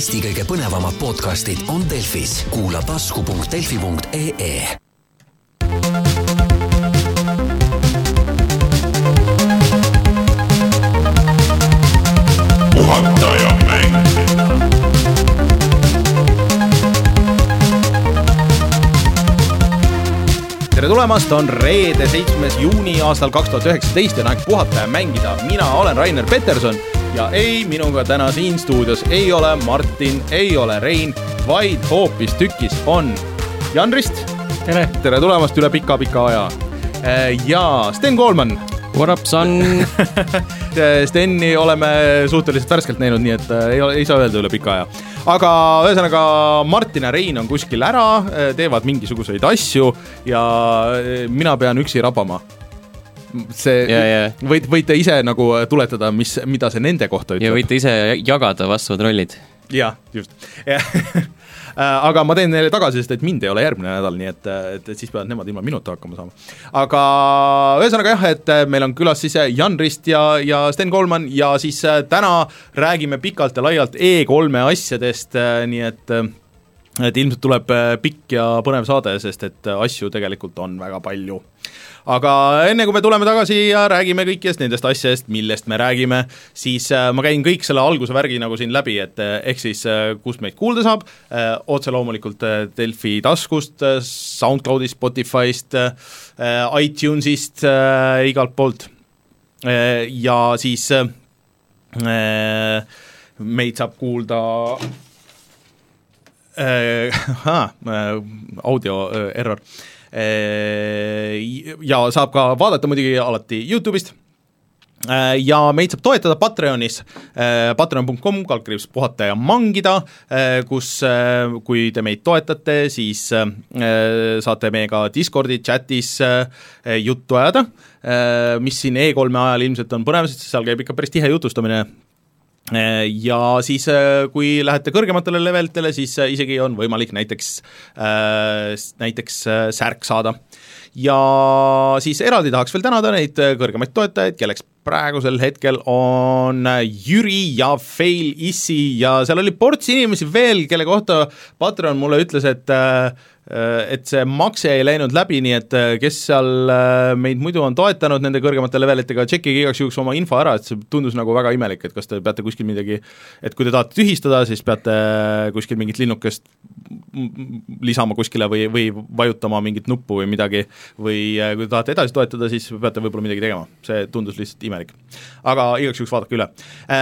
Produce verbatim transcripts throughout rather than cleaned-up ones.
Eesti kõige põnevamad podcastid on Delfis. Kuula tasku punkt delfi punkt ee. Puhataja mäng. Tere tulemast, on reede seitsmes juuni aastal kaks tuhat üheksateist ja on aeg puhata ja mängida. Mina olen Rainer Peterson ja ei, minuga täna siin stuudios ei ole Martin, ei ole Rein, vaid hoopis tükis on Jan Rist. Tere. Tere tulemast üle pika-pika aja. Ja Sten Koolman. What up, son? Steni oleme suhteliselt värskelt näinud, nii et ei, ei saa öelda üle pika aja. Aga ühesõnaga Martin ja Rein on kuskil ära, teevad mingisuguseid asju ja mina pean üksi rabama. See, ja, ja. Võid, võite ise nagu tuletada, mis, mida see nende kohta ütleb. Ja võite ise jagada vastavad rollid. Ja, just. Ja. Aga ma teen neile tagasi, sest et mind ei ole järgmine nädal, nii et, et, et siis peavad nemad ilma minuta hakkama saama. Aga ühesõnaga jah, et meil on külas siis Jan Rist ja, ja Sten Koolman ja siis täna räägime pikalt ja laialt E kolme asjadest, nii et, et ilmselt tuleb pikk ja põnev saade, sest et asju tegelikult on väga palju. Aga enne kui me tuleme tagasi ja räägime kõikidest nendest asjadest, millest me räägime, siis ma käin kõik selle alguse värgi nagu siin läbi, et ehk siis kust meid kuulda saab, otse loomulikult Delfi taskust, SoundCloudist, Spotify'st, iTunesist, igalt poolt. Ja siis meid saab kuulda audio error. Ja saab ka vaadata muidugi alati YouTube'ist ja meid saab toetada Patreonis patreon punkt com kaldkriips puhata ja mangida, kus kui te meid toetate, siis saate meiega Discordi chatis juttu ajada, mis siin E kolme ajal ilmselt on põnev, sest seal käib ikka päris tihe jutustamine. Ja siis kui lähete kõrgematele levelitele, siis isegi on võimalik näiteks, näiteks särk saada. Ja siis eraldi tahaks veel tänada neid kõrgemaid toetajaid, kelleks praegusel hetkel on Jüri ja Fail Issi ja seal oli ports inimesi veel, kelle kohta Patreon mulle ütles, et et see makse ei läinud läbi, nii et kes seal meid muidu on toetanud nende kõrgemate levelitega, tšekkige igaks juhuks oma info ära, et see tundus nagu väga imelik, et kas te peate kuskil midagi, et kui te tahate tühistada, siis peate kuskil mingit linnukest lisama kuskile või, või vajutama mingit nuppu või midagi, või kui te tahate edasi toetada, siis peate võib-olla midagi tegema, see tundus lihtsalt imelik. Aga igaks juhuks vaadake üle.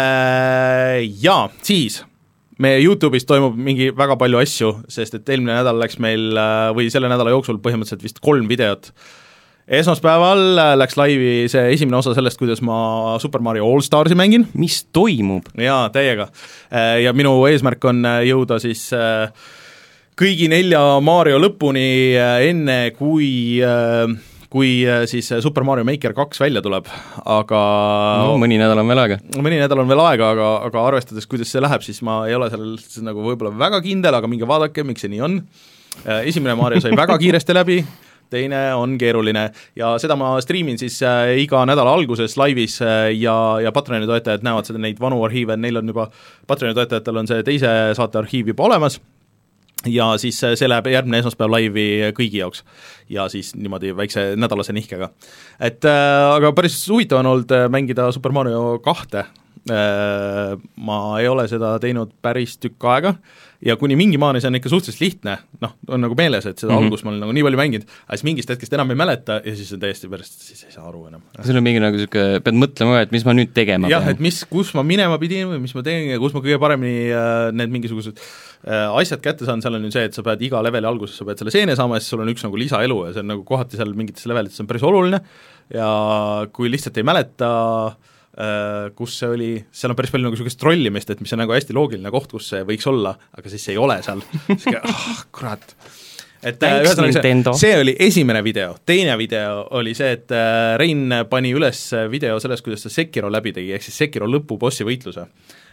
Ja siis meie YouTube'is toimub mingi väga palju asju, sest et eelmine nädal läks meil, või selle nädala jooksul põhimõtteliselt vist kolm videot. Esmaspäeval läks laivi see esimene osa sellest, kuidas ma Super Mario All Starsi mängin. Mis toimub? Jaa, täiega. Ja minu eesmärk on jõuda siis kõigi nelja Mario lõpuni enne, kui kui siis Super Mario Maker kaks välja tuleb, aga no, mõni nädal on veel aega. Mõni nädal on veel aega, aga, aga arvestades, kuidas see läheb, siis ma ei ole seal nagu võib-olla väga kindel, aga minge vaadake, miks see nii on. Esimene Mario sai väga kiiresti läbi, teine on keeruline ja seda ma streamin siis iga nädala alguses laivis ja, ja Patreoni toetajad näevad seda neid vanu arhiive, neil on juba, Patreoni toetajatel on see teise saate arhiiv juba olemas, ja siis see läheb järgmine esmaspäev laivi kõigi jaoks ja siis niimoodi väikse nädalase nihkega. Et äh, aga päris huvitav on olnud mängida Super Mario kahte. Äh, ma ei ole seda teinud päris tükk aega ja kuni mingi maani see on ikka suhteliselt lihtne, noh, on nagu meeles, et seda mm -hmm. algus ma olen nagu nii palju mänginud, aga siis mingist hetkest enam ei mäleta ja siis on täiesti pärast, siis ei saa aru enam. Sul on mingi nagu selline, pead mõtlema, et mis ma nüüd tegema jah, pean. et mis, kus ma minema pidin või mis ma teen ja kus ma kõige paremini äh, need mingisugused äh, asjad kätte saan, seal on ju see, et sa pead iga leveli alguses, sa pead selle seene saama ja siis sul on üks nagu lisaelu ja see on nagu kohati seal mingites levelites on päris oluline ja kui lihtsalt ei mäleta kus see oli, seal on päris palju nagu sellist trollimist, et mis on nagu hästi loogiline koht, kus see võiks olla, aga siis see ei ole seal. Oh, kurat. Et Thanks, see, see oli esimene video, teine video oli see, et Rein pani üles video sellest, kuidas ta Sekiro läbi tegi, ehk siis Sekiro lõpubossi võitluse.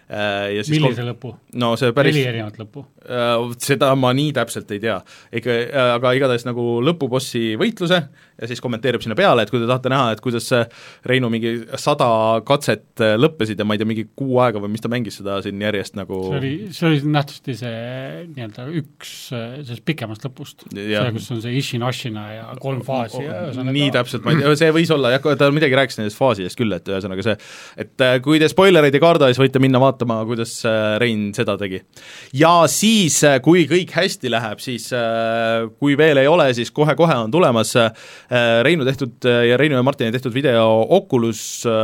ja siis millise kol... lõpu? No see päris neli erinevat lõppu? Seda ma nii täpselt ei tea. Ega, aga igatahes nagu lõpubossi võitluse ja siis kommenteerib sinna peale, et kui te tahate näha, et kuidas Reinu mingi sada katset lõppesid ja ma ei tea, mingi kuu aega või mis ta mängis seda siin järjest nagu see oli, see oli nähtavasti see nii-öelda üks sellest pikemast lõpust, ja. See, kus on see Ishin Ashina ja kolm faasi ja ühesõnaga... nii täpselt, ma ei tea, see võis olla, jah, ta midagi rääkis nendest faasidest küll, et ühesõnaga see, et kui te spoilereid ei karda, siis võite minna vaatama, kuidas Rein seda tegi. Ja siis, kui kõik hästi läheb, siis kui veel ei ole, siis kohe-kohe on tulemas Reinu tehtud ja Reinu ja Martini tehtud video Oculus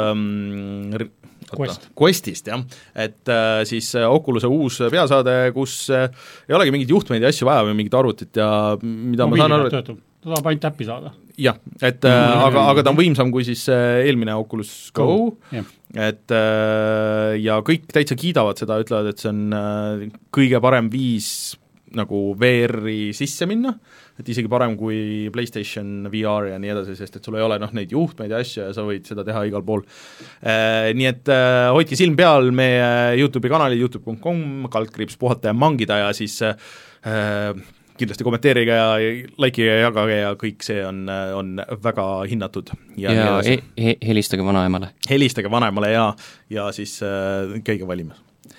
ähm, Quest. Questist, jah, et äh, siis Oculus'e uus peasaade, kus äh, ei olegi mingeid juhtmeid ja asju vaja või mingit arvutit ja mida no, ma saan aru, et ta tahab ainult äppi saada. Jah, et äh, mm, aga, aga ta on võimsam kui siis äh, eelmine Oculus Go, Go. Yeah. Et äh, ja kõik täitsa kiidavad seda, ütlevad, et see on äh, kõige parem viis nagu V R-i sisse minna, et isegi parem kui PlayStation V R ja nii edasi, sest et sul ei ole noh, neid juhtmeid ja asju ja sa võid seda teha igal pool. Äh, nii et äh, hoidke silm peal meie YouTube'i kanali youtube punkt com, kaldkriips puhata ja mangida ja siis äh, kindlasti kommenteerige ja likeige ja jagage ja kõik see on, on väga hinnatud. Ja, ja he, he, helistage vanaemale. Helistage vanaemale ja, ja siis äh, käige valimas.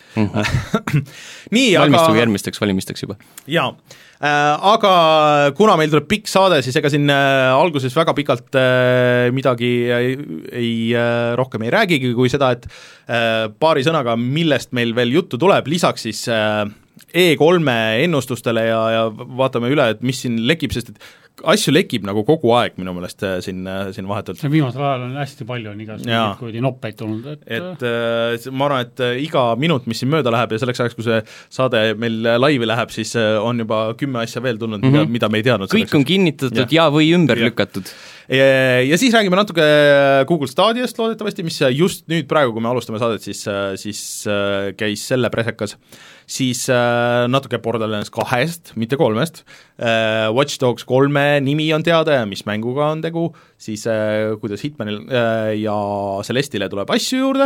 Mm-hmm. Nii, valmistuge aga... järgmisteks valimisteks juba. Jaa, äh, aga kuna meil tuleb pikk saade, siis ega siin äh, alguses väga pikalt äh, midagi ei, ei, äh, rohkem ei räägigi kui seda, et äh, paari sõnaga, millest meil veel juttu tuleb, lisaks siis äh, E kolme ennustustele ja, ja vaatame üle, et mis siin lekib, sest et asju lekib nagu kogu aeg minu meelest siin, siin vahetult. See viimasel ajal on hästi palju on igasugused kuidi noppeid tulnud. Et, et äh, ma arvan, et iga minut, mis siin mööda läheb ja selleks ajaks, kui see saade meil laivi läheb, siis on juba kümme asja veel tulnud, mm -hmm. mida, mida me ei teadnud. Kõik on kinnitatud ja, ja või ümber ja. lükatud. Ja, ja siis räägime natuke Google Stadiast loodetavasti, mis just nüüd praegu, kui me alustame saadet, siis, siis käis selle presekas. Siis äh, natuke Borderlands kahest, mitte kolmest, äh, Watch Dogs kolme nimi on teada ja mis mänguga on tegu, siis äh, kuidas Hitmanil äh, ja Celestile tuleb asju juurde,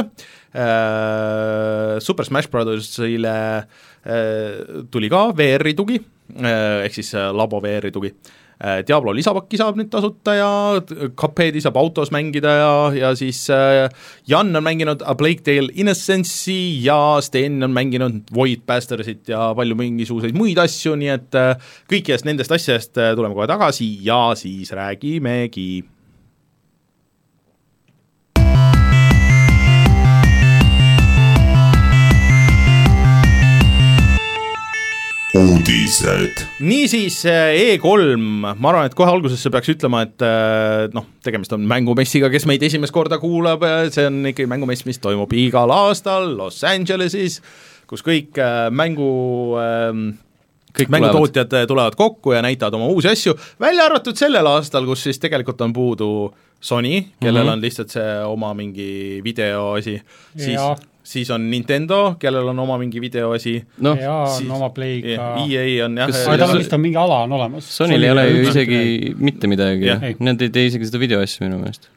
äh, Super Smash Brothersile äh, tuli ka V R-i tugi, äh, ehk siis äh, labo V R-i tugi. Diablo lisapakki saab nüüd tasuta ja Cupheadi saab autos mängida ja, ja siis äh, Jan on mänginud A Plague Tale Innocence'i ja Sten on mänginud Void Bastarsit ja palju mingisuguseid muid asju, nii et äh, kõikidest nendest asjast äh, tuleme kohe tagasi ja siis räägimegi. Uudised. Niisiis E kolm, ma arvan, et kohe algusesse peaks ütlema, et noh, tegemist on mängumessiga, kes meid esimest korda kuulab, see on ikkagi mängumess, mis toimub igal aastal Los Angelesis, kus kõik mängu kõik mängutootjad tulevad kokku ja näitavad oma uusi asju, välja arvatud sellel aastal, kus siis tegelikult on puudu Sony, kellel mm -hmm. on lihtsalt see oma mingi videoasi, siis siis on Nintendo, kellel on oma mingi videoasi. No, ja siis, on oma Playga. E A on jah. Aga tal vist on mingi ala on olemas. Sonyl ei ole ju isegi mitte midagi. Nad ei tee isegi seda videoasju minu meelest.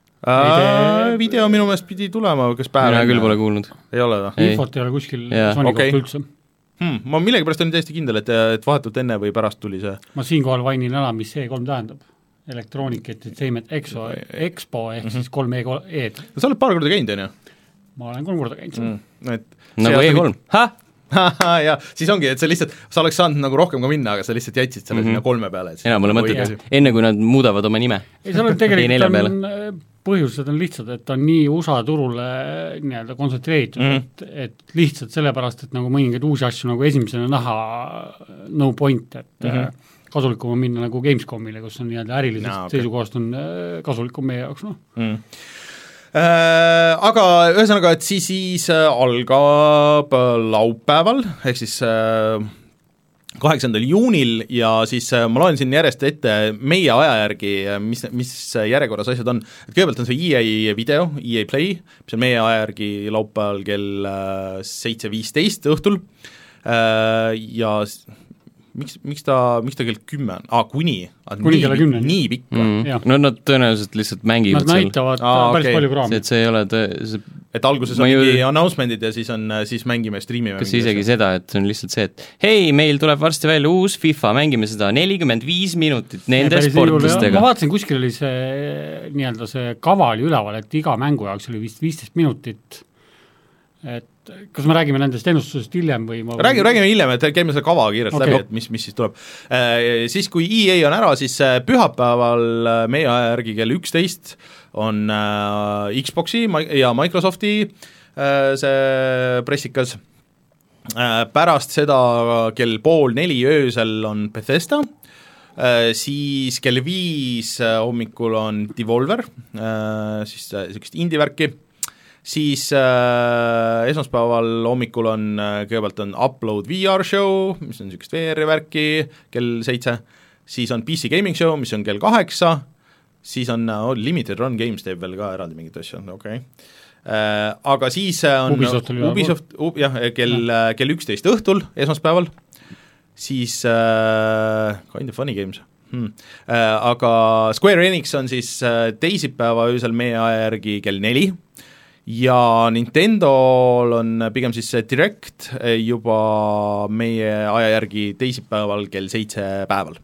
Äh, video minu meelest pidi tulema, kas päev. Mina küll pole kuulnud. Ei ole da? Infot ei ole kuskil Sony okay. kohta üldse. Hmm, ma millegipärast olen täiesti kindel, et, et vahetult enne või pärast tuli see. Ma siinkohal vainin ära, mis E kolm tähendab. Electronic Entertainment Expo, Expo ehk mm -hmm. siis kolm E kolm E-d. Sa oled paar korda käinud, on ju? Ma olen kolm korda käinud mm,. Et nagu E kolm, häh? ja siis ongi, et sa lihtsalt, sa oleks saanud nagu rohkem ka minna, aga sa lihtsalt jätsid selle mm -hmm. sinna kolme peale. Enamale mõtled, enne kui nad muudavad oma nime. ei, seal on tegelikult on, põhjused on lihtsad, et on nii U S A turule nii-öelda kontsentreeritud mm, -hmm. et, et lihtsalt sellepärast, et nagu mõningaid uusi asju nagu esimesena näha no point, et mm -hmm. kasulikum on minna nagu Gamescomile, kus on nii-öelda ärilisest no, okay. seisukohast on kasulikum meie jaoks, noh mm. Äh, aga ühesõnaga, et siis, siis äh, algab laupäeval, ehk siis äh, kaheksandal juunil ja siis äh, ma loen siin järjest ette meie aja järgi, mis, mis järjekorras asjad on. Et kõigepealt on see E A video, E A Play, mis on meie aja järgi laupäeval kell äh, seitse viisteist õhtul äh, ja miks, miks ta, miks ta kell kümme on? Aa, kuni. kuni kella kümne. Nii pikk mm. No nad tõenäoliselt lihtsalt mängivad nad näitavad Aa, päris okay. palju kraami. See, et see ei ole tõ- see et alguses on mingi ju... announcement'id ja siis on, siis mängime, streamime. kas isegi asja. Seda, et see on lihtsalt see, et hei, meil tuleb varsti välja uus FIFA, mängime seda nelikümmend viis minutit nende sportlastega. Ma vaatasin, kuskil oli see nii-öelda see kava oli üleval, et iga mängu jaoks oli vist viisteist minutit, et kas me räägime nendest ennustusest hiljem või ma... Räägime, räägime hiljem, et käime selle kava kiirelt okay. läbi, et mis, mis siis tuleb. Äh, siis kui E A on ära, siis pühapäeval meie aja järgi kell üksteist on äh, Xboxi ja Microsofti äh, see pressikas. Äh, pärast seda kell pool neli öösel on Bethesda, äh, siis kell viis hommikul on Devolver, äh, siis sellist indie-värki, siis äh, esmaspäeval hommikul on äh, kõigepealt on Upload V R show, mis on niisugust V R-värki kell seitse, siis on P C Gaming show, mis on kell kaheksa, siis on oh, Limited Run Games teeb veel ka eraldi mingit asja, okei okay. äh, aga siis on Ubisoft, Ubisoft uh, jah, kell, kell üksteist õhtul esmaspäeval, siis äh, kind of funny games hmm. äh, aga Square Enix on siis äh, teisipäeva öösel meie aja järgi kell neli, ja Nintendo'l on pigem siis see Direct juba meie aja järgi teisipäeval kell seitse päeval.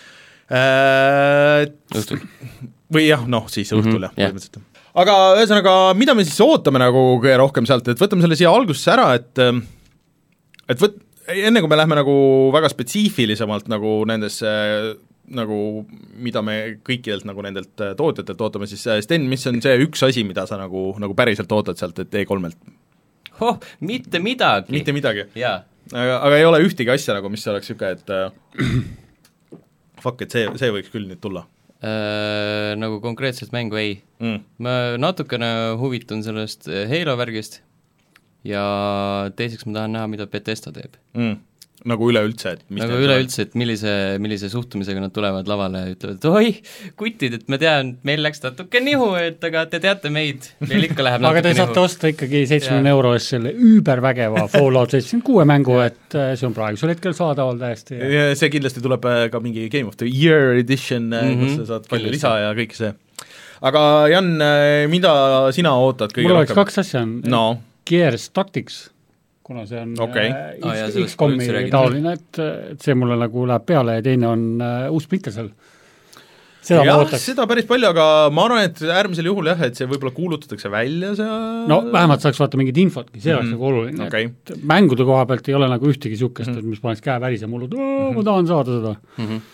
Õhtul. Või jah, noh, siis õhtul mm -hmm, jah, põhimõtteliselt. Aga ühesõnaga, mida me siis ootame nagu kõige rohkem sealt, et võtame selle siia algusesse ära, et et võt-, enne kui me lähme nagu väga spetsiifilisemalt nagu nendesse nagu mida me kõikidelt nagu nendelt tootjatelt ootame, siis Sten, mis on see üks asi, mida sa nagu, nagu päriselt ootad sealt, et E kolmelt? Oh, mitte midagi. Mitte midagi? Jaa. Aga, aga ei ole ühtegi asja nagu, mis oleks niisugune, et äh, fuck, et see, see võiks küll nüüd tulla äh,. Nagu konkreetselt mängu ei mm.. Ma natukene huvitun sellest Halo värgist ja teiseks ma tahan näha, mida Bethesda teeb mm. Nagu üleüldse, et mis nagu üleüldse, et millise, millise suhtumisega nad tulevad lavale ja ütlevad, et oi, kutid, et ma tean, meil läks natuke nihu, et aga te teate meid, meil ikka läheb natuke nihu. Aga te saate osta ikkagi seitsmekümne euro eest selle üübervägeva Fallout seitsekümmend kuus mängu, et see on praegusel hetkel saadaval täiesti. Ja see kindlasti tuleb ka mingi Game of the Year edition mm, -hmm. kus sa saad palju lisa ja kõik see. Aga Jan, mida sina ootad kõige mul oleks rohkem? Kaks asja on no. Gears Tactics, kuna see on okay. äh, ah, jah, X-komi taoline, et, et see mulle nagu läheb peale ja teine on äh, uus Splinter Cell. Seda jah, seda päris palju, aga ma arvan, et äärmisel juhul jah, et see võib-olla kuulutatakse välja seal... No vähemalt saaks vaata mingid infotki, see oleks mm -hmm. nagu oluline okay. et mängude koha pealt ei ole nagu ühtegi niisugust mm, -hmm. et mis paneks käe väris ja mullud, mm -hmm. ma tahan saada seda mm. -hmm.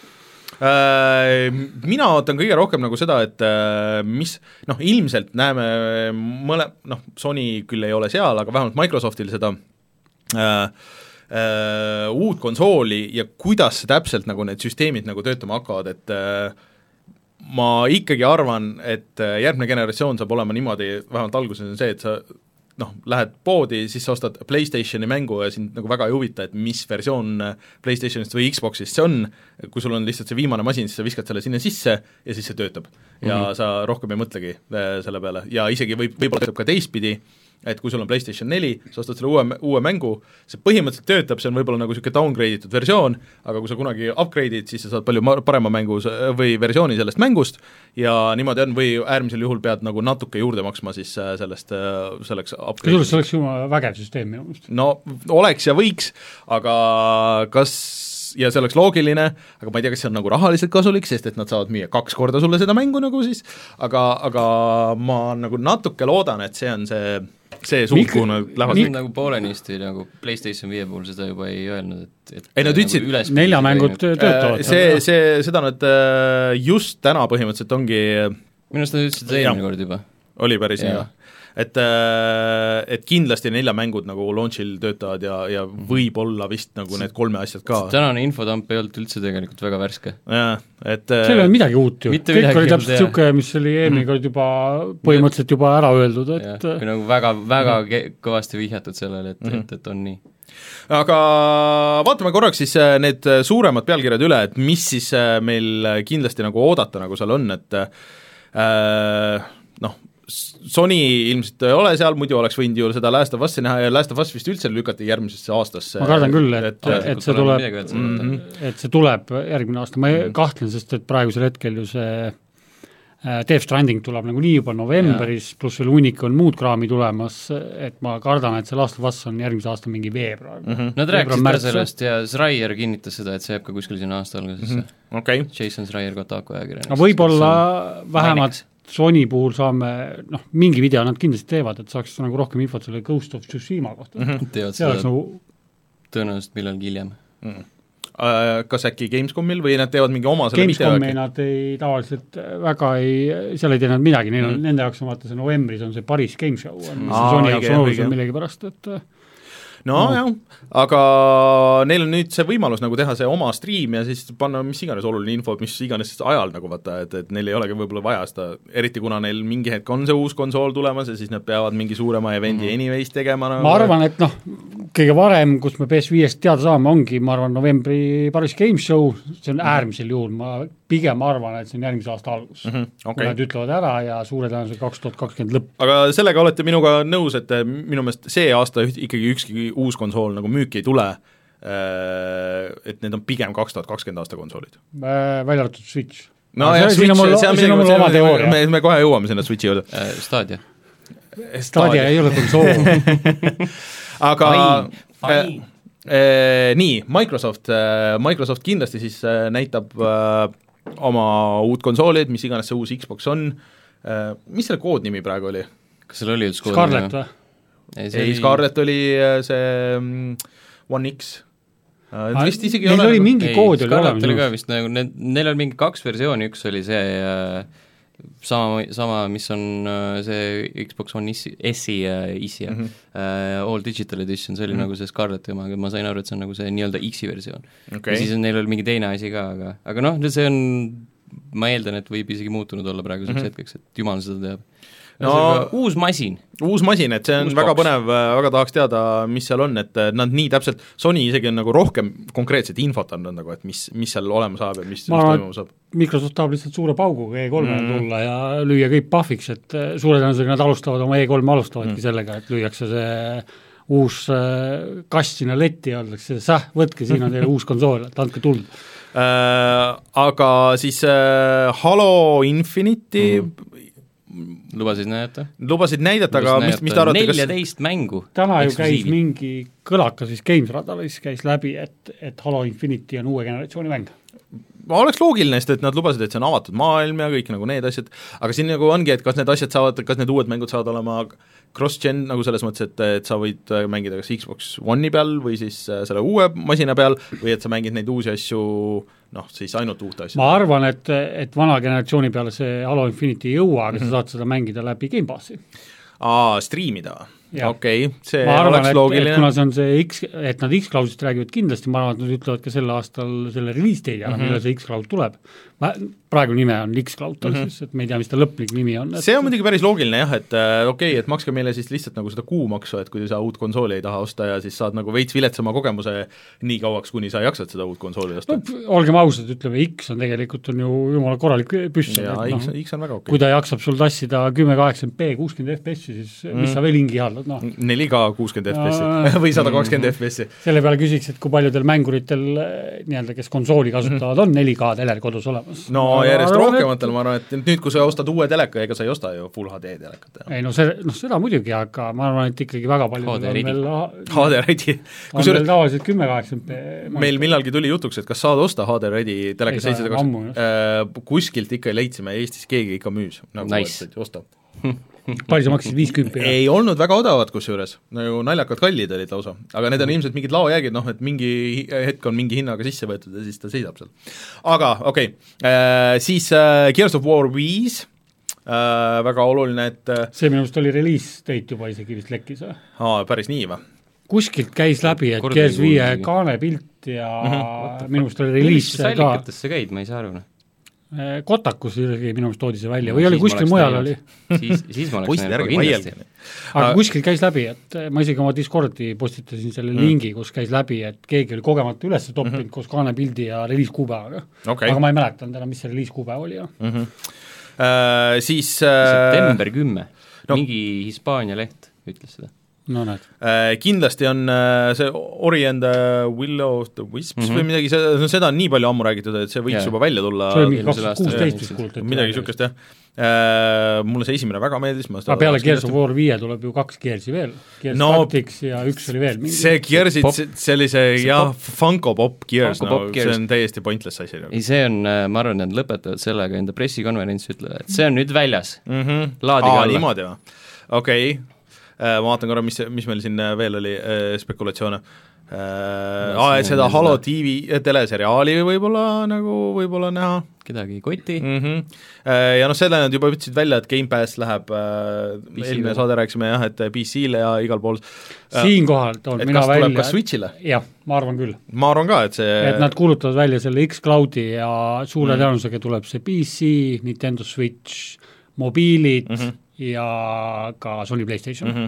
Mina ootan kõige rohkem nagu seda, et mis noh, ilmselt näeme mõle, noh, Sony küll ei ole seal, aga vähemalt Microsoftil seda Uh, uh, uut konsooli ja kuidas täpselt nagu need süsteemid nagu töötama hakkavad, et uh, ma ikkagi arvan, et järgmine generatsioon saab olema niimoodi, vähemalt alguses on see, et sa noh, lähed poodi, siis sa ostad PlayStationi mängu ja sind nagu väga ei huvita, et mis versioon PlayStationist või Xboxist see on, kui sul on lihtsalt see viimane masin, siis sa viskad selle sinna sisse ja siis see töötab. Ja mm -hmm. sa rohkem ei mõtlegi selle peale ja isegi võib, võib-olla töötab ka teistpidi, et kui sul on PlayStation neli, sa ostad selle uue, uue mängu, see põhimõtteliselt töötab, see on võib-olla nagu niisugune downgrade itud versioon, aga kui sa kunagi upgrade'id, siis sa saad palju parema mängu või versiooni sellest mängust ja niimoodi on, või äärmisel juhul pead nagu natuke juurde maksma siis sellest, selleks upgrade'iks. See oleks ju vägev süsteem minu meelest. No oleks ja võiks, aga kas ja see oleks loogiline, aga ma ei tea, kas see on nagu rahaliselt kasulik, sest et nad saavad müüa kaks korda sulle seda mängu nagu siis, aga, aga ma nagu natuke loodan, et see on see see suund, kuhu nad lähevad. Nagu poolenisti nagu PlayStation viie puhul seda juba ei öelnud, et, et ei, nad ütlesid nagu nelja mängud töötavad. See, see, seda nad just täna põhimõtteliselt ongi minu arust nad ütlesid eelmine kord juba. Oli päris nii. Et, et kindlasti neljamängud nagu launchil töötavad ja, ja võib-olla vist nagu need kolme asjad ka. Tänane infotamp ei olnud üldse tegelikult väga värske. Jaa, et see ei ole midagi uut ju, kõik oli täpselt niisugune, mis oli eelmine kord juba põhimõtteliselt juba ära öeldud, et ja, nagu väga, väga kõvasti vihjatud sellele, et, mm -hmm. et, et on nii. Aga vaatame korraks siis need suuremad pealkirjad üle, et mis siis meil kindlasti nagu oodata nagu seal on, et äh, noh, Sony ilmselt ei ole seal, muidu oleks võinud ju seda Last of Us'i näha ja Last of Us vist üldse lükati järgmisesse aastasse. Ma kardan küll, et, et, et, see tuleb, mm -hmm. et see tuleb järgmine aasta, ma mm -hmm. kahtlen, sest et praegusel hetkel ju see Death Stranding tuleb nagu nii juba novemberis, pluss veel hunnik on muud kraami tulemas, et ma kardan, et see Last of Us on järgmise aasta mingi veebruar. Mm -hmm. Nad rääkisid ka sellest ja Schreier kinnitas seda, et see jääb ka kuskil sinna aasta algusesse. Mm -hmm. okay. Jason Schreier Kotaku ajakirjanik. aga võib-olla vähemalt Sony puhul saame, noh, mingi video nad kindlasti teevad, et saaks nagu rohkem infot selle Ghost of Tsushima kohta. Mm -hmm. Teevad seda nagu... tõenäoliselt millalgi hiljem. Mm -hmm. Kas äkki Gamescomil või nad teevad mingi oma selle Gamescomi nad ei tavaliselt väga ei, seal ei tee nad midagi, neil on mm. nende jaoks on vaata see novembris on see Paris Game Show, on mm. see Sony jaoks on olulisem millegi pärast, et no, no jah, aga neil on nüüd see võimalus nagu teha see oma stream ja siis panna mis iganes oluline info, mis iganes ajal nagu vaata, et, et neil ei olegi võib-olla vaja seda, eriti kuna neil mingi hetk on see uus konsool tulemas ja siis nad peavad mingi suurema eventi mm-hmm. anyways tegema nagu. Ma arvan, et noh, kõige varem, kus me P S viiest teada saame, ongi, ma arvan, novembri Paris Game Show, see on äärmisel juhul, ma pigem arvan, et see on järgmise aasta algus mm. -hmm. Okay. Kui nad ütlevad ära ja suure tõenäosusega kaks tuhat kakskümmend lõpp. Aga sellega olete minuga nõus, et minu meelest see aasta ikkagi ükski uus konsool nagu müüki ei tule, et need on pigem kaks tuhat kakskümmend aasta konsoolid. Välja arvatud Switch. no jah, Switch, see on minu meelest, me, me kohe jõuame sinna Switchi juurde. Stadia. Stadia ei ole konsool. aga äh, äh, nii, Microsoft, äh, Microsoft kindlasti siis äh, näitab äh, oma uut konsoolid, mis iganes see uus Xbox on, äh, mis selle koodnimi praegu oli? Kas seal oli üldse koodnimi? Scarlett või? ei, ei, Scarlett oli see um, One X. Uh, vist isegi neil oli mingi ei, kood oli olemas. Oli ka vist, nagu, need, neil on mingi kaks versiooni, üks oli see uh, sama, sama, mis on uh, see Xbox One S-i uh, isi mm -hmm. uh, All Digital Edition, see oli mm -hmm. nagu see Scarlett oma, aga ma sain aru, et see on nagu see nii-öelda X-i versioon okay.. Ja siis on, neil oli mingi teine asi ka, aga, aga noh, see on, ma eeldan, et võib isegi muutunud olla praeguseks mm -hmm. hetkeks, et jumal seda teab. No, uus masin. Uus masin, et see on uus väga box. Põnev, väga tahaks teada, mis seal on, et nad nii täpselt, Sony isegi on nagu rohkem konkreetset infot andnud nagu, et mis, mis seal olema saab ja mis, mis toimuma saab. Microsoft tahab lihtsalt suure pauguga E kolme mm. tulla ja lüüa kõik pahviks, et suure tõenäosusega nad alustavad oma E kolme alustavadki mm. sellega, et lüüakse see uus kast sinna letti ja öeldakse, säh, võtke, siin on teile uus konsool, et andke tuld. Äh, aga siis äh, Halo Infinity mm. lubasid näidata? Lubasid näidata, aga mis, mis te arvate, kas neljateist mängu. Täna ju käis mingi kõlaka siis Games Radaris käis läbi, et, et Halo Infinity on uue generatsiooni mäng. Ma oleks loogiline, sest et nad lubasid, et see on avatud maailm ja kõik nagu need asjad, aga siin nagu ongi, et kas need asjad saavad, kas need uued mängud saavad olema cross-gen nagu selles mõttes, et, et sa võid mängida kas Xbox One'i peal või siis selle uue masina peal või et sa mängid neid uusi asju noh, siis ainult uute asju. Ma arvan, et, et vana generatsiooni peale see Halo Infinity ei jõua, aga mm -hmm. sa saad seda mängida läbi Gamepassi. Aa, striimida või? okei okay,, see ma arvan, oleks et, loogiline. kuna see on see X, et nad X-Cloudist räägivad kindlasti, ma arvan, et nad ütlevad ka sel aastal selle release-teedi ära mm, -hmm. millal see X-Cloud tuleb. Praegu nime on X-Cloud tal mm -hmm. siis, et me ei tea, mis ta lõplik nimi on. See on muidugi päris loogiline jah, et okei okay,, et makske meile siis lihtsalt nagu seda kuumaksu, et kui sa uut konsooli ei taha osta ja siis saad nagu veits viletsama kogemuse nii kauaks, kuni sa jaksad seda uut konsooli osta. No, olgem ausad, ütleme, X on tegelikult on ju jumala korralik püss. jaa, X, no, X on väga okei okay.. Kui ta jaksab sul tassida kümme kaheksakümmend p kuuskümmend F P S-i, siis mm. mis sa veel hingi haldad, noh. neli K kuuskümmend F P S-i või sada kakskümmend F P S-i. Selle peale küsiks, et kui paljudel mänguritel nii-öelda, kes konsooli kasutavad, on neli K teler kodus olemas. No järjest rohkematel, ma arvan, et nüüd, kui sa ostad uue teleka, ega sa ei osta ju Full H D telekat. ei no see, noh seda muidugi, aga ma arvan, et ikkagi väga palju H D ready. on veel tavaliselt kümme kaheksakümmend p. Meil millalgi tuli jutuks, et kas saad osta H D ready teleka seitsesada kakskümmend äh, kuskilt ikka leidsime, Eestis keegi ikka müüs. Nagu nice. Ostab. palju sa maksid viiskümmend? Ei olnud väga odavad kusjuures, nagu naljakad kallid olid lausa, aga need on ilmselt mingid laojäägid, noh et mingi hetk on mingi hinnaga sisse võetud ja siis ta seisab seal. aga okei okay. äh,, siis äh, Gears of War viis äh,, väga oluline, et äh, see minu arust oli release date juba isegi vist lekkis või? aa, päris nii või? Kuskilt käis läbi, et Gears viie kaanepilt ja mm -hmm. minu arust oli release ka. Sallikatest sa käid, ma ei saa aru, noh. Kotakus isegi minu arust toodi see välja no, või oli kuskil mujal oli? siis, siis ma oleks näinud kindlasti. Aga kuskil käis läbi, et ma isegi oma Discordi postitasin selle mm. lingi, kus käis läbi, et keegi oli kogemata üles toppinud mm -hmm. koos kaanepildi ja reliiskuupäevaga. Okay. Aga ma ei mäletanud enam, mis see reliiskuupäev oli. Mm -hmm. uh, siis uh... september kümme no., mingi Hispaania leht ütles seda. no näed. Kindlasti on see Ori and the Willow of the Wisps mm -hmm. või midagi, see, seda on nii palju ammu räägitud, et see võiks yeah. juba välja tulla. See oli mingi kaks tuhat kuusteist vist kuulutati. Midagi niisugust, jah. Uh, mulle see esimene väga meeldis. Aga peale Gears of War viie tuleb ju kaks Gearsi veel. Gears no, Tactics ja üks oli veel. Mingi. See Gearsid, see oli see, see jah, Funko Pop Gears, Funko no, Pop Gears. See on täiesti pointless asi. Ei, see on, ma arvan, et lõpetavad sellega enda pressikonverents ütlevad, et see on nüüd väljas. Mm -hmm. Laadige alla. Niimoodi või? Okei. Okay. Ma vaatan korra, mis, mis meil siin veel oli äh, spekulatsioone. Äh, aa, et seda Halo T V teleseriaali võib-olla nagu võib-olla näha. Kedagi koti. Mm -hmm. äh, ja noh, selle nad juba ütlesid välja, et Game Pass läheb, äh, eelmine saade rääkisime jah, et P C-le ja igal pool. Siinkohal toon mina kas välja. Tuleb kas Switchile? Jah, ma arvan küll. Ma arvan ka, et see et nad kuulutavad välja selle X-Cloudi ja suure mm -hmm. tõenäosusega tuleb see P C, Nintendo Switch, mobiilid mm -hmm. ja ka Sony PlayStation. Mm -hmm.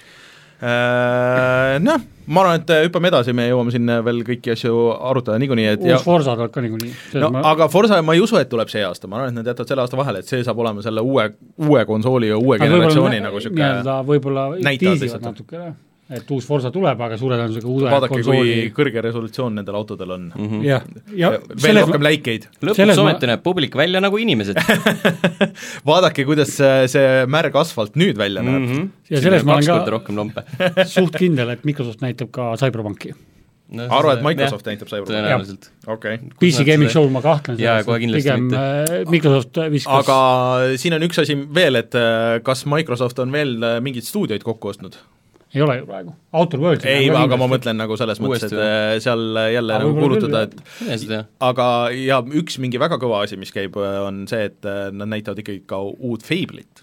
Äh, noh, ma arvan, et hüppame edasi, me jõuame siin veel kõiki asju arutada niikuinii, et uus ja... Forza tuleb ka niikuinii. No, ma... aga Forza ma ei usu, et tuleb see aasta, ma arvan, et nad jätavad selle aasta vahele, et see saab olema selle uue, uue konsooli ja uue aga generatsiooni nagu siuke võib-olla tiisivad natukene, et uus Forza tuleb, aga suure tõenäosusega uue vaadake, konsooli... kui kõrge resolutsioon nendel autodel on mm. -hmm. ja, ja, ja veel rohkem ma... läikeid. Lõpuks ometi ma... näeb publik välja nagu inimesed. Vaadake, kuidas see, see märg asfalt nüüd välja näeb mm. -hmm. ja selles ma olen ka rohkem lompe. suht kindel, et Microsoft näitab ka Cyberpunki. No, arva, et Microsoft jah, näitab Cyberpunki? Okay. P C Gaming Show ma kahtlen selles, pigem mitte. Microsoft viskas aga siin on üks asi veel, et kas Microsoft on veel mingeid stuudioid kokku ostnud? Ei ole ju praegu. Outer Worlds ei, aga kindlasti. Ma mõtlen nagu selles mõttes, et seal jälle aga nagu kuulutada, et ja, aga ja üks mingi väga kõva asi, mis käib, on see, et nad näitavad ikkagi ka uut Fable'it.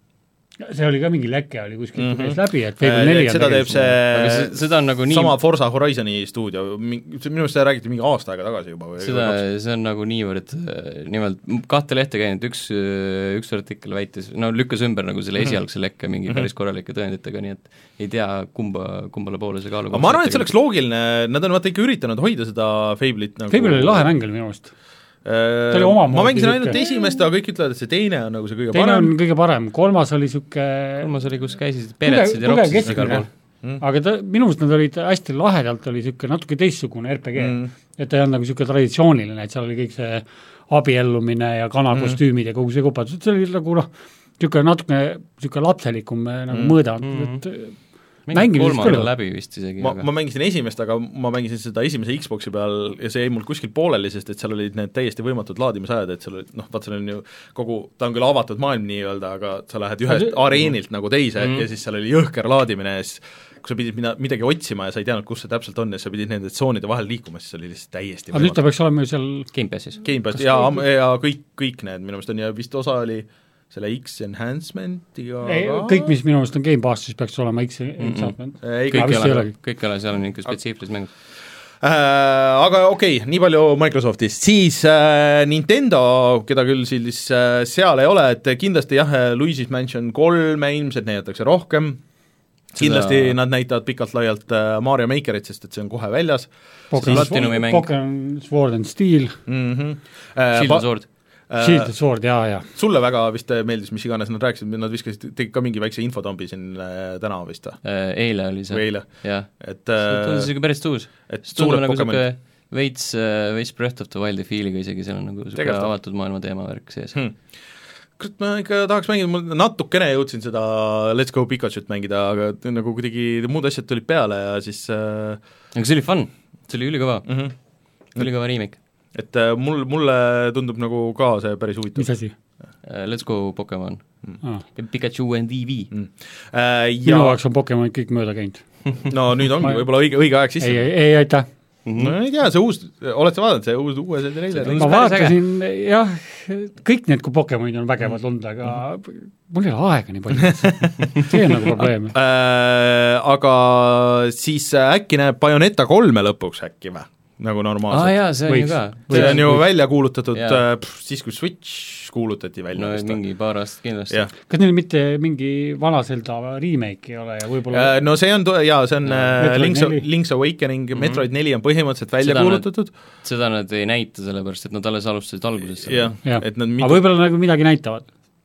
See oli ka mingi leke, oli kuskilt mm -hmm. käis läbi, et Fable neli on seda teeb see, see, seda on nagu nii sama Forza Horizoni stuudio, minu meelest seda räägiti mingi aasta aega tagasi juba või seda, see on nagu niivõrd, nimelt kahte lehte käinud, üks, üks artikkel väitis, no lükkas ümber nagu selle esialgse lekke mingi mm -hmm. päris korralike tõenditega, nii et ei tea, kumba, kumbale poole see kaalu ma arvan, et see oleks loogiline, nad on vaata ikka üritanud hoida seda Fable'it nagu Fable oli lahe mäng minu meelest. Äh, ma mängisin ainult esimest, aga kõik ütlevad, et see teine on nagu see kõige teine parem. Teine on kõige parem, kolmas oli siuke kolmas oli, kus käisid peretsid ja ropsisid igal pool. Mm. aga ta, minu meelest nad olid hästi lahedalt, oli niisugune natuke teistsugune R P G mm., et ta ei olnud nagu niisugune traditsiooniline, et seal oli kõik see abiellumine ja kanakostüümid mm. ja kogu see kupatus, et see oli nagu noh, niisugune natuke niisugune lapselikum nagu mm. mõõda, et mm. mängin kolmanda läbi vist isegi. ma, ma mängisin esimest, aga ma mängisin seda esimese Xboxi peal ja see jäi mul kuskil pooleli, sest et seal olid need täiesti võimatud laadimisajad, et seal olid, noh, vaat seal on ju kogu, ta on küll avatud maailm nii-öelda, aga sa lähed ühest see... areenilt nagu teise mm. ja siis seal oli jõhker laadimine ja siis kui sa pidid mida, midagi otsima ja sa ei teadnud, kus see täpselt on ja sa pidid nende tsoonide vahel liikuma, siis oli lihtsalt täiesti aga nüüd ta peaks olema ju seal Gamepassis. Gamepassis ja, ja kõik, kõik need minu meelest on ja vist osa oli selle X-enhancementiga kõik, mis minu meelest on Game Passis, peaks olema X-enhancement mm. -mm. kõik ei ole, kõik ei ole, seal on niisugune spetsiifilised mängud äh, aga okei okay,, nii palju Microsoftist, siis äh, Nintendo, keda küll siis äh, seal ei ole, et kindlasti jah, Luigi's Mansion kolme ilmselt näidatakse rohkem, kindlasti seda... nad näitavad pikalt-laialt äh, Mario Makerit, sest et see on kohe väljas. Pokémon Sword and Steel mm -hmm. äh, Shield and Sword Shield and Sword, jaa, jaa. Sulle väga vist meeldis, mis iganes nad rääkisid, nad viskasid, tegid ka mingi väikse infotombi siin täna vist või? Eile oli see. Või eile? jah, et see tundus isegi päris tuus. see tundub nagu niisugune veits, veits Breath of the Wildi feeliga isegi, seal on nagu niisugune avatud maailma teemavärk sees hmm. kurat, ma ikka tahaks mängida, ma natukene jõudsin seda Let's Go Pikachu't mängida, aga nagu kuidagi muud asjad tulid peale ja siis äh... aga see oli fun, see oli ülikõva mm, -hmm. ülikõva remake. Et äh, mul, mulle tundub nagu ka see päris huvitav. Mis asi? Uh, let's Go Pokemon mm. ah. Pikachu and D V mm. uh, ja... minu jaoks on Pokemon kõik mööda käinud. no nüüd ongi ma... võib-olla õige, õige aeg sisse. ei, ei, ei, aitäh. Mm-hmm. no ei tea, see uus, oled sa vaadanud, see uus, uue see treiler? ma vaatasin, jah, kõik need kui Pokemonid on vägevad olnud, aga mm. mul ei ole aega nii palju. see on nagu probleem. uh, aga siis äkki näeb Bayonetta kolme lõpuks äkki või? Nagu normaalselt. Ah, jaa, see on Võiks. ju ka. See on ju võiks. välja kuulutatud äh, pff, siis, kui Switch kuulutati välja. no mingi paar aastat kindlasti. kas neil mitte mingi vana Zelda remake ei ole ja võib-olla äh, no see on, jaa, see on äh, Link's, Link's Awakening mm, -hmm. Metroid neli on põhimõtteliselt välja seda kuulutatud. Nad, seda nad ei näita, sellepärast et nad alles alustasid algusest. jah, et nad mitu... aga võib-olla nagu midagi näitavad.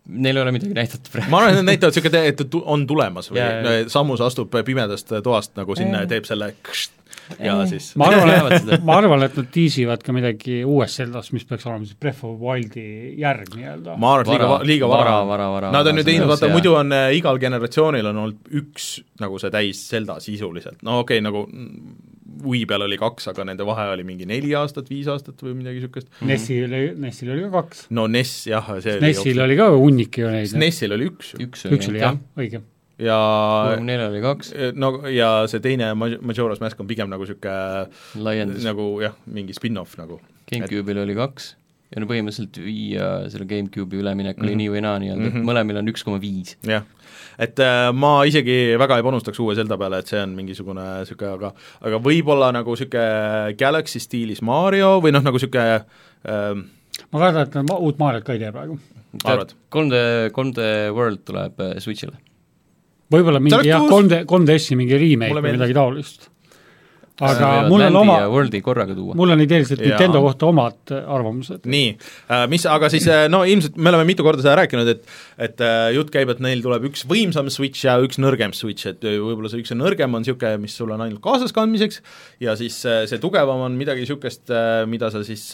neil ei ole midagi näidata praegu. ma arvan, et nad näitavad niisugune, et on tulemas või yeah, yeah. Samus astub pimedast toast nagu sinna ja teeb selle kšt, ja Ei. siis ma arvan, et, ma arvan, et nad tiisivad ka midagi uues Zeldas, mis peaks olema siis Breath of Wildi järg nii-öelda. ma arvan, et liiga, liiga vara, vara, vara, vara nad on ju teinud, vaata, jah. muidu on äh, igal generatsioonil on olnud üks nagu see täis Zelda sisuliselt, no okei okay,, nagu Wii peal oli kaks, aga nende vahe oli mingi neli aastat, viis aastat või midagi niisugust. Nessil oli, Nessil oli ka kaks. no N E S, jah, see Nessil oli, oli ka hunnik ju neid. Nessil oli üks. üks oli, üks oli jah, õige. ja neil oli kaks. no ja see teine Majora's Mask on pigem nagu niisugune nagu jah, mingi spin-off nagu. GameCube'il oli kaks ja no põhimõtteliselt viia selle GameCube'i üleminek oli mm -hmm. nii või naa nii-öelda mm, -hmm. mõlemil on üks koma viis. jah, et äh, ma isegi väga ei panustaks uue Zelda peale, et see on mingisugune niisugune, aga aga võib-olla nagu niisugune Galaxy stiilis Mario või noh, nagu niisugune äh, ma kardan, et nad uut Mariot ka ei tee praegu. kolm D, kolm D World tuleb Switch'ile. Võib-olla mingi jah, kolm D, kolm D S-i mingi remake või midagi taolist. aga mul on oma, mul on ideeliselt Nintendo kohta omad arvamused. nii, mis, aga siis no ilmselt me oleme mitu korda seda rääkinud, et et jutt käib, et neil tuleb üks võimsam Switch ja üks nõrgem Switch, et võib-olla see üks on nõrgem, on niisugune, mis sul on ainult kaasaskandmiseks ja siis see tugevam on midagi niisugust, mida sa siis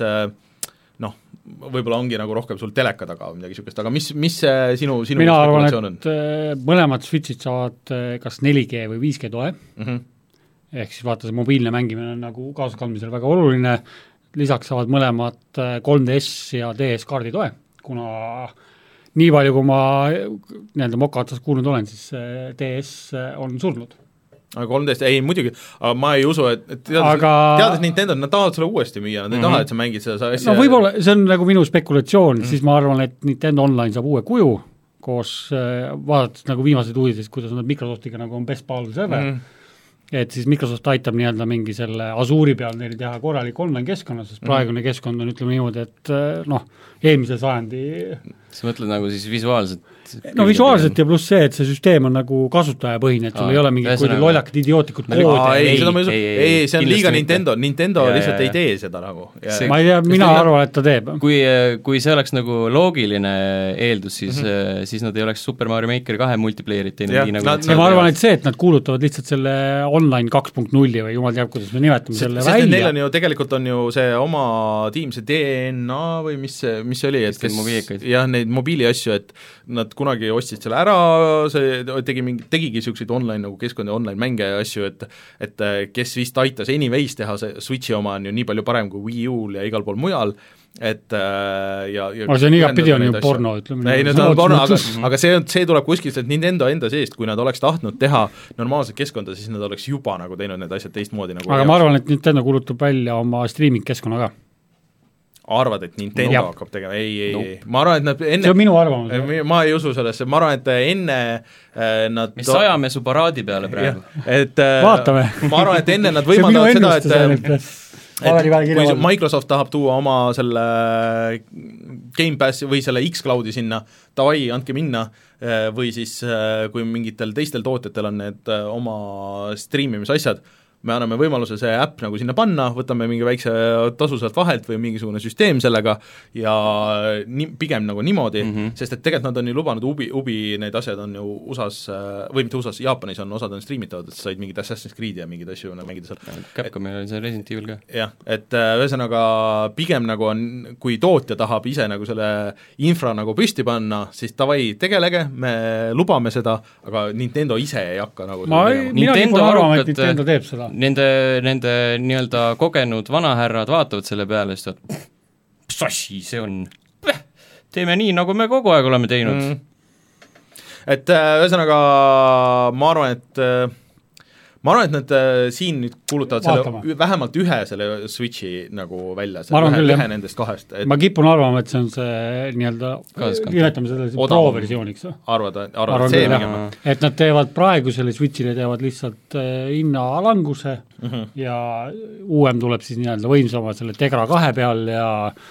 noh, võib-olla ongi nagu rohkem sul teleka taga või midagi niisugust, aga mis, mis see sinu, sinu mina arvan, et on? mõlemad Switchid saavad kas neli G või viis G toe mm, -hmm. ehk siis vaata, see mobiilne mängimine on nagu kaasaskandmisel väga oluline, lisaks saavad mõlemad kolm D S ja D S kaardi toe, kuna nii palju, kui ma nii-öelda moka otsas kuulnud olen, siis D S on surnud. aga kolmteist, ei muidugi, aga ma ei usu, et, et teades, aga... teades Nintendo, nad tahavad selle uuesti müüa, nad ei mm -hmm. taha, et sa mängid seda asja. no võib-olla, see on nagu minu spekulatsioon mm, -hmm. siis ma arvan, et Nintendo Online saab uue kuju, koos vaadates nagu viimaseid uudiseid, kuidas nad Microsoftiga nagu on best pal server mm, -hmm. et siis Microsoft aitab nii-öelda mingi selle Azure'i peal neil teha korralik online keskkonna, sest praegune mm -hmm. keskkond on, ütleme niimoodi, et noh, eelmise sajandi sa mõtled nagu siis visuaalselt? no visuaalselt ja pluss see, et see süsteem on nagu kasutajapõhine, et sul Aa, ei ole mingid kuidagi lollakad idiootlikud koode. ei, seda ma ei usu, ei, see on liiga Nintendo, Nintendo ja, lihtsalt ja, ei tee seda nagu. ma ei tea, mina arvan, et ta teeb. kui, kui see oleks nagu loogiline eeldus, siis mm, -hmm. siis nad ei oleks Super Mario Maker kahe multiplayerit teinud nii nagu nad, nad, ma arvan, et see, et nad kuulutavad lihtsalt selle online kaks punkt null või jumal teab, kuidas me nimetame see, selle välja. Neil on ju, tegelikult on ju see oma tiim, see D N A või mis see, mis see oli, et kes, jah, neid mobiiliasju, et nad kunagi ostsid selle ära, see tegi mingi, tegigi niisuguseid online nagu keskkonda, online mänge ja asju, et et kes vist aitas anyways teha, see Switchi oma on ju nii palju parem kui Wii U-l ja igal pool mujal, et ja, ja aga see on igatpidi on ju porno, ütleme. ei, need on porno, aga, aga see, see tuleb kuskilt, et Nintendo enda seest, kui nad oleks tahtnud teha normaalset keskkonda, siis nad oleks juba nagu teinud need asjad teistmoodi nagu aga jaoks. Ma arvan, et Nintendo kuulutab välja oma streaming-keskkonna ka. arvad, et Nintendo no. hakkab tegema, ei, ei no., ei, ma arvan, et nad enne see on minu arvamus. ma ei usu sellesse, ma arvan, et enne äh, nad mis ajame su paraadi peale praegu? et äh, vaatame. ma arvan, et enne nad võimaldavad seda, et et kui Microsoft tahab tuua oma selle Game Passi või selle X-Cloudi sinna, davai, andke minna, või siis kui mingitel teistel tootjatel on need oma streamimisasjad, me anname võimaluse see äpp nagu sinna panna, võtame mingi väikse tasu sealt vahelt või mingisugune süsteem sellega ja nii, pigem nagu niimoodi mm, -hmm. sest et tegelikult nad on ju lubanud, Ubi, Ubi need asjad on ju U S A-s, või mitte U S A-s, Jaapanis on, osad on streamitavad, et sa said mingid Assassin's Creed ja mingid asju nagu mängida seal. Capcomil oli see Resident Evil ka. jah, et ühesõnaga pigem nagu on, kui tootja tahab ise nagu selle infra nagu püsti panna, siis davai, tegelege, me lubame seda, aga Nintendo ise ei hakka nagu ma ei, mina kipun arvama, et Nintendo teeb seda. Nende, nende nii-öelda kogenud vanahärrad vaatavad selle peale, siis ta mis asi see on? Teeme nii, nagu me kogu aeg oleme teinud mm.. et ühesõnaga ma arvan, et ma arvan, et nad siin nüüd kuulutavad Vaatama. selle vähemalt ühe selle Switchi nagu välja, selle ühe, ühe nendest kahest et.... ma kipun arvama, et see on see nii-öelda, nimetame selle pro-versiooniks. arvad, arvad see pigem. et nad teevad praegu selle Switchile, teevad lihtsalt hinnalanguse mm -hmm. ja uuem tuleb siis nii-öelda võimsama selle Tegra kahe peal ja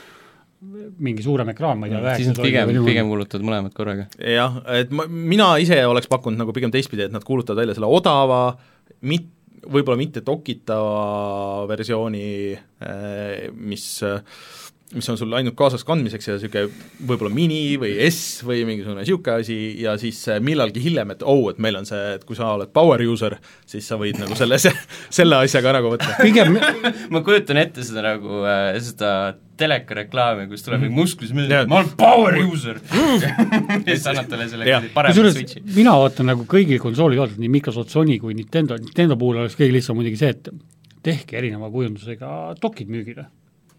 mingi suurem ekraan, ma ei tea, siis nad pigem, pigem kuulutavad mõlemad korraga. jah, et ma, mina ise oleks pakkunud nagu pigem teistpidi, et nad kuulutavad välja selle odava, mit-, võib-olla mitte dokitava versiooni, mis mis on sul ainult kaasas kandmiseks ja niisugune võib-olla mini või S või mingisugune niisugune asi ja siis millalgi hiljem, et oh, et meil on see, et kui sa oled power user, siis sa võid nagu selle, selle asja ka nagu võtta. pigem ma kujutan ette seda nagu äh, seda telekareklaami, kus tuleb mingi musklis meelde, ma olen power user ja siis annad talle selle parema switchi. Mina vaatan nagu kõigil konsooli kaotud, nii Microsoft, Sony kui Nintendo, Nintendo puhul oleks kõige lihtsam muidugi see, et tehke erineva kujundusega dokid müügile.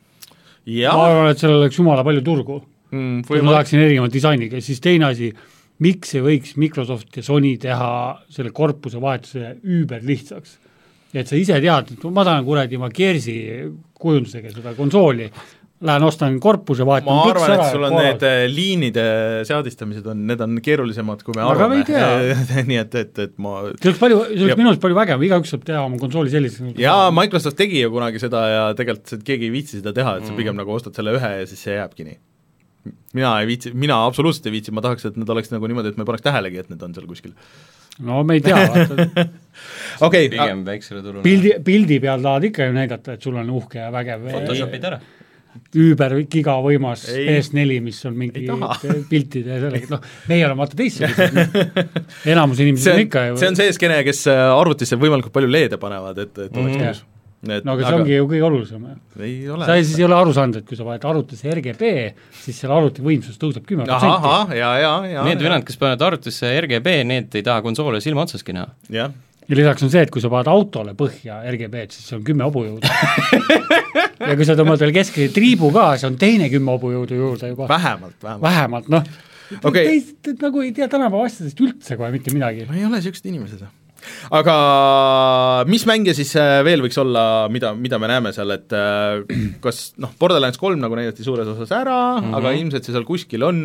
Ja. Ma arvan, et sellel oleks jumala palju turgu mm,. kui ma tahaksin erinevat disainiga, siis teine asi, miks ei võiks Microsoft ja Sony teha selle korpuse vahetuse üüber lihtsaks. Ja et sa ise tead, et ma tahan kuradi ma Gearsi kujundusega seda konsooli, lähen ostan korpuse, vahetan ma arvan, et sul on need liinide seadistamised, on, need on keerulisemad, kui me aga arvame. nii et, et, et ma see oleks, palju, see oleks minu arust palju vägev, igaüks saab teha oma konsooli selliseks. Jaa, Microsoft tegi ju kunagi seda ja tegelikult keegi ei viitsi seda teha, et sa pigem nagu ostad selle ühe ja siis see jääbki nii. Mina ei viitsi, mina absoluutselt ei viitsi, ma tahaks, et need oleks nagu niimoodi, et me paneks tähelegi, et need on seal kuskil. No me ei tea, vaata. okay, pigem väiksele turule. Pildi, pildi peal tahad ikka ju näidata, et sul on uhke ja vägev. Photoshopid ära. Üüber giga võimas P S neli, mis on mingi piltide ja sellega, noh, meie oleme vaata teistsugused. Enamus inimesed on ikka ju. See on see skene, kes arvutisse võimalikult palju leede panevad, et, et oleks mm. Et, no aga see aga... ongi ju kõige olulisem. Ei ole. Sa ei siis ei ole aru saanud, et kui sa vaid arvutisse R G B, siis selle arvuti võimsus tõuseb kümme protsenti. Aha, ja, ja, ja. Need venad, kes panevad arvutisse R G B, need ei taha konsoole silma otsaski näha. Jah. Ja lisaks on see, et kui sa paned autole põhja R G B-d, siis see on kümme hobujõudu. ja kui sa tõmbad veel keskele triibu ka, see on teine kümme hobujõudu juurde juba. Vähemalt, vähemalt. Vähemalt, noh. Okay. Teist, et nagu ei tea tänapäeva asjadest üldse kohe mitte midagi. No ei ole sellised inimesed. Aga mis mänge siis veel võiks olla, mida, mida me näeme seal, et kas, noh, Borderlands kolm nagu näidati suures osas ära, mm-hmm. aga ilmselt see seal kuskil on.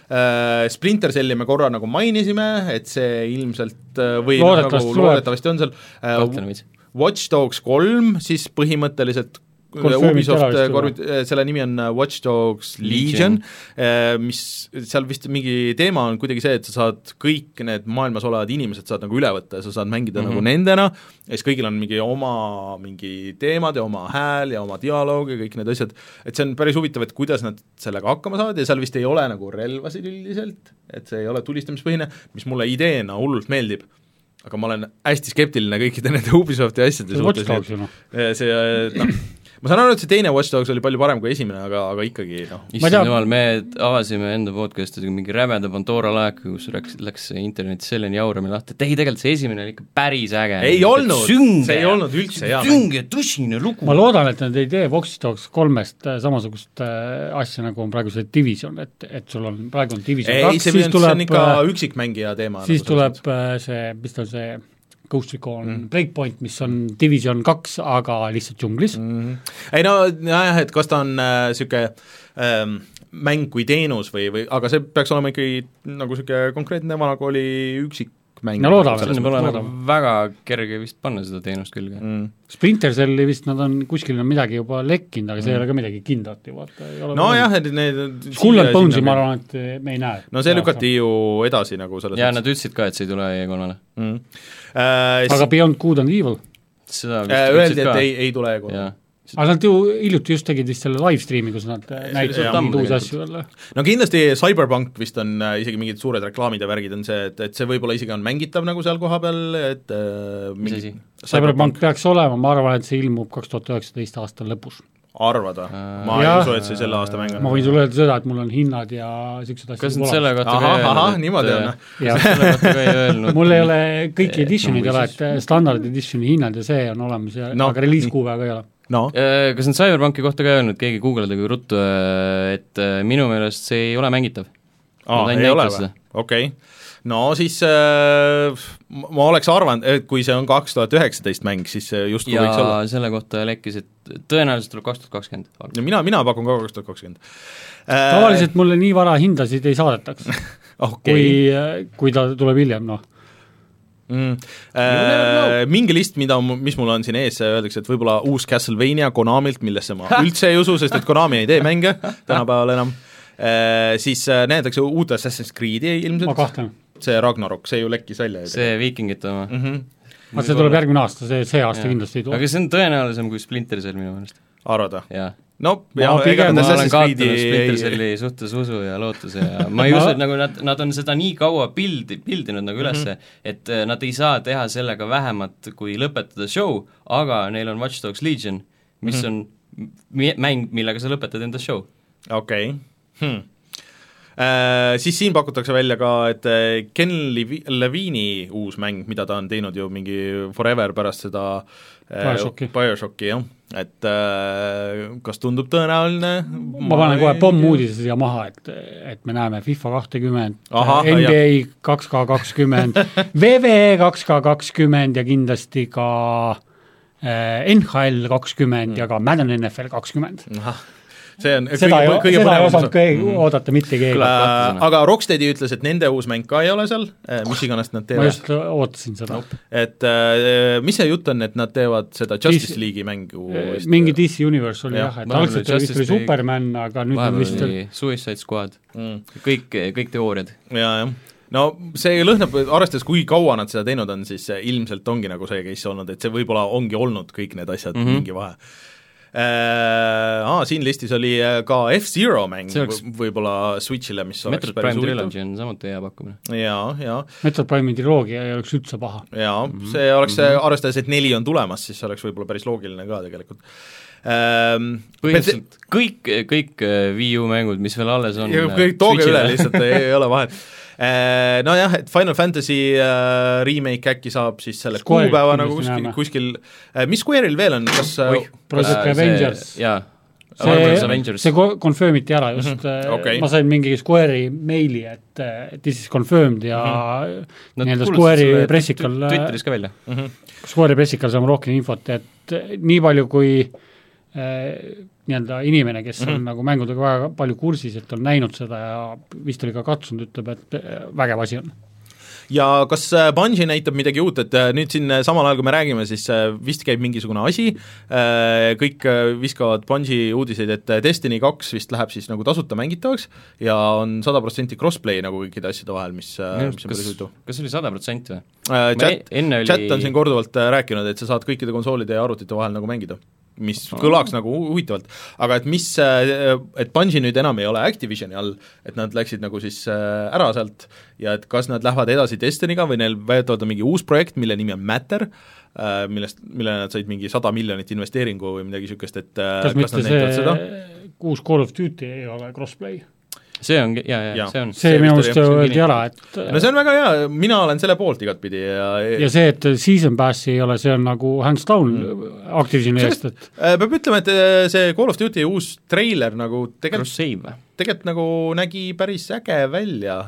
Splinter Celli me korra nagu mainisime, et see ilmselt või loodetavasti, nagu, loodetavasti on seal Watch Dogs kolm, siis põhimõtteliselt Ubisoft, korvid, selle nimi on Watch Dogs Legion, Legion., mis seal vist mingi teema on kuidagi see, et sa saad kõik need maailmas olevad inimesed saad nagu üle võtta ja sa saad mängida mm-hmm. nagu nendena, ja siis kõigil on mingi oma mingi teemad ja oma hääl ja oma dialoog ja kõik need asjad, et see on päris huvitav, et kuidas nad sellega hakkama saavad ja seal vist ei ole nagu relvasid üldiselt, et see ei ole tulistamispõhine, mis mulle ideena hullult meeldib. Aga ma olen hästi skeptiline kõikide nende Ubisofti asjade suhtes. See, noh, ma saan aru, et see teine Watch Dogs oli palju parem kui esimene, aga, aga ikkagi noh. Issand jumal, me avasime enda podcast'i mingi rämeda Pandora laek, kus läks, läks internetis selleni jaurami lahti, et ei, tegelikult see esimene oli ikka päris äge. Ei olnud, see ei olnud üldse hea. Sünge, tõsine lugu. Ma loodan, et nad ei tee Watch Dogs kolmest samasugust asja, nagu on praegu see Division, et, et sul on praegu on Division kaks, siis tuleb... See on ikka üksikmängija teema. Siis nagu tuleb see, mis ta on see Ghost Recon mm. Breakpoint, mis on Division kaks, aga lihtsalt džunglis. Mm. Ei no, jah, et kas ta on äh, siuke ähm, mäng kui teenus või, või, aga see peaks olema ikkagi nagu siuke konkreetne vanakooli üksikmäng. No loodame. See pole nagu väga kerge vist panna seda teenust külge. Mm. Splinter Celli vist nad on, kuskil on midagi juba lekkinud, aga see mm. ei ole ka midagi kindlat ju. No jah, et need... Skull and Bones'i ma arvan, et me ei näe. No see lükati ju edasi nagu selles... Ja, nad ütlesid ka, et see ei tule E kolmele. Mm. Äh, aga Beyond Good and Evil? Seda äh, öeldi, et ei, ei tule E kolmele. Aga nad ju hiljuti just tegid vist selle live streami, kus nad näitavad uusi asju jälle. No kindlasti Cyberpunk vist on äh, isegi mingid suured reklaamid ja värgid on see, et, et see võib-olla isegi on mängitav nagu seal koha peal, et äh, mingi... Cyberpunk, Cyberpunk peaks olema, ma arvan, et see ilmub kaks tuhat üheksateist aastal lõpus. Arvada? Ma ja, ei usu, et see selle aasta mäng on. Ma võin sulle öelda seda, et mul on hinnad ja siuksed asjad. Kas nüüd selle kohta ka ei öelnud? Aha, niimoodi on. Selle kohta ka ei öelnud. Mul ei ole kõiki editionid ei ole, et standard editioni hinnad ja see on olemas, ja, no, aga release-kuupäeva ka ei ole. No. Kas nüüd Cyberpunki kohta ka ei öelnud, keegi googleldagi kui ruttu, et minu meelest see ei ole mängitav. Aa, ei ole või? Okei. No siis äh, ma oleks arvanud, et kui see on kaks tuhat üheksateist mäng, siis just kui võiks olla. Ja selle kohta lekkis, et tõenäoliselt tuleb kaks tuhat kakskümmend. Mina, mina pakun ka kaks tuhat kakskümmend. Tavaliselt mulle nii vara hindasid ei saadetaks, okay. kui, kui ta tuleb hiljem, noh. Mm. Äh, mingi list, mida, mis mul on siin ees, öeldakse, et võib-olla uus Castlevania Konamilt, millesse ma üldse ei usu, sest et Konami ei tee mänge tänapäeval enam. Äh, siis näedatakse uut Assassin's Creed'i ilmselt. Ma kahtlen. See Ragnarok, see ju lekkis välja. See viikingit oma. Mm-hmm. Aga see tuleb järgmine aasta, see, see aasta ja. Kindlasti ei tule. Aga see on tõenäolisem kui Splinter Cell minu meelest. Arvada? Jah. no Ma jah, pigem- ega ma nad olen Assassin's kaotanud Creed'i Splinter Celli suhtes usu ja lootuse ja ma ei usu, et nagu nad, nad on seda nii kaua pildi, pildinud nagu ülesse mm, -hmm. et äh, nad ei saa teha sellega vähemat kui lõpetada show, aga neil on Watch Dogs Legion, mis mm -hmm. on mi-, mäng, millega sa lõpetad enda show. okei okay. hmm. Äh, siis siin pakutakse välja ka, et Ken Levi- Levine'i uus mäng, mida ta on teinud ju mingi forever pärast seda BioShocki, BioShocki jah, et äh, kas tundub tõenäoline? ma panen kohe pommuudise siia maha, et, et me näeme FIFA kakskümmend, N B A kaks K kakskümmend, V V E kaks K kakskümmend ja kindlasti ka äh, N H L kakskümmend mm. ja ka Madden N F L kakskümmend. see on seda kõige, ei, kõige seda ei põnevam osanud keegi mm. oodata mitte keegi. Äh, aga Rocksteadi ütles, et nende uus mäng ka ei ole seal, mis iganes nad teevad. ma just ootasin seda nope.. et äh, mis see jutt on, et nad teevad seda Justice D- League'i mängu? mingi D C Universe oli jah, jah, et algselt oli vist oli Superman, aga nüüd on vist oli Suicide Squad mm., kõik, kõik teooriad. ja, jah. no see lõhnab, arvestades kui kaua nad seda teinud on, siis ilmselt ongi nagu see case olnud, et see võib-olla ongi olnud kõik need asjad mm -hmm. mingi vahe. Äh, aa, siin listis oli ka F-Zero mäng oleks... võib-olla Switchile, mis oleks Metroid Prime Trilogy on samuti hea pakkumine. jaa, jaa. Metroid Prime'i triloogia ei oleks üldse paha. jaa, see oleks mm, -hmm. arvestades, et neli on tulemas, siis see oleks võib-olla päris loogiline ka tegelikult. Ähm, põhimõtteliselt kõik, kõik Wii U mängud, mis veel alles on kõik tooge Switchile. Üle lihtsalt, ei, ei ole vahet. Nojah, et Final Fantasy uh, remake äkki saab siis selle Square, kuupäeva nagu kuskil, kuskil uh, mis Square'il veel on, kas uh, Project uh, Avengers jaa, see, see confirmiti ära just mm, -hmm. okay. ma sain mingi Square'i meili, et, et this is confirmed ja mm -hmm. nii-öelda Square'i pressikal Twitteris ka välja mm -hmm. Square'i pressikal saame rohkem infot, et nii palju kui äh, nii-öelda inimene, kes on mm -hmm. nagu mängudega väga palju kursis, et on näinud seda ja vist oli ka katsunud, ütleb, et vägev asi on. Ja kas Bungie näitab midagi uut, et nüüd siin samal ajal, kui me räägime, siis vist käib mingisugune asi, kõik viskavad Bungie uudiseid, et Destiny kaks vist läheb siis nagu tasuta mängitavaks ja on sada protsenti crossplay nagu kõikide asjade vahel, mis, mis on päris huvitav. Kas oli sada protsenti või? Chat, oli... chat on siin korduvalt rääkinud, et sa saad kõikide konsoolide ja arvutite vahel nagu mängida, mis kõlaks nagu huvitavalt, aga et mis, et Bungie nüüd enam ei ole Activisioni all, et nad läksid nagu siis ära sealt ja et kas nad lähevad edasi Destinyga või neil väidetavalt on mingi uus projekt, mille nimi on Matter, millest, millele nad said mingi sada miljonit investeeringu või midagi niisugust, et kas, kas mitte see uus Call of Duty ei ole crossplay? see on, jaa, jaa, see on see, see minu arust öeldi ära, et no see on väga hea, mina olen selle poolt igatpidi ja ja see, et Season Passi ei ole, see on nagu hands down mm. Activisioni eest, et peab ütlema, et see Call of Duty uus treiler nagu tegelikult tegelikult nagu nägi päris äge välja.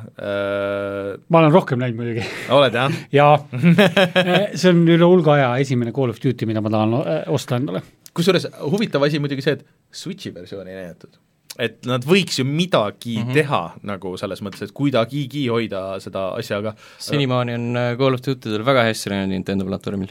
Ma olen rohkem näinud muidugi. Oled, jah? jaa, see on üle hulga aja esimene Call of Duty, mida ma tahan osta endale. Kusjuures huvitav asi muidugi see, et Switchi versiooni ei näidatud. Et nad võiks ju midagi mm -hmm. teha nagu selles mõttes, et kuidagigi hoida seda asja, aga senimaani on Call of Duty'del väga hästi läinud Nintendo platvormil.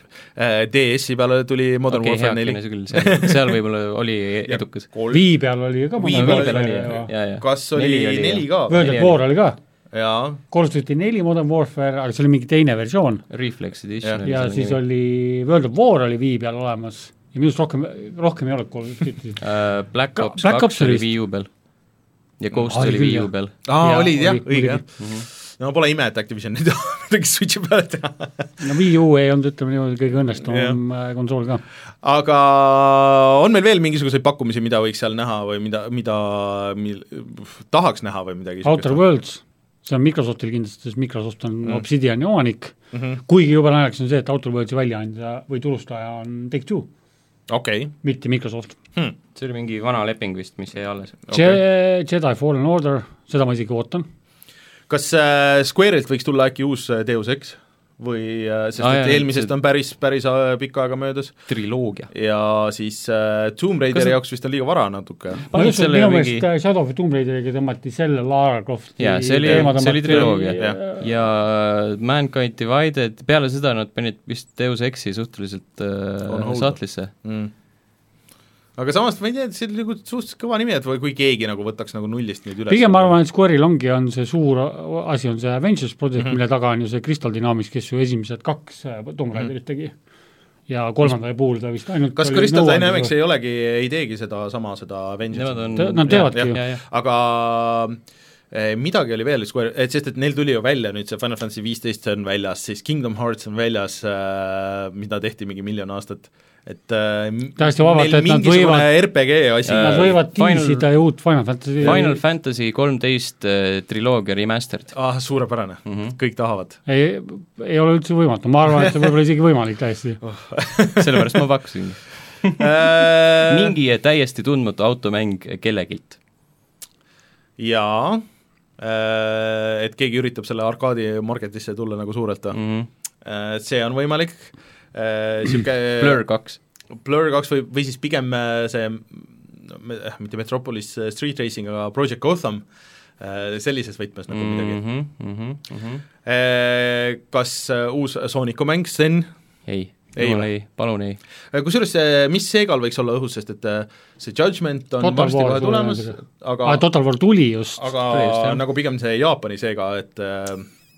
D S-i peale tuli Modern okay, Warfare neli. seal, seal võib-olla oli edukas. Wii peal oli ka Wii peal oli, jah, jah. Kas oli neli, neli ka? World of War oli ka. Jaa. Call of Duty neli Modern Warfare, aga see oli mingi teine versioon. Reflex Edition. ja, ja siis nimi. Oli World of War oli Wii peal olemas ja minust rohkem, rohkem ei olnud Call of Duty. uh, Black Ops Black kaks oli Wii U peal. Ja Ghost ah, oli Wii U peal. Aa, ja, olid jah, õige jah. Mm -hmm. no pole ime, et Activision nüüd midagi Switchi peale teha. no Wii U ei olnud, ütleme niimoodi, kõige õnnestunud konsool ka. Aga on meil veel mingisuguseid pakkumisi, mida võiks seal näha või mida, mida mil, tahaks näha või midagi? Outer Worlds, see on Microsoftil kindlasti, sest Microsoft on mm. Obsidiani omanik, mm -hmm. kuigi juba näeks on see, et Outer Worldsi väljaandja või turustaja on Take-Two. Okei okay.. mitte Microsoft hmm.. see oli mingi vana leping vist, mis jäi alles okay.. Jedi Fallen Order, seda ma isegi ootan. Kas äh, Square'ilt võiks tulla äkki uus Deus Ex? Või äh, sest ah, et jah, eelmisest see... on päris, päris pikka aega möödas. Triloogia. Ja siis äh, Tomb Raideri Kas... jaoks vist on liiga vara natuke. ma just, et minu meelest mingi... Shadow of Tomb Raideriga tõmmati selle Lara Crofti jaa, see oli, see oli triloogia. Ja, ja Mankind Divided, peale seda nad panid vist Deus Exi suhteliselt äh, saatlisse mm. aga samas ma ei tea, see oli nagu suhteliselt kõva nimi, et või kui keegi nagu võtaks nagu nullist nüüd üles. pigem ma arvan, et Square'il ongi, on see suur asi, on see Avengers Project mm, -hmm. mille taga on ju see Crystal Dynamics, kes ju esimesed kaks Tomb Raiderit tegi. ja kolmandale puhul ta vist ainult kas Crystal Dynamics ei olegi, ei teegi seda sama, seda Vengeance? Nad teevadki ju. Aga midagi oli veel, et sest, et neil tuli ju välja nüüd see Final Fantasy viisteist, see on väljas, siis Kingdom Hearts on väljas, mida tehti mingi miljon aastat, et tähesti vabalt, et nad võivad R P G asi. Nad võivad tiisida ja uut Final Fantasy Final Fantasy kolmteist uh, triloogia remastered. Ah, suurepärane, mm-hmm. kõik tahavad. Ei, ei ole üldse võimatu, ma arvan, et see võib-olla isegi võimalik täiesti. Oh. Sellepärast ma pakkusin. Mingi täiesti tundmatu automäng kellegilt. Jaa, et keegi üritab selle arkaadi marketisse tulla nagu suurelt mm-hmm. see on võimalik Siuke, Blur kaks Blur kaks või, või siis pigem see mitte Metropolis Street Racing, aga Project Gotham sellises võtmes nagu midagi mm-hmm, mm-hmm. kas uus Sooniku mäng, Zen? ei ei, ei, palun ei. Kusjuures mis Segal võiks olla õhus, sest et see Judgment on Total varsti kohe tulemas, aga ah, Total War tuli just. Aga just, nagu pigem see Jaapani Sega, et äh,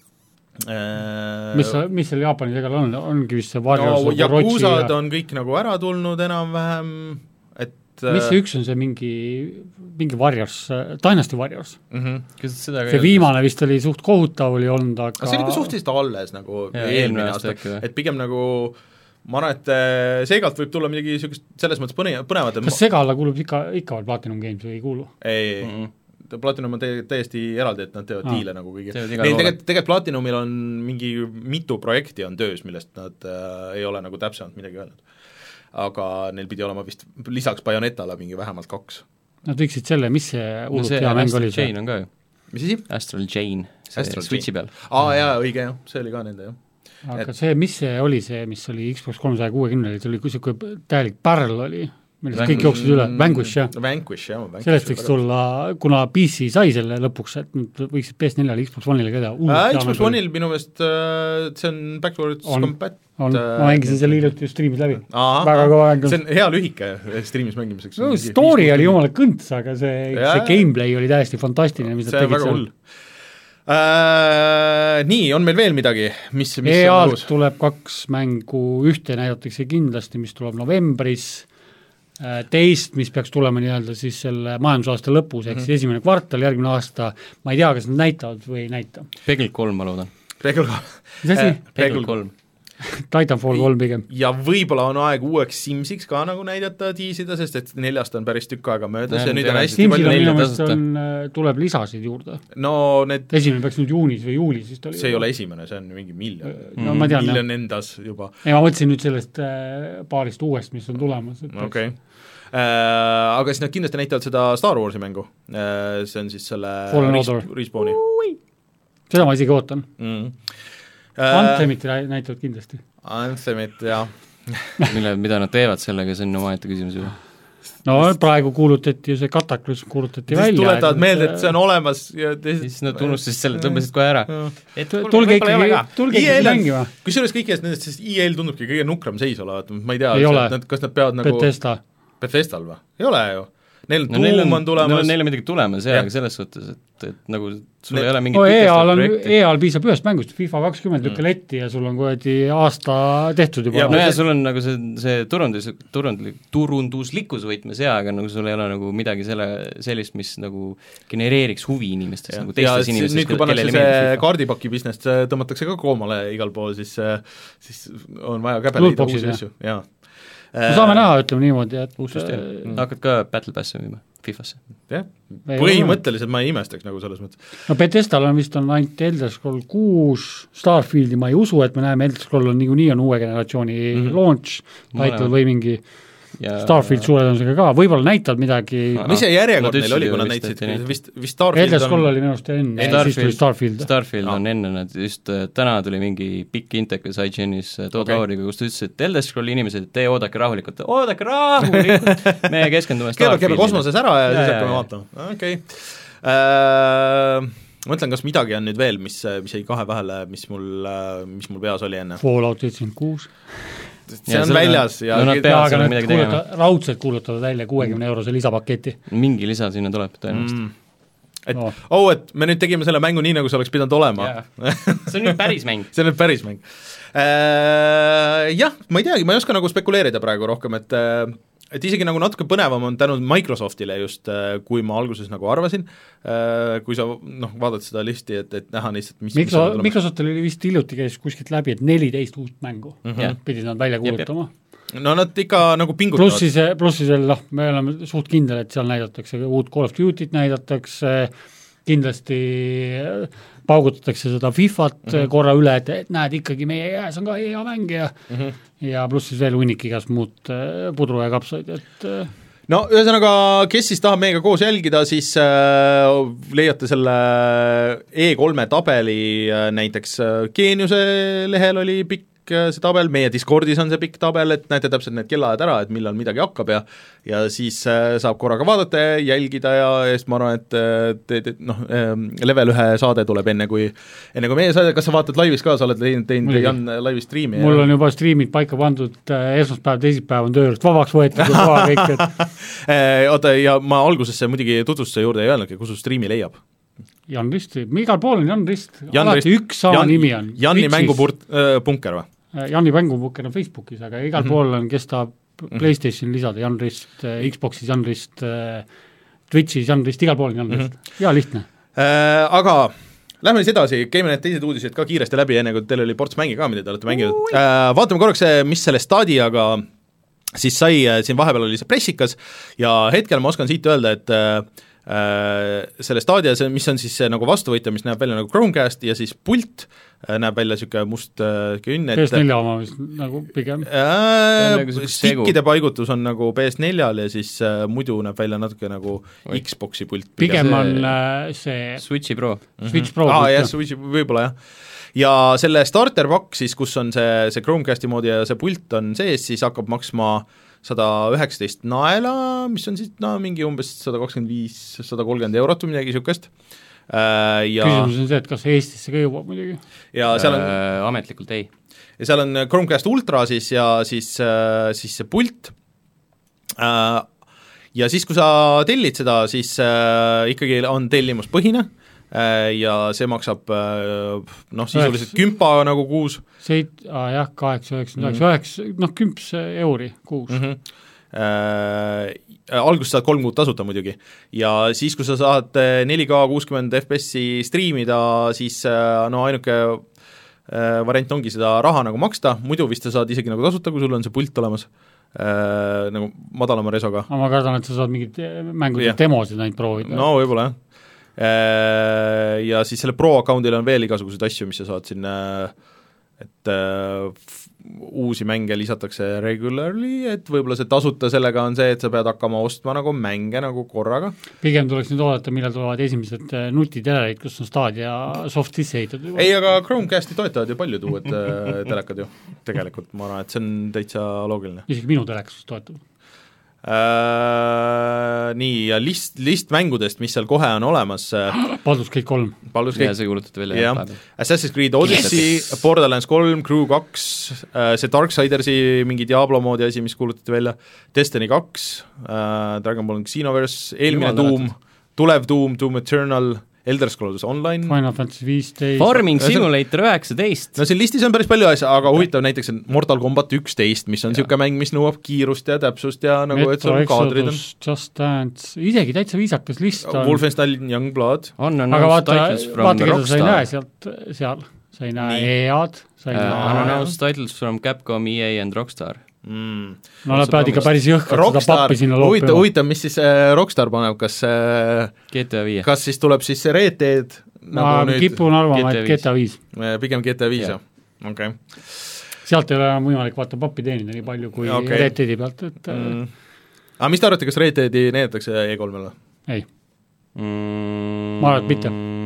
mis, mis seal Jaapani Segal on, ongi vist see Warriors no, Yakuzad ja... on kõik nagu ära tulnud enam-vähem, et mis see üks on see mingi, mingi Warriors, Dynasty Warriors mm-hmm. see viimane vist oli suht kohutav oli olnud, aga aga see oli ka suhteliselt alles nagu ja, eelmine aasta, et pigem nagu ma arvan, et Segalt võib tulla midagi niisugust selles mõttes põnevat. Kas Segala kuulub ikka, ikka veel Platinum Games või ei kuulu? Ei, mm-hmm. Platinum on te- täiesti eraldi, et nad teevad ah. diile nagu kõigi. Neil tegelikult, tegelikult Platinumil on mingi mitu projekti on töös, millest nad äh, ei ole nagu täpsemalt midagi öelnud. Aga neil pidi olema vist lisaks Bayonettale mingi vähemalt kaks. Nad võiksid selle, mis see hullult no hea mäng oli see? Jane on ka ju. Mis asi? Astral Jane, see Astral Switchi peal. Aa jaa, õige jah, see oli ka nende jah. Aga et... see, mis see oli see, mis oli Xbox kolmsaja kuuekümne, see oli niisugune täielik pärl oli, millest Vank... kõik jooksid üle, Vanquish jah. Vanquish jah. Vanquish, sellest võiks tulla, kuna P C sai selle lõpuks, et nüüd võiksid P S neljale Xbox One'ile ka teha. Äh, Xbox One'il minu meelest äh, see on backwards on, compat. On, ma mängisin selle hiljuti streamis läbi. Aha, väga kõva mäng. See on hea lühike streamis mängimiseks. No, story oli jumala kõnts, aga see, see gameplay oli täiesti fantastiline, mis see on väga hull. Äh, nii, on meil veel midagi, mis, mis E A-lt tuleb kaks mängu, ühte näidatakse kindlasti, mis tuleb novembris, teist, mis peaks tulema nii-öelda siis selle majandusaasta lõpus, ehk siis esimene kvartal, järgmine aasta, ma ei tea, kas nad näitavad või ei näita. Pegel kolm, ma loodan. Pegel kolm. Mis asi? Pegel kolm. Titanfall kolm pigem. Ja võib-olla on aeg uueks Simsiks ka nagu näidata, tiisida, sest et neljast on päris tükk aega möödas ja nüüd on hästi Simsil on minu mõelest on, tuleb lisasid juurde. No need... Esimene peaks nüüd juunis või juulis vist oli. See ei ole esimene, see on mingi miljon. No ma tean, miljon endas juba. Ei, ma mõtlesin nüüd sellest paarist uuest, mis on tulemas. Okei. Okay. Äh, aga siis nad kindlasti näitavad seda Star Warsi mängu. Äh, see on siis selle Respawni. Seda ma isegi ootan. Mm. Anthemit näitavad kindlasti. Anthemit, jah. Mille, mida nad teevad sellega, see on omaette küsimus juba. No praegu kuulutati ju see Kataklysm kuulutati siis välja. Siis tuletavad meelde, et see on olemas. Ja siis nad unustasid selle, tõmbasid kohe ära. Et tulge ikkagi, tulge ikkagi mängima. Kusjuures kõikidest nendest, sest E A-l tundubki kõige nukram seis olevat. Ma ei tea, ei kas nad peavad nagu... Bethesda. Bethesdal või? Ei ole ju. Neil no, tuum on, on tulemas. Neil on midagi tulemas, jah, aga selles suhtes, et, et nagu sul ne... ei ole mingit no, E-al on, E-al piisab ühest mängust, FIFA kakskümmend lükka mm. letti ja sul on koodi aasta tehtud juba. Ja, no ja sul on nagu see, see turundus, turundus, turunduslikkus võtmes hea, aga nagu sul ei ole nagu midagi selle, sellist, mis nagu genereeriks huvi inimestes, ja. Nagu teistes inimestes. Nüüd, kui pannakse see kaardipaki business, tõmmatakse ka koomale igal pool, siis, siis on vaja käbeleida uusi asju, jaa. Me saame näha, ütleme niimoodi, et mm. hakkad ka Battle Passi müüma FIFAsse. jah, põhimõtteliselt ma ei imestaks nagu selles mõttes. No Bethesdal on vist on ainult Elder Scroll kuus, Starfieldi ma ei usu, et me näeme, Elder Scroll on niikuinii on uue generatsiooni mm-hmm. launch title või mingi ja... Starfield suure tõenäosusega ka, võib-olla näitavad midagi no, mis see järjekord neil oli, kui nad näitasid, vist, vist Starfield Elder Scroll on... oli minu arust enne, Starfield, siis tuli Starfield. Starfield no. on enne, nad just täna tuli mingi pikk intekas iGenis Todd okay. Howard'iga, kus ta ütles, et Elder Scrolli inimesed, te oodake rahulikult, oodake rahulikult, me keskendume Starfieldile. Käime kosmoses ära ja, ja siis hakkame vaatama, okei okay. uh, mõtlen, kas midagi on nüüd veel, mis, mis jäi kahe vahele, mis mul, mis mul peas oli enne. Fallout seitsekümmend kuus see ja on väljas ja, no, nad peavad selle midagi tegema. Raudselt kuulutavad välja kuuekümne eurose lisapaketi. Mingi lisa sinna tuleb tõenäoliselt. Mm. et oh. oh, et me nüüd tegime selle mängu nii, nagu see oleks pidanud olema yeah.. see on nüüd päris mäng. see on nüüd päris mäng äh,. Jah, ma ei teagi, ma ei oska nagu spekuleerida praegu rohkem, et et isegi nagu natuke põnevam on tänu Microsoftile just, kui ma alguses nagu arvasin, kui sa noh, vaatad seda listi, et, et näha lihtsalt, mis Mikro, Microsoftil oli vist hiljuti käis kuskilt läbi, et neliteist uut mängu mm -hmm. pidid nad välja kuulutama. No nad ikka nagu pingutavad. Plussi see, plussi see, noh, me oleme suht kindel, et seal näidatakse uut Call of Duty't näidatakse, kindlasti paugutatakse seda Fifat mm -hmm. korra üle, et, et näed, ikkagi meie jääs on ka hea mäng ja mm -hmm. ja pluss siis veel hunnik igast muud pudru ja kapsaid, et no ühesõnaga, kes siis tahab meiega koos jälgida, siis äh, leiate selle E kolme tabeli äh, näiteks äh, Geeniuse lehel oli pikk see tabel, meie Discordis on see pikk tabel, et näete täpselt need kellaajad ära, et millal midagi hakkab ja ja siis äh, saab korraga vaadata ja jälgida ja just ma arvan, et te, te, noh, level ühe saade tuleb enne kui enne kui meie saade, kas sa vaatad laivis ka, sa oled teinud, teinud Jan laivis striimi? Mul ja... on juba striimid paika pandud, esmaspäev, teisipäev on tööst vabaks võetud ja koha kõik, et oota, ja ma algusesse muidugi tutvustuse juurde ei öelnudki, kus su striimi leiab? Jan Rist, igal pool on Jan Rist, Jan alati Rist, üks sama Jan, nimi on. Janni mängupunker või? Janni mängupunker on Facebookis, aga igal mm -hmm. pool on, kes tahab PlayStation lisada, Jan Rist, Xboxis Jan Rist, Twitchis Jan Rist, igal pool on Jan Rist mm, -hmm. ja lihtne äh,. Aga lähme siis edasi, käime need teised uudised ka kiiresti läbi, enne kui teil oli ports mängi ka, mida te olete mänginud äh,. Vaatame korraks, mis selle Stadiaga siis sai, siin vahepeal oli see pressikas ja hetkel ma oskan siit öelda, et äh, selle Stadia, see, mis on siis see nagu vastuvõtja, mis näeb välja nagu Chromecast ja siis pult näeb välja niisugune must künn, et P S neli oma vist nagu pigem äh, stikkide paigutus on nagu P S neljal ja siis äh, muidu näeb välja natuke nagu Oi. Xboxi pult. Pigem see... on äh, see Switchi Pro. Switch Pro. Aa, jah, Switchi, võib-olla jah. Ja selle starter pakk siis, kus on see, see Chromecasti moodi ja see pult on sees, siis hakkab maksma sada üheksateist naela, mis on siis no mingi umbes sada kakskümmend viis, sada kolmkümmend eurot või midagi niisugust. Ja küsimus on see, et kas Eestisse ka jõuab muidugi? Ja seal on äh, ametlikult ei. Ja seal on Chromecast Ultra siis ja siis, siis see pult. Ja siis, kui sa tellid seda, siis ikkagi on tellimuspõhine ja see maksab noh, sisuliselt kümpa nagu kuus. Seit-, ah, jah, kaheksa, üheksakümmend üheksa, üheksa, noh, kümps euri kuus. Mm -hmm. äh, alguses saad kolm kuud tasuta muidugi ja siis, kui sa saad neli K kuuskümmend F P S-i striimida, siis no ainuke äh, variant ongi seda raha nagu maksta, muidu vist sa saad isegi nagu tasuta, kui sul on see pult olemas äh, nagu madalama resoga. ma kardan, et sa saad mingid mängude yeah. demosid ainult proovida. No võib-olla jah. Ja siis selle Pro account'il on veel igasuguseid asju, mis sa saad sinna, et äh, uusi mänge lisatakse regularly, et võib-olla see tasuta sellega on see, et sa pead hakkama ostma nagu mänge nagu korraga. Pigem tuleks nüüd oodata, millal tulevad esimesed nutitelerid, kus on Stadia soft sisse ehitatud. Ei, aga Chromecasti toetavad ju paljud uued telekad ju, tegelikult ma arvan, et see on täitsa loogiline. Isegi minu telekas toetab. Äh, nii, ja list, list mängudest, mis seal kohe on olemas Baldur's Gate kolm. Baldur's Gate. Ja see kuulutati välja. Ja. Assassin's Creed Odyssey, Borderlands kolm, Crew kaks, see Darksidersi mingi Diablo moodi asi, mis kuulutati välja, Destiny kaks, Dragon Ball Xenoverse, eelmine Doom, tulev Doom, Doom Eternal, Elder Scrolls Online, Final Fantasy viisteist, Farming Simulator üheksateist. No siin listis on päris palju asja, aga huvitav näiteks Mortal Combat üksteist, mis on niisugune mäng, mis nõuab kiirust ja täpsust ja nagu Metro, et sul kaadrid on Just Dance, isegi täitsa viisakas list on Wolfenstein Youngblood. aga vaata, vaata, keda sa ei näe sealt, seal, sa ei näe E A-d, sa ei uh, näe Unannounced titles from Capcom, E A and Rockstar. Mm. No nad peavad ikka päris jõhkrad seda pappi sinna loopima. Huvitav, huvitav, mis siis äh, Rockstar paneb, kas äh, G T A viis. Kas siis tuleb siis see Red Dead ma nagu kipun arvama, et G T A viis. Pigem G T A viis, jah. Okei. Okay. Sealt ei ole võimalik vaata pappi teenida nii palju kui okay. Red Deadi pealt, et mm. aga mis te arvate, kas Red Deadi näidatakse E kolmele? Ei. Mm. Ma arvan, et mitte.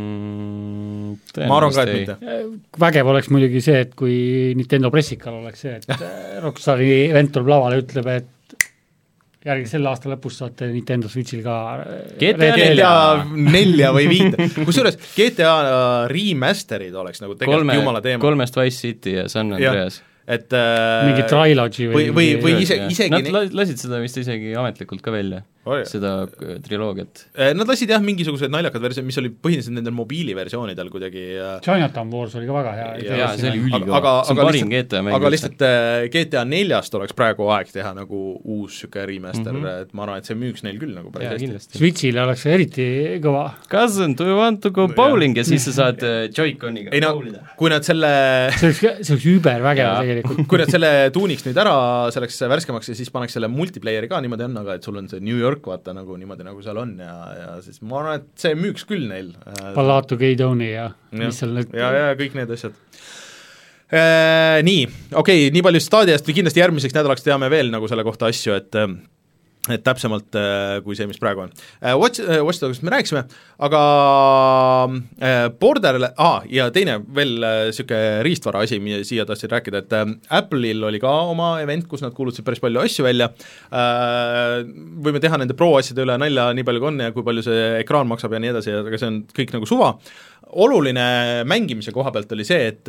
Ma arvan ka, et mitte. Vägev oleks muidugi see, et kui Nintendo pressikal oleks see, et Rockstari event tuleb lavale, ütleb, et järgi selle aasta lõpus saate Nintendo Switchil ka G T A nelja või viite. Kusjuures G T A remasterid oleks nagu tegelikult Kolme, jumala teema. Kolmest Vice City ja San Andreas. Et, äh, mingi trilogy või, või, või ise, isegi Nad lasid seda vist isegi ametlikult ka välja. seda triloogiat. Nad lasid jah mingisugused naljakad versioonid, mis oli põhiliselt nendel mobiiliversioonidel kuidagi Chinatown Wars oli ka väga hea. Jaa, see oli ülikõva, see on parim G T A mäng. Aga lihtsalt G T A neljast oleks praegu aeg teha nagu uus süke remaster, mm -hmm. et ma arvan, et see müüks neil küll nagu päris hästi. Switchile oleks eriti kõva. Cousin, do you want to go bowling? Ja siis sa saad Joy-Coniga ei no, kui nad selle see oleks, see oleks übervägev tegelikult. Kui nad selle tuuniks nüüd ära, selleks värskemaks ja siis paneks selle multiplayeri ka niimoodi on, aga et sul on see New York vaata nagu niimoodi, nagu seal on ja, ja siis ma arvan, et see müüks küll neil. Palato Gaydoni ja, ja mis seal nüüd ja, ja kõik need asjad. Äh, nii, okei okay,, nii palju staadiast või kindlasti järgmiseks nädalaks teame veel nagu selle kohta asju, et et täpsemalt kui see, mis praegu on. Watch, Watch Dogsist me rääkisime, aga Borderle, ah, ja teine veel niisugune riistvara asi, mida siia tahtsin rääkida, et Apple'il oli ka oma event, kus nad kuulutasid päris palju asju välja, võime teha nende pro asjade üle nalja nii palju kui on ja kui palju see ekraan maksab ja nii edasi, aga see on kõik nagu suva. Oluline mängimise koha pealt oli see, et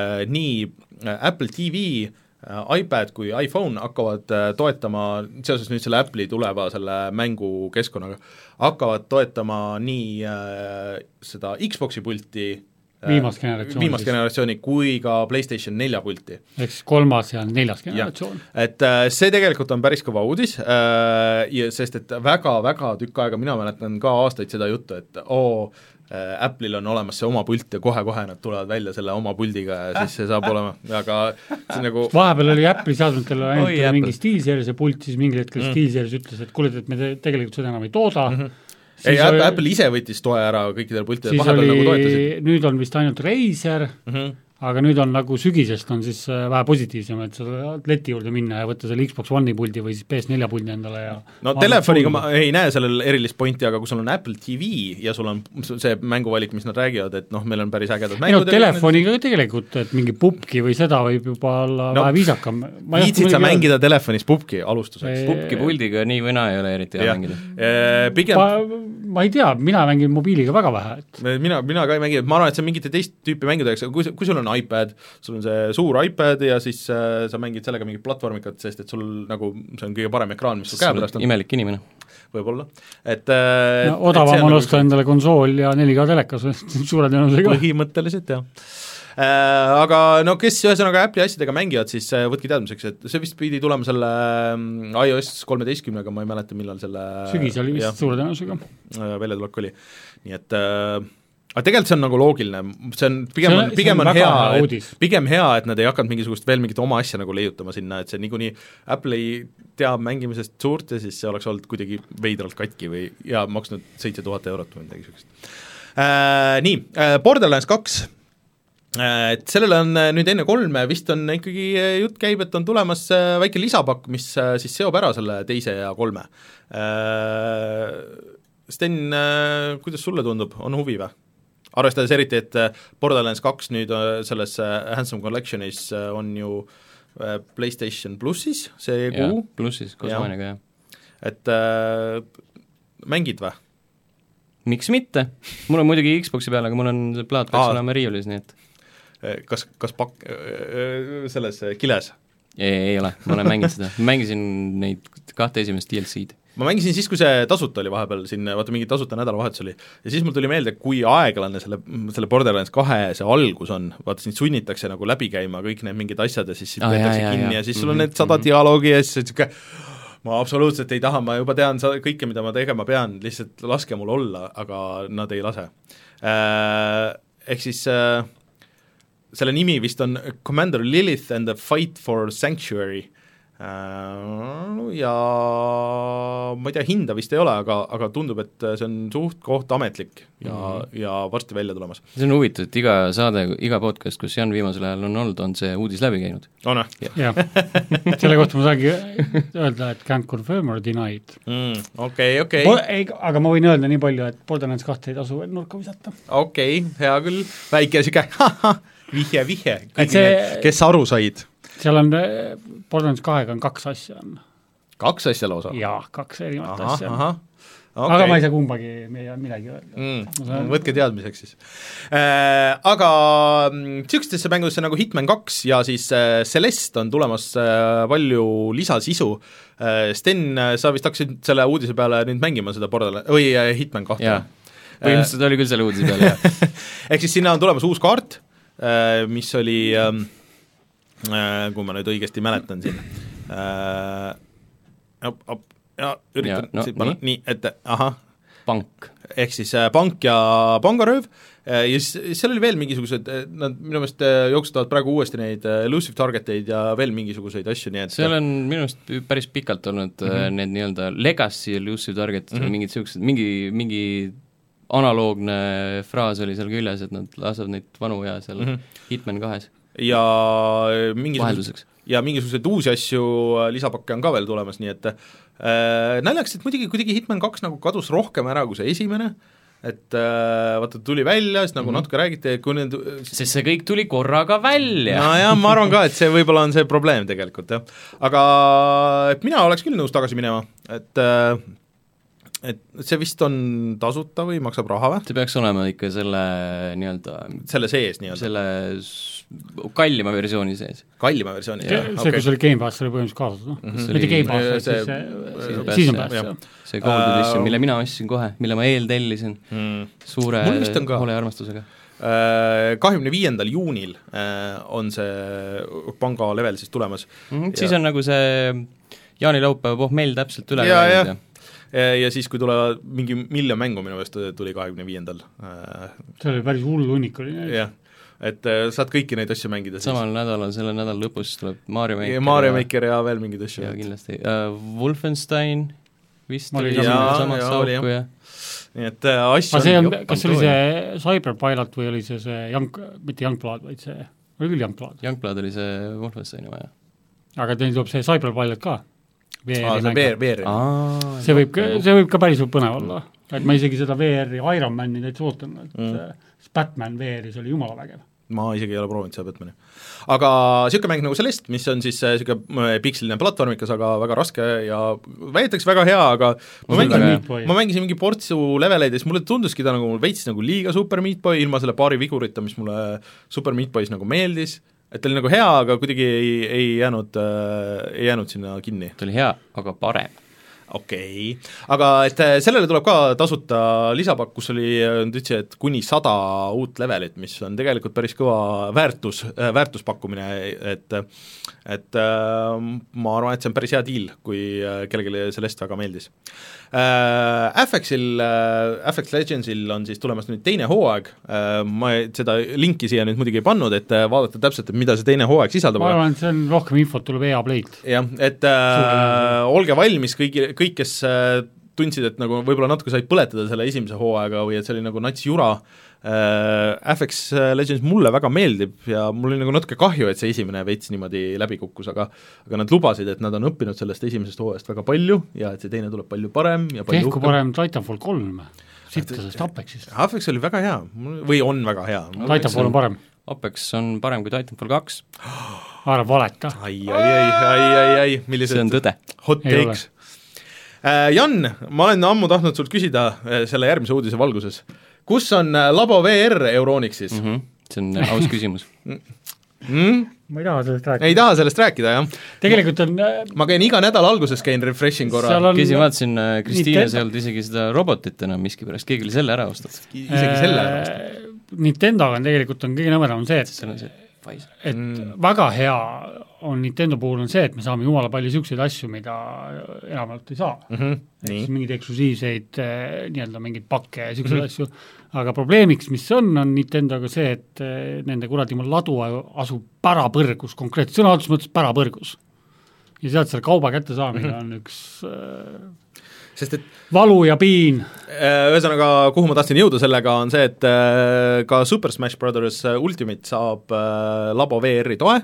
nii Apple T V iPad kui iPhone hakkavad toetama, seoses nüüd selle Apple'i tuleva selle mängukeskkonnaga, hakkavad toetama nii äh, seda Xboxi pulti viimast generatsiooni, viimast generatsiooni kui ka PlayStation nelja pulti. Ehk siis kolmas ja neljas generatsioon. Et äh, see tegelikult on päris kõva uudis, äh, ja sest et väga-väga tükk aega, mina mäletan ka aastaid seda juttu, et oo, Apple'il on olemas see oma pult ja kohe-kohe nad tulevad välja selle oma puldiga ja siis see saab olema, aga see nagu vahepeal oli Apple'i seadmetel ainult Oi, mingi SteelSeries'e pult, siis mingil hetkel mm. SteelSeries ütles, et kuule, et me te tegelikult seda enam ei tooda mm. -hmm. ei, Apple, Apple ise võttis toe ära kõikidele pultidele, vahepeal nagu toetasid. Nüüd on vist ainult Razer mm, -hmm. aga nüüd on nagu sügisest on siis vähe positiivsem, et sa saad leti juurde minna ja võtta selle Xbox One'i puldi või siis P S neljja puldi endale ja no telefoniga ma ei näe sellel erilist pointi, aga kui sul on Apple T V ja sul on see mänguvalik, mis nad räägivad, et noh, meil on päris ägedad mängud. No telefoniga need... tegelikult, et mingi pubki või seda võib juba olla no, vähe viisakam. Viitsid sa mängida telefonis pubki alustuseks? Pubki puldiga nii või naa ei ole eriti hea mängida. Pigem... Ma, ma ei tea, mina mängin mobiiliga väga vähe. Et... Mina, mina ka ei mängi, ma arvan, et see on mingite teist tüüpi mängudeks, kui, kui sul on iPad, sul on see suur iPad ja siis äh, sa mängid sellega mingit platvormikat, sest et sul nagu see on kõige parem ekraan, mis sul käe pärast on. Imelik inimene. Võib-olla. Et äh, no, odavam on osta endale konsool ja neli K telekas suure tõenäosusega. Põhimõtteliselt, jah. Äh, aga no kes ühesõnaga Apple'i asjadega mängivad, siis äh, võtke teadmiseks, et see vist pidi tulema selle äh, iOS kolmeteistkümnega, ma ei mäleta, millal selle sügis oli vist jah, suure tõenäosusega. Äh, väljatulek oli. Nii et äh, aga tegelikult see on nagu loogiline, see on pigem see on, pigem on, on hea, et, pigem hea, et nad ei hakanud mingisugust veel mingit oma asja nagu leiutama sinna, et see niikuinii Apple ei tea mängimisest suurt ja siis see oleks olnud kuidagi veidralt katki või ja maksnud seitse tuhat eurot või midagi sellist äh,. Nii äh,, Borderlands kaks äh,, et sellele on nüüd enne kolme vist on ikkagi jutt käib, et on tulemas äh, väike lisapakk, mis äh, siis seob ära selle teise ja kolme äh,. Sten äh,, kuidas sulle tundub, on huvi või? Arvestades eriti, et Borderlands kaks nüüd selles Handsome Collectionis on ju PlayStation plussis see kuu. Plussis, koos mainega, jah. Et äh, mängid või? Miks mitte? Mul on muidugi Xboxi peal, aga mul on see plaat peaks olema riiulis, nii et kas, kas pak-, selles kiles? Ei, ei ole, ma olen mänginud seda. Mängisin neid kahte esimest D L C-d. Ma mängisin siis, kui see tasuta oli vahepeal siin, vaata mingi tasuta nädalavahetus oli, ja siis mul tuli meelde, kui aeglane selle, selle Borderlands kahe see algus on, vaata sind sunnitakse nagu läbi käima kõik need mingid asjad ja siis sind võetakse ah, kinni ja, ja siis sul on need sada dialoogi ja siis niisugune ma absoluutselt ei taha, ma juba tean kõike, mida ma tegema pean, lihtsalt laske mul olla, aga nad ei lase äh,. Ehk siis äh, selle nimi vist on Commander Lilith and the Fight for Sanctuary ja ma ei tea, hinda vist ei ole, aga, aga tundub, et see on suht koht ametlik ja mm., ja varsti välja tulemas. See on huvitav, et iga saade, iga podcast, kus Jan viimasel ajal on olnud, on see uudis läbi käinud. On või? Jah, selle kohta ma saangi öelda, et can't confirm or denied mm,. Okei, okei. Aga ma võin öelda nii palju, et Borderlands kahte ei tasu nurka visata. Okei, hea küll, väike siuke vihje, vihje, kõik see... need, kes aru said. Seal on, Borderlands kahega on kaks asja on. Kaks asja lausa? Jaa, kaks erinevat asja. Aha, okay. Aga ma ei saa kumbagi midagi öelda mm,. Saan... võtke teadmiseks siis äh,. Aga niisugustesse mängudesse nagu Hitman kaks ja siis äh, Celeste on tulemas äh, palju lisasisu äh,. Sten, sa vist hakkasid selle uudise peale nüüd mängima seda Borderlands või äh, Hitman kahte? jaa, põhimõtteliselt äh, oli küll selle uudise peale, jah. Ehk siis sinna on tulemas uus kaart, äh, mis oli äh, äh, kui ma nüüd õigesti mäletan siin äh, op, op, ja üritan ja, no, siit panna nii, nii ette, ahah. Pank. Ehk siis äh, pank ja pangarööv äh, ja siis seal oli veel mingisugused, nad minu meelest äh, jooksutavad praegu uuesti neid äh, elusive targeteid ja veel mingisuguseid asju, nii et seal on minu meelest päris pikalt olnud mm -hmm. need nii-öelda legacy elusive targetid mm, -hmm. mingid niisugused, mingi, mingi analoogne fraas oli seal küljes, et nad lasavad neid vanu ja seal mm -hmm. Hitman kahes. Ja vahelduseks. Ja mingisuguseid uusi asju, lisapakke on ka veel tulemas, nii et äh, naljakas, et muidugi kuidagi Hitman kaks nagu kadus rohkem ära kui see esimene, et äh, vaata, tuli välja, siis nagu mm -hmm. natuke räägiti, kui need sest see kõik tuli korraga välja. No jah, ma arvan ka, et see võib-olla on see probleem tegelikult, jah. Aga et mina oleks küll nõus tagasi minema, et äh, et see vist on tasuta või maksab raha või? See peaks olema ikka selle nii-öelda selle sees nii-öelda? Selle kallima versiooni sees. Kallima versiooni, jah. See, okay. Kus oli Game Pass, oli põhimõtteliselt kaasas, noh? Mm -hmm. Mitte Game Pass, see, see, Season Pass, jah. See Gold Edition, mille mina ostsin kohe, mille ma eeltellisin mm. suure hole armastusega. kahekümne viiendal juunil on see panga level siis tulemas. Mm -hmm. Siis on nagu see jaanilaupäeva pohmell täpselt üle ja, ja. Ja, ja siis, kui tulevad mingi miljon mängu minu meelest tuli kahekümne viiendal. See oli päris hull hunnik oli. Jah, et saad kõiki neid asju mängida. Samal siis. nädalal, selle nädala lõpus tuleb Mario Maker ja Mario Maker ja, ja veel mingid asju. Ja kindlasti. Uh, Wolfenstein vist oli samad sauku ja nii et uh, asju see on, kas oli see Cyberpilot või oli see see Young, mitte Youngblood, vaid see, oli küll Youngblood? Youngblood oli see Wolfensteini vaja. Aga teil tuleb see Cyberpilot ka? Aa, see V R. Aa, see võib, see võib ka päris põnev olla, et ma isegi seda V R-i Iron Mani täitsa ootan, et mm. Batman V R-is oli jumala vägev. Ma isegi ei ole proovinud seda Batmani. Aga niisugune mäng nagu Celeste, mis on siis niisugune pikseline platvormikas, aga väga raske ja väidetakse väga hea, aga ma mängisin, ma mängisin mingi portsu leveleid ja siis mulle tunduski ta nagu veits nagu liiga Super Meat Boy, ilma selle paari vigurita, mis mulle Super Meat Boys nagu meeldis, et ta oli nagu hea, aga kuidagi ei, ei jäänud äh,, ei jäänud sinna kinni. ta oli hea, aga parem. Okei okay., aga et sellele tuleb ka tasuta lisapakk, kus oli, nüüd ütlesin, et kuni sada uut levelit, mis on tegelikult päris kõva väärtus, väärtuspakkumine, et et äh, ma arvan, et see on päris hea deal, kui kellelegi sellest väga meeldis. Äh, F X-il, F X Legendsil on siis tulemas nüüd teine hooaeg, äh, ma seda linki siia nüüd muidugi ei pannud, et vaadata täpselt, et mida see teine hooaeg sisaldab. Ma arvan, et see on rohkem infot, tuleb E A Play'd. jah, et äh, olge valmis kõigi, kõik, kes äh, tundsid, et nagu võib-olla natuke said põletada selle esimese hooaega või et see oli nagu nats jura, äh, F X Legends mulle väga meeldib ja mul oli nagu natuke kahju, et see esimene veits niimoodi läbi kukkus, aga aga nad lubasid, et nad on õppinud sellest esimesest hooajast väga palju ja et see teine tuleb palju parem ja palju tehku parem Titanfall kolm, sitta sellest Apexist. Apex oli väga hea, või on väga hea. Titanfall on parem. Apex on parem kui Titanfall kaks. Ära valeta. ai, ai, ai, ai, ai, ai, millised see on tõde. Hot takes. Jan, ma olen ammu tahtnud sult küsida selle järgmise uudise valguses. Kus on Labo V R Euronixis? Mm -hmm. See on aus küsimus. mm? Ma ei taha sellest rääkida. Ei taha sellest rääkida, jah. Tegelikult on... Ma käin iga nädal alguses, käin refreshing korra. On... Käisin vaatasin, Kristiines ei olnud isegi seda robotit enam miski pärast, keegi oli selle ära ostnud. Isegi selle ära ostnud. Nintendoga on tegelikult on kõige nõmedam see, et see on see Pfizer. Et mm. väga hea on Nintendo puhul on see, et me saame jumala palju niisuguseid asju, mida enamalt ei saa. Mm -hmm. Nii. Mingeid eksklusiivseid nii-öelda mingeid pakke ja niisuguseid mm -hmm. asju, aga probleemiks, mis on, on Nintendoga see, et nende kuradi ladu asub pärapõrgus, konkreetselt sõnaotus mõttes pärapõrgus. Ja sealt selle kauba kätte saamine mm -hmm. on üks äh, sest et valu ja piin. Ühesõnaga, kuhu ma tahtsin jõuda sellega, on see, et ka Super Smash Brothers Ultimate saab Labo V R-i toe,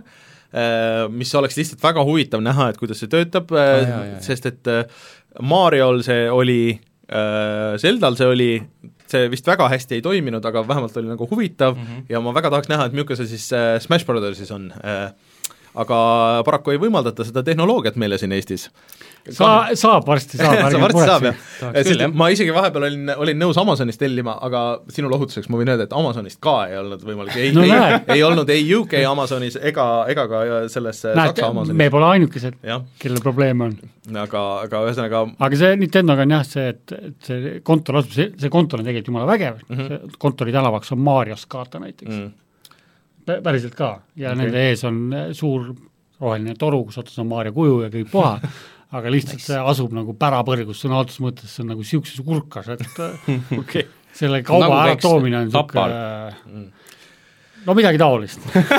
mis oleks lihtsalt väga huvitav näha, et kuidas see töötab, ah, jah, jah, sest et Mariol see oli, Zeldal see oli, see vist väga hästi ei toiminud, aga vähemalt oli nagu huvitav mm -hmm. ja ma väga tahaks näha, et milline see siis Smash Brothersis on. aga paraku ei võimaldata seda tehnoloogiat meile siin Eestis. Sa, saab varsti saab, sa varsti saab, jah. Küll, jah. Ma isegi vahepeal olin, olin nõus Amazonist tellima, aga sinu lohutuseks ma võin öelda, et Amazonist ka ei olnud võimalik, ei, no, ei, ei olnud ei U K Amazonis ega, ega ka selles Näed, Saksa Amazonis. Me pole ainukesed, kellel probleem on. Aga, aga ühesõnaga aga see Nintendoga on jah see, et, et see kontor asub, see, see kontor on tegelikult jumala vägev, mm -hmm. see kontori tänavaks on Marios kaarta näiteks mm. päriselt ka ja okay. nende ees on suur roheline toru, kus otsas on Mario kuju ja kõik puha aga lihtsalt nice. See asub nagu pärapõrgus sõna altus mõttes, see on nagu siukses kurkas, et okay. selle kauba nagu ära toomine on siuke mm. no midagi taolist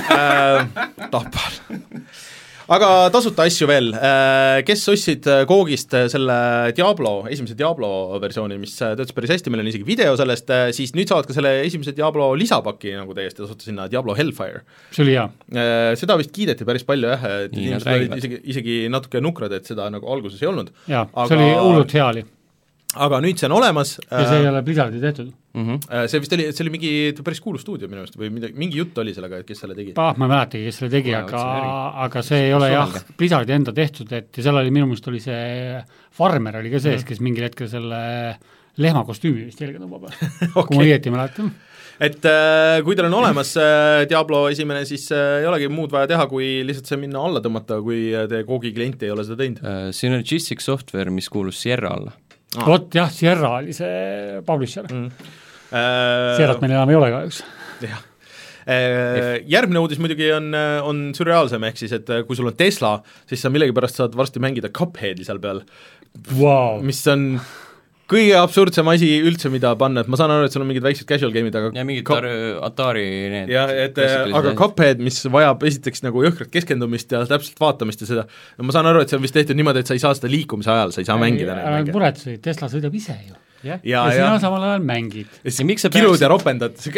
Tapal aga tasuta asju veel, kes ostsid Koogist selle Diablo, esimese Diablo versiooni, mis töötas päris hästi, meil on isegi video sellest, siis nüüd saavad ka selle esimese Diablo lisapaki nagu täiesti tasuta sinna Diablo Hellfire. See oli hea. Seda vist kiideti päris palju jah, et inimesed olid isegi, isegi natuke nukrad, et seda nagu alguses ei olnud. Jaa, aga... see oli hullult hea oli. Aga nüüd see on olemas. Ja see ei ole Blizzardi tehtud. Mm-hmm. See vist oli, see oli mingi päris kuulus stuudio minu meelest või midagi, mingi jutt oli sellega, et kes selle tegi? Ah, ma ei mäletagi, kes selle tegi, aga, aga see ei ole jah, Blizzardi enda tehtud, et ja seal oli minu meelest oli see Farmer oli ka sees, kes mingil hetkel selle lehmakostüümi vist jelge tõmbab okay. kui ma õieti mäletan. Et äh, kui teil on olemas äh, Diablo esimene, siis äh, ei olegi muud vaja teha, kui lihtsalt see minna alla tõmmata, kui te Koogi klienti ei ole seda teinud. Uh, Synergistic Software, mis kuulus Sierra alla. Ah. Vot jah, Sierra oli see publisher mm.. Uh, Sierrat meil enam ei ole kahjuks. Jah. Uh, järgmine uudis muidugi on, on sürreaalsem, ehk siis, et kui sul on Tesla, siis sa millegipärast saad varsti mängida Cupheadi seal peal wow., mis on kõige absurdsem asi üldse, mida panna, et ma saan aru, et sul on mingid väiksed casual game'id, aga ja mingid Cup... Atari need ja, et, aga Cuphead, mis vajab esiteks nagu jõhkrat keskendumist ja täpselt vaatamist ja seda, no ma saan aru, et see on vist tehtud niimoodi, et sa ei saa seda liikumise ajal, sa ei saa ei, mängida ära muretsi, Tesla sõidab ise ju ja, ja, ja sina samal ajal mängid ja ja kilud ja ropendad see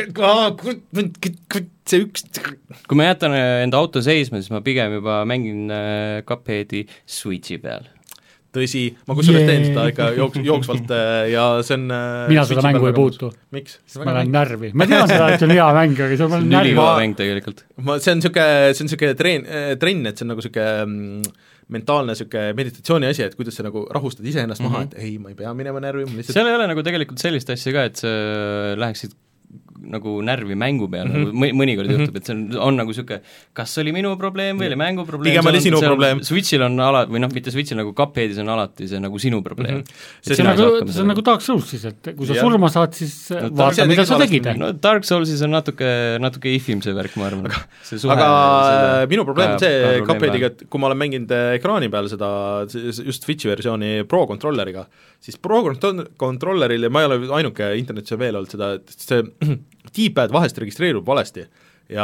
üks kui ma jätan enda auto seisma, siis ma pigem juba mängin Cupheadi Switchi peal tõsi, ma kusjuures yeah. teen seda ikka jooks, jooksvalt ja see on mina seda mängu ei puutu. Miks? Ma lähen närvi. Ma tean seda, et see on hea mäng, aga see on närvi. Ülihea mäng tegelikult. Ma, see on niisugune, see on niisugune trenn, trenn, et see on nagu niisugune mentaalne niisugune meditatsiooni asi, et kuidas sa nagu rahustad iseennast mm -hmm. maha, et ei, ma ei pea minema närvi. Lihtsalt... seal ei ole nagu tegelikult sellist asja ka, et sa läheksid nagu närvi mängu peal mm, -hmm. nagu mõnikord juhtub, et see on, on nagu niisugune, kas oli minu probleem või oli mängu probleem, pigem oli sinu probleem. Switchil on ala-, või noh, mitte Switchil, nagu Cupheadis on alati see nagu sinu probleem mm. -hmm. see, see, nagu, see on nagu Dark Souls siis, et kui sa ja. surma saad, siis no, vaata, mida sa tegid. No Dark Soulsis on natuke, natuke ifim see värk, ma arvan. aga, aga selle, minu probleem on see Cupheadiga, et kui ma olen mänginud ekraani peal seda, just Switchi versiooni Pro controlleriga, siis Pro controlleril ja ma ei ole ainuke internetis veel olnud seda, et see D-pad vahest registreerub valesti ja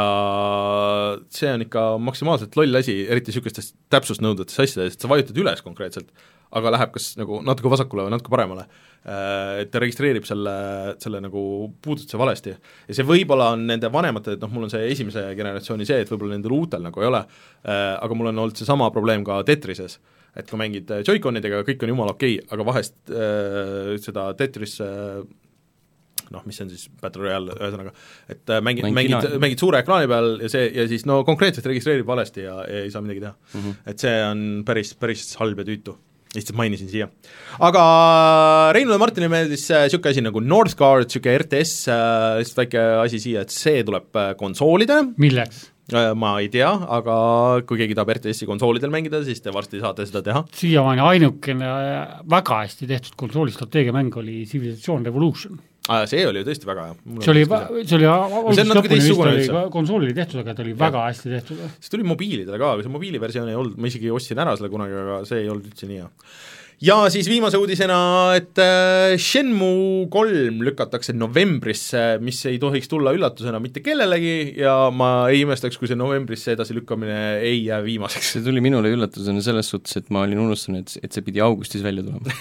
see on ikka maksimaalselt loll asi, eriti niisugustes täpsusnõudvates asjades, et sa vajutad üles konkreetselt, aga läheb kas nagu natuke vasakule või natuke paremale, et ta registreerib selle, selle nagu puudutuse valesti. Ja see võib-olla on nende vanemate, et noh, mul on see esimese generatsiooni see, et võib-olla nendel uutel nagu ei ole, aga mul on olnud see sama probleem ka Tetrises, et kui mängid Joy-Conidega, kõik on jumal okei okay,, aga vahest äh, seda Tetris äh, noh, mis on siis Battle Royale, ühesõnaga, et mängid, mängid, mängid suure ekraani peal ja see, ja siis no konkreetselt registreerib valesti ja, ja ei saa midagi teha mm. -hmm. et see on päris, päris halb ja tüütu. Lihtsalt mainisin siia. Aga Reinule Martinile meeldis niisugune asi nagu Northgard, niisugune R T S, lihtsalt väike asi siia, et see tuleb konsoolidele. Milleks? Ma ei tea, aga kui keegi tahab R T S-i konsoolidel mängida, siis te varsti saate seda teha. Siiamaani ainukene väga hästi tehtud konsoolistrateegiamäng oli Civilization Revolution. Ah, see oli ju tõesti väga hea. See oli, see oli, see on natuke teistsugune üldse. Konsoolili tehtud, aga ta oli ja. väga hästi tehtud. See tuli mobiilidele ka, aga see mobiiliversioon ei olnud, ma isegi ostsin ära selle kunagi, aga see ei olnud üldse nii hea. Ja siis viimase uudisena, et Shenmue kolm lükatakse novembrisse, mis ei tohiks tulla üllatusena mitte kellelegi ja ma ei imestaks, kui see novembrisse edasi lükkamine ei jää viimaseks. See tuli minule üllatusena selles suhtes, et ma olin unustanud, et, et see pidi augustis välja tulema.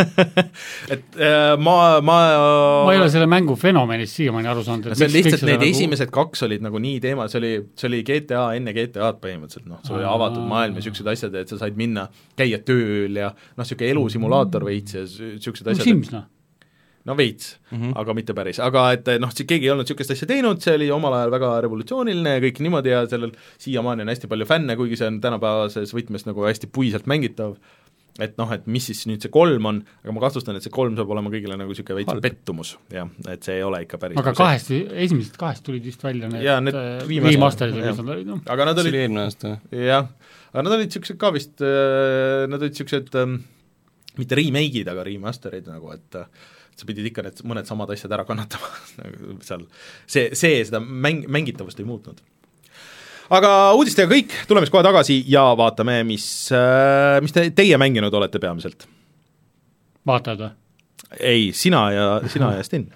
et ma, ma ma ei ole selle mängu fenomenist siiamaani aru saanud. See on lihtsalt, need nagu... esimesed kaks olid nagu nii teema, see oli, see oli G T A enne G T A-d põhimõtteliselt, noh, see oli avatud maailm ja niisugused asjad, et sa said minna, käia tööl ja noh, niisugune elusimulaator veits ja niisugused asjad. Sims, noh? no veits mm, -hmm. aga mitte päris, aga et noh, keegi ei olnud niisugust asja teinud, see oli omal ajal väga revolutsiooniline ja kõik niimoodi ja sellel siiamaani on hästi palju fänne, kuigi see on tänapäevases võtmes nagu hästi puiselt mängitav, et noh, et mis siis nüüd see kolm on, aga ma kahtlustan, et see kolm saab olema kõigile nagu niisugune veits pettumus, jah, et see ei ole ikka päris aga kahest, esimesed kahest tulid vist välja need, ja, need viimasterid, mis nad olid, noh. aga nad olid, eelmine aasta. jah, aga nad olid niisugused ka vist, nad olid niisugused ähm, mitte remake'id, aga remasterid nagu, et sa pidid ikka need mõned samad asjad ära kannatama seal, see, see seda mäng, mängitavust ei muutnud. Aga uudistega kõik, tuleme siis kohe tagasi ja vaatame, mis, mis te, teie mänginud olete peamiselt. Vaatajad või? Ei, sina ja, sina ja Sten.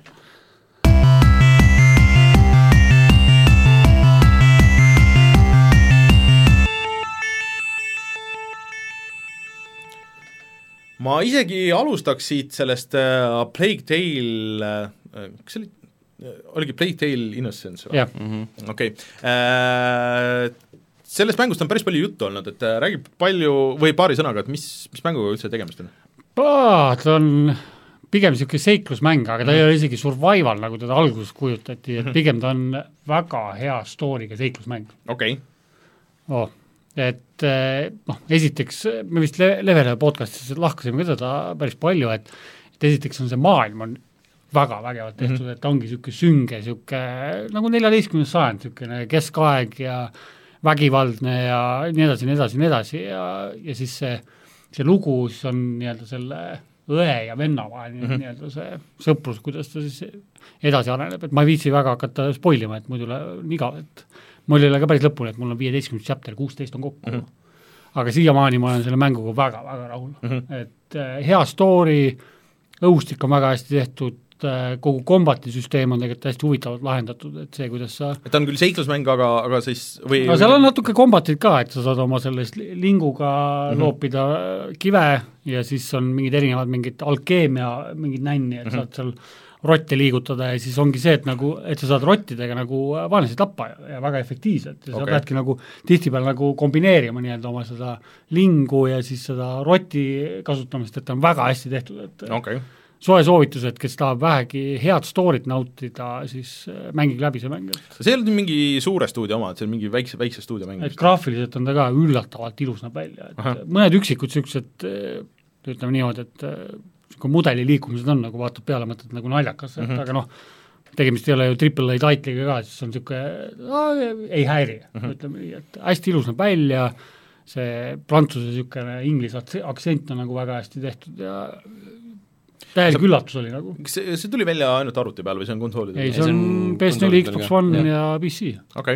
ma isegi alustaks siit sellest uh, Plague Tale uh,, kas see oli, oligi Plague Tale Innocence või? jah. Okei. Sellest mängust on päris palju juttu olnud, et räägib palju, või paari sõnaga, et mis, mis mänguga üldse tegemist on? Ta on pigem niisugune seiklusmäng, aga ta mm. ei ole isegi survival, nagu teda alguses kujutati, et pigem ta on väga hea story'ga seiklusmäng. Okei. Oh. Et noh, esiteks, me vist Levele podcastis lahkasime ka seda päris palju, et, et esiteks on see maailm on väga vägevalt tehtud mm, -hmm. et ongi niisugune sünge, niisugune nagu neljateistkümnes sajand, niisugune keskaeg ja vägivaldne ja nii edasi, nii edasi, nii edasi ja, ja siis see, see lugu siis on nii-öelda selle õe ja venna vahel mm -hmm. nii-öelda see sõprus, kuidas ta siis edasi areneb, et ma ei viitsi väga hakata spoilima, et muidu on igav, et mul ei ole ka päris lõpuni, et mul on viieteistkümnes chapter, kuusteist on kokku mm. -hmm. aga siiamaani ma olen selle mänguga väga-väga rahul mm. -hmm. et äh, hea story, õhustik on väga hästi tehtud, äh, kogu kombati süsteem on tegelikult hästi huvitavalt lahendatud, et see, kuidas sa et ta on küll seiklusmäng, aga, aga siis või no seal on natuke kombatit ka, et sa saad oma sellest linguga mm -hmm. loopida kive ja siis on mingid erinevad mingid alkeemia, mingid nänni, et mm -hmm. saad seal rotte liigutada ja siis ongi see, et nagu, et sa saad rottidega nagu vaenlaseid tappa ja, ja väga efektiivselt ja okay. sa peadki nagu tihtipeale nagu kombineerima nii-öelda oma seda lingu ja siis seda roti kasutamist, et ta on väga hästi tehtud, et okay. soe soovitus, et kes tahab vähegi head story't nautida, siis mängige läbi see mäng. see ei olnud mingi suure stuudio oma, et see on mingi väikse, väikse stuudio mäng. et graafiliselt on ta ka üllatavalt ilus näeb välja, et Aha. mõned üksikud niisugused, ütleme niimoodi, et kui mudeli liikumised on, nagu vaatad peale, mõtled nagu naljakas, et mm -hmm. aga noh, tegemist ei ole ju triple A titliga ka, siis on niisugune no, ei häiri mm, -hmm. ütleme nii, et hästi ilus näeb välja, see prantsuse niisugune inglise aktsent on nagu väga hästi tehtud ja täielik üllatus oli nagu. see, see tuli välja ainult arvuti peal või see on konsoolidel? ei, see on P S neli, Xbox One ja, ja P C. okei okay.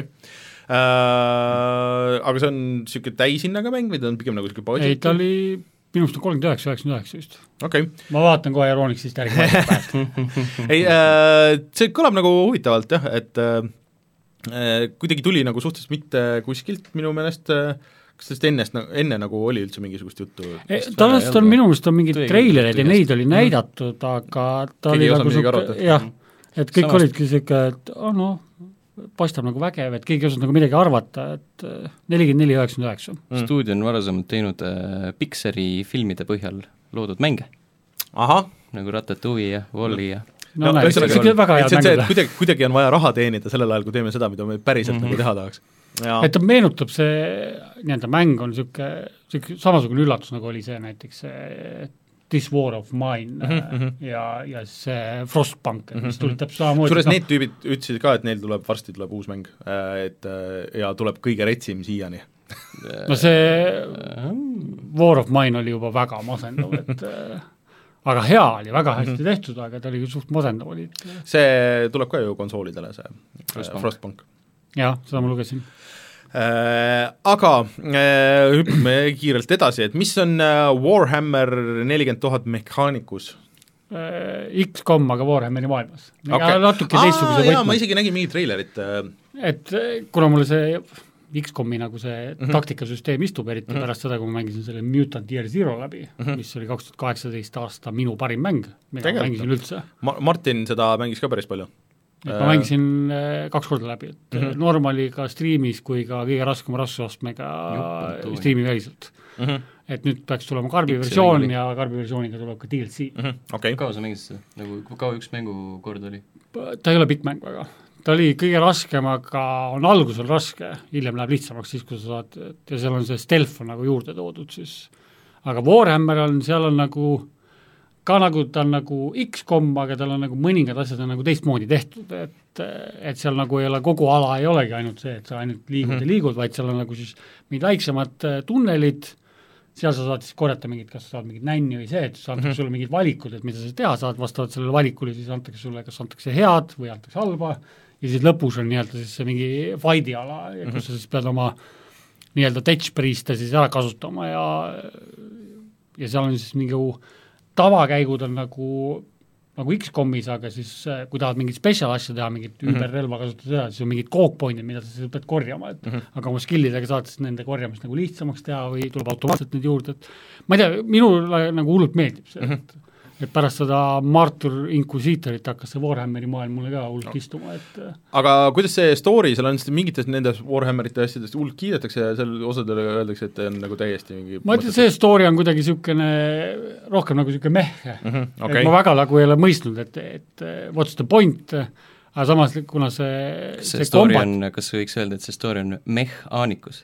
uh, aga see on niisugune täishinnaga mäng või ta on pigem nagu niisugune budget? ei, ta oli minu arust on kolmkümmend üheksa, üheksakümmend üheksa vist. Okay. ma vaatan kohe Euronixist järgi ei äh,, see kõlab nagu huvitavalt jah, et äh, kuidagi tuli nagu suhteliselt mitte kuskilt minu meelest äh, kas sellest ennest, enne nagu oli üldse mingisugust juttu? Talast on minu meelest on mingid treilereid ja neid oli näidatud, aga ta Keegi oli nagu suke, jah, et kõik Samast... olidki siuke, et oh noh, paistab nagu vägev, et keegi ei osanud nagu midagi arvata, et nelikümmend neli üheksakümmend üheksa. Stuudio on varasemalt teinud äh, Pixari filmide põhjal loodud mänge. Ahah. Nagu Ratatouille ja Wall-E ja no, no näe, see on väga head mängud. Kuidagi, kuidagi on vaja raha teenida sellel ajal, kui teeme seda, mida me päriselt mm -hmm. nagu teha tahaks. Ja. et ta meenutab see, nii-öelda mäng on niisugune, niisugune samasugune üllatus, nagu oli see näiteks see This War of Mine mm -hmm. ja, ja see Frostpunk, et mis tuli täpselt samamoodi. Suures no, need tüübid ütlesid ka, et neil tuleb, varsti tuleb uus mäng, et ja tuleb kõige retsim siiani. no see War of Mine oli juba väga masendav, et aga hea oli, väga hästi tehtud, aga ta oli suht masendav oli. see tuleb ka ju konsoolidele, see Frostpunk, Frostpunk.. jah, seda ma lugesin. Äh, aga äh, hüppame kiirelt edasi, et mis on äh, Warhammer nelikümmend tuhat Mechanicus? Äh, X COM, aga Warhammeri maailmas okay.. natuke teistsuguse võtme. ma isegi nägin mingit treilerit. Äh. et kuna mulle see X COM-i nagu see mm -hmm. taktikasüsteem istub, eriti mm -hmm. pärast seda, kui ma mängisin selle Mutant Year Zero läbi mm, -hmm. mis oli kaks tuhat kaheksateist aasta minu parim mäng, mida ma mängisin üldse. Ma-, Martin seda mängis ka päris palju? et ma mängisin kaks korda läbi, et mm -hmm. normaliga striimis kui ka kõige raskema raskusastmega striimi väliselt. mm, -hmm. et nüüd peaks tulema karbi versioon ja karbi versiooniga tuleb ka D L C mm. -hmm. Okay. kaua sa mängisid seda? Nagu kaua üks mängukord oli? Ta ei ole pikk mäng väga. Ta oli kõige raskem, aga on algusel raske, hiljem läheb lihtsamaks siis, kui sa saad, ja seal on see stealth on nagu juurde toodud siis. Aga Warhammer on, seal on nagu ka nagu ta on nagu X COM, aga tal on nagu mõningad asjad on nagu teistmoodi tehtud, et, et seal nagu ei ole, kogu ala ei olegi ainult see, et sa ainult liigud mm -hmm. ja liigud, vaid seal on nagu siis mingid väiksemad tunnelid, seal sa saad siis korjata mingid, kas sa saad mingid nänni või see, et sa antakse mm -hmm. sulle mingid valikud, et mida sa teha saad, vastavalt sellele valikule siis antakse sulle, kas antakse head või antakse halba, ja siis lõpus on nii-öelda siis see mingi fighti ala, ja kus mm -hmm. sa siis pead oma nii-öelda touchpriiste siis ära kasutama ja ja seal on siis mingi tavakäigud on nagu, nagu X COM-is, aga siis kui tahad mingit special asja teha, mingit mm -hmm. ümberrelva kasutada teha, siis on mingid kookpointid, mida sa siis pead korjama, et mm -hmm. aga oma skillidega saad siis nende korjamist nagu lihtsamaks teha või tuleb automaatselt neid juurde, et ma ei tea, minule nagu hullult meeldib see mm, -hmm. et et pärast seda Martyr Inquisitorit hakkas see Warhammeri maailm mulle ka hullult no. istuma, et aga kuidas see story, seal on mingites nendes Warhammerite asjadest hullult kiidetakse ja seal osadele öeldakse, et on nagu täiesti mingi ma ütlen, see story on kuidagi niisugune rohkem nagu niisugune meh mm, -hmm. okay. et ma väga nagu ei ole mõistnud, et, et what's the point, aga samas kuna see kas see, see story kombat... on, kas võiks öelda, et see story on mehhaanikus?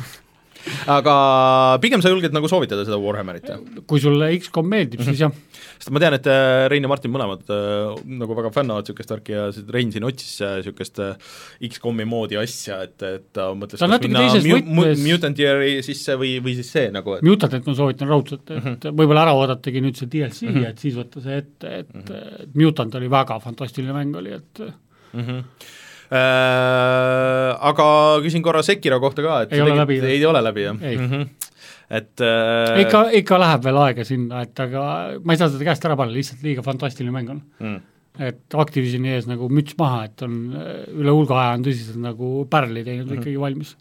Aga pigem sa julged nagu soovitada seda Warhammerit? Kui sulle X COM meeldib, siis jah. Sest ma tean, et Rein ja Martin mõlemad äh, nagu väga fännavad niisugust värki ja Rein siin otsis niisugust äh, X COM-i moodi asja, et, et ta mõtles, kas minna mu, Mutant Yeari sisse või, või siis see nagu et... Mutantit ma soovitan raudselt, et mm -hmm. võib-olla ära oodatagi nüüd see D L C mm, -hmm. et siis võtta see ette, et mm -hmm. Mutant oli väga fantastiline mäng oli, et mm -hmm. Äh, aga küsin korra Sekiro kohta ka, et ei ole läbi, ei ole läbi, jah? Mm -hmm. et äh... ikka, ikka läheb veel aega sinna, et aga ma ei saa seda käest ära panna, lihtsalt liiga fantastiline mäng on mm.. et Activisioni ees nagu müts maha, et on üle hulga aja on tõsiselt nagu pärli teinud mm -hmm. ikkagi valmis.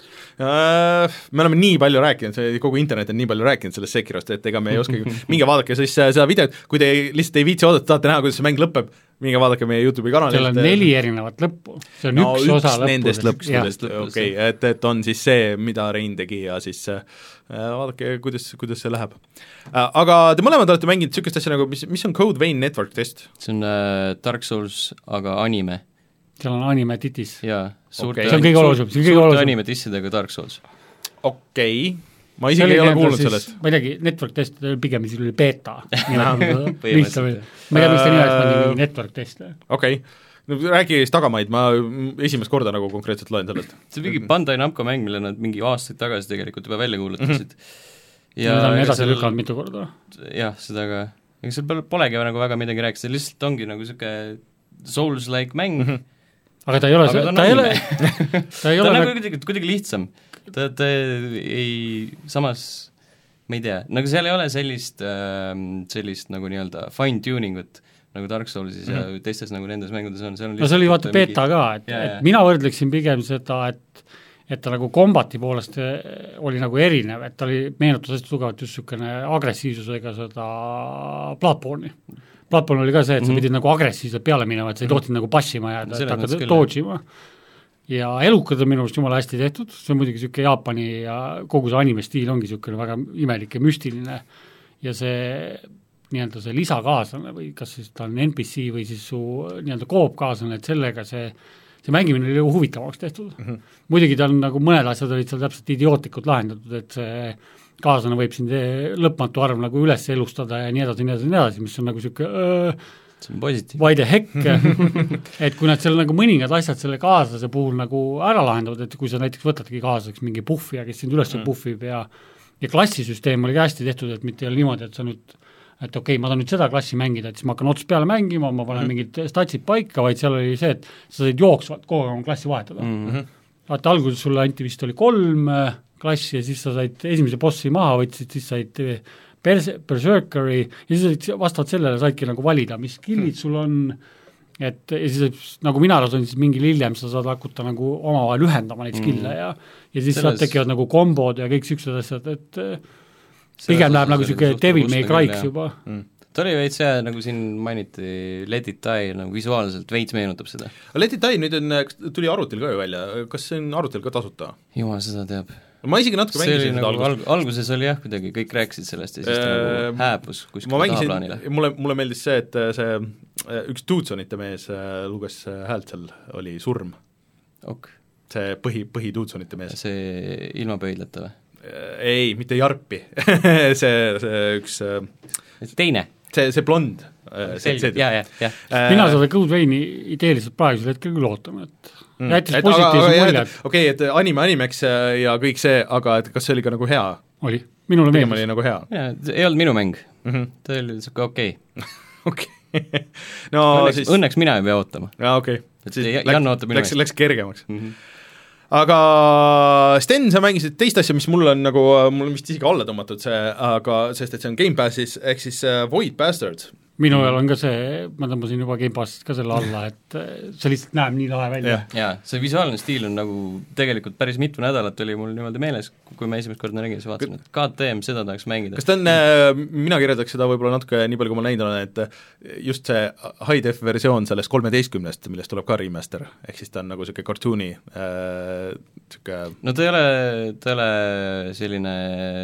Me oleme nii palju rääkinud, see kogu internet on nii palju rääkinud sellest Sekirost, et ega me ei oskagi, minge vaadake siis seda videot, kui te lihtsalt ei viitsi oodata, tahate näha, kuidas see mäng lõpeb, minge vaadake meie YouTube'i kanalilt. seal on neli erinevat lõppu, see on no, üks, üks osa nendest lõppudest, okei, et, et on siis see, mida Rein tegi ja siis äh, vaadake, kuidas, kuidas see läheb äh,. Aga te mõlemad olete mänginud niisugust asja nagu, mis, mis on Code Vein Network Test? see on äh, Dark Souls, aga anime. seal on anime titis. jaa, suurte okay. see on kõige olulisem, see on kõige olulisem. anime tissidega Dark Souls. okei okay., ma isegi ei ole kuulnud siis, sellest. ma ei teagi, Network Test pigem siis oli beeta. lihtsam, ma ei tea, mis ta nimeks pandi Network Test. okei okay., no räägi siis tagamaid, ma esimest korda nagu konkreetselt loen sellest. see on mingi Bandai Namco mäng, mille nad mingi aastaid tagasi tegelikult juba välja kuulutasid mm. -hmm. ja nad on edasi lükanud mitu korda. jah, seda ka, ega seal polegi nagu väga midagi rääkida, see lihtsalt ongi nagu niisugune Souls-like mäng mm, -hmm. aga ta ei ole, ta, ta ei ole ta ei ole ta on nagu kuidagi, kuidagi lihtsam, ta, ta ei, samas ma ei tea, nagu seal ei ole sellist, sellist nagu nii-öelda fine-tuning ut nagu Dark Soulsis mm -hmm. ja teistes nagu nendes mängudes on, seal on no see oli vaata beta mingi... ka, et, et mina võrdleksin pigem seda, et et ta nagu kombati poolest oli nagu erinev, et ta oli, meenutas hästi tugevalt just niisugune agressiivsusega seda Bloodborne'i. Bloodborne oli ka see, et sa mm -hmm. pidid nagu agressiivselt peale minema, et sa ei tohtinud mm -hmm. nagu passima jääda, et hakkad dodge'ima. Ja elukad on minu arust jumala hästi tehtud, see on muidugi niisugune Jaapani ja kogu see anime stiil ongi niisugune väga imelik ja müstiline ja see nii-öelda see lisakaaslane või kas siis ta on N P C või siis su nii-öelda koopkaaslane, et sellega see see mängimine oli ju huvitavaks tehtud mm. -hmm. muidugi ta on nagu mõned asjad olid seal täpselt idiootlikult lahendatud, et see kaaslane võib sind lõpmatu arv nagu üles elustada ja nii edasi, nii edasi, nii edasi, mis on nagu niisugune see on positiivne. Why the heck et kui nad seal nagu mõningad asjad selle kaaslase puhul nagu ära lahendavad, et kui sa näiteks võtadki kaaslaseks mingi puhvija, kes sind üles mm. puhvib ja ja klassisüsteem oli ka hästi tehtud, et mitte ei ole niimoodi, et sa nüüd et okei okay,, ma tahan nüüd seda klassi mängida, et siis ma hakkan ots peale mängima, ma panen mm. mingid statsid paika, vaid seal oli see, et sa said jooksvalt kogu aeg oma klassi vahetada mm. -hmm. vaata, alguses sulle anti vist oli kolm klassi ja siis sa said esimese bossi maha, võtsid, siis said Bers-, Berserkeri ja siis vastavalt sellele saidki nagu valida, mis skillid sul on, et ja siis nagu mina arvasin, siis mingil hiljem sa saad hakata nagu omavahel ühendama neid skill'e mm. ja ja siis Selles... tekivad nagu kombod ja kõik niisugused asjad, et pigem läheb nagu niisugune Devil May Cry'ks juba mm. ta oli veits see, nagu siin mainiti, Let It Die nagu visuaalselt veits meenutab seda. Let It Die nüüd on, tuli arvutil ka ju välja, kas see on arvutil ka tasuta? Jumal seda teab. ma isegi natuke see mängisin oli nagu alg-, alguses oli jah kuidagi, kõik rääkisid sellest ja siis ta Eee, nagu hääbus kuskil ma mängisin, tahaplaanile. mulle, mulle meeldis see, et see üks Tuutsonite mees luges häält seal, oli Surm. Ok. See põhi, põhi Tuutsonite mees. See ilma pöidlata või? Ei, mitte Jarpi see, see üks teine? See, see blond. Selge, jaa, jah, jah. Mina seda Code Veini ideeliselt praegusel hetkel küll ootame, et mm. jättis positiivse mulje. Okei, et anime animeks ja kõik see, aga et kas see oli ka nagu hea? Oli, minule meeldis. Oli nagu hea. Jaa, ei olnud minu mäng mm. -hmm. ta oli siuke okei okei no õnneks, siis õnneks mina ei pea ootama. jaa, okei okay. Jan ootab minu läks, läks kergemaks mm. -hmm. aga Sten, sa mängisid teist asja, mis mul on nagu, mul on vist isegi alla tõmmatud see, aga sest, et see on Game Passis, ehk siis Void Bastards. Minu ajal on ka see, ma tõmbasin juba Game Passist ka selle alla, et see lihtsalt näeb nii lahe välja. Jaa, see visuaalne stiil on nagu tegelikult päris mitu nädalat oli mul niimoodi meeles, kui ma esimest korda nägin, siis vaatasin, et G T M, seda tahaks mängida. Kas ta on, mina kirjeldaks seda võib-olla natuke nii palju, kui ma näinud olen, et just see high-def versioon sellest kolmeteistkümnest, millest tuleb ka remaster, ehk siis ta on nagu niisugune cartooni äh, niisugune no ta ei ole, ta ei ole selline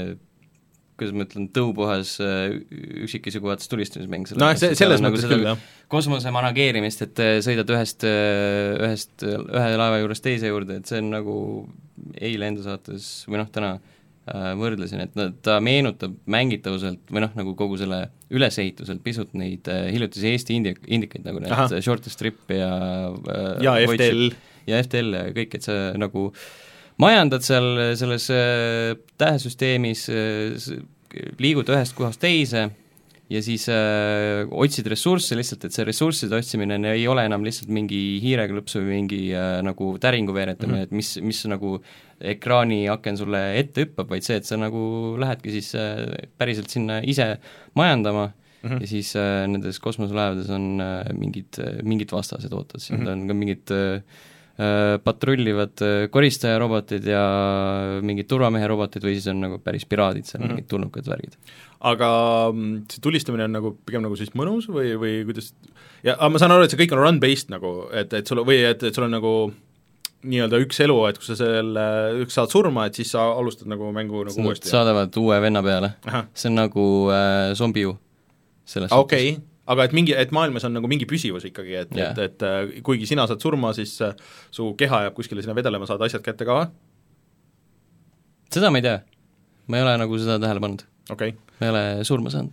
kuidas ma ütlen, tõupuhas üksikisiku vaates tulistamismäng. No see, selles mõttes nagu küll, jah. Kosmose manageerimist, et sõidad ühest, ühest, ühe laeva juurest teise juurde, et see on nagu eile enda saates, või noh, täna äh, võrdlesin, et no, ta meenutab mängitavuselt, või noh, nagu kogu selle ülesehituselt pisut neid äh, hiljutisi Eesti indi-, indikaid, nagu need Shortest Trip ja äh, ja F T L. Ja F T L ja kõik, et see nagu majandad seal selles äh, tähesüsteemis äh,, liigud ühest kohast teise ja siis äh, otsid ressursse lihtsalt, et see ressursside otsimine ei ole enam lihtsalt mingi hiireklõps või mingi äh, nagu täringu veeretamine mm, -hmm. et mis, mis nagu ekraaniaken sulle ette hüppab, vaid see, et sa nagu lähedki siis äh, päriselt sinna ise majandama mm -hmm. ja siis äh, nendes kosmoselaevades on äh, mingid, mingid vastased ootad, siin mm -hmm. on ka mingid äh, patrullivad koristajarobotid ja mingid turvamehe robotid või siis on nagu päris piraadid seal mm -hmm. mingid tulnukad värgid. Aga see tulistamine on nagu pigem nagu siis mõnus või, või kuidas ja aga ma saan aru, et see kõik on run-based nagu, et, et sul või et, et sul on nagu nii-öelda üks elu, et kui sa selle, üks saad surma, et siis sa alustad nagu mängu nagu Nad uuesti. Saadavad uue venna peale. Aha. See on nagu äh, zombiu selles ah, okei okay. Aga et mingi, et maailmas on nagu mingi püsivus ikkagi, et yeah., et, et kuigi sina saad surma, siis su keha jääb kuskile sinna vedelema, saad asjad kätte ka? Seda ma ei tea. Ma ei ole nagu seda tähele pannud. Okay. Ma ei ole surma saanud.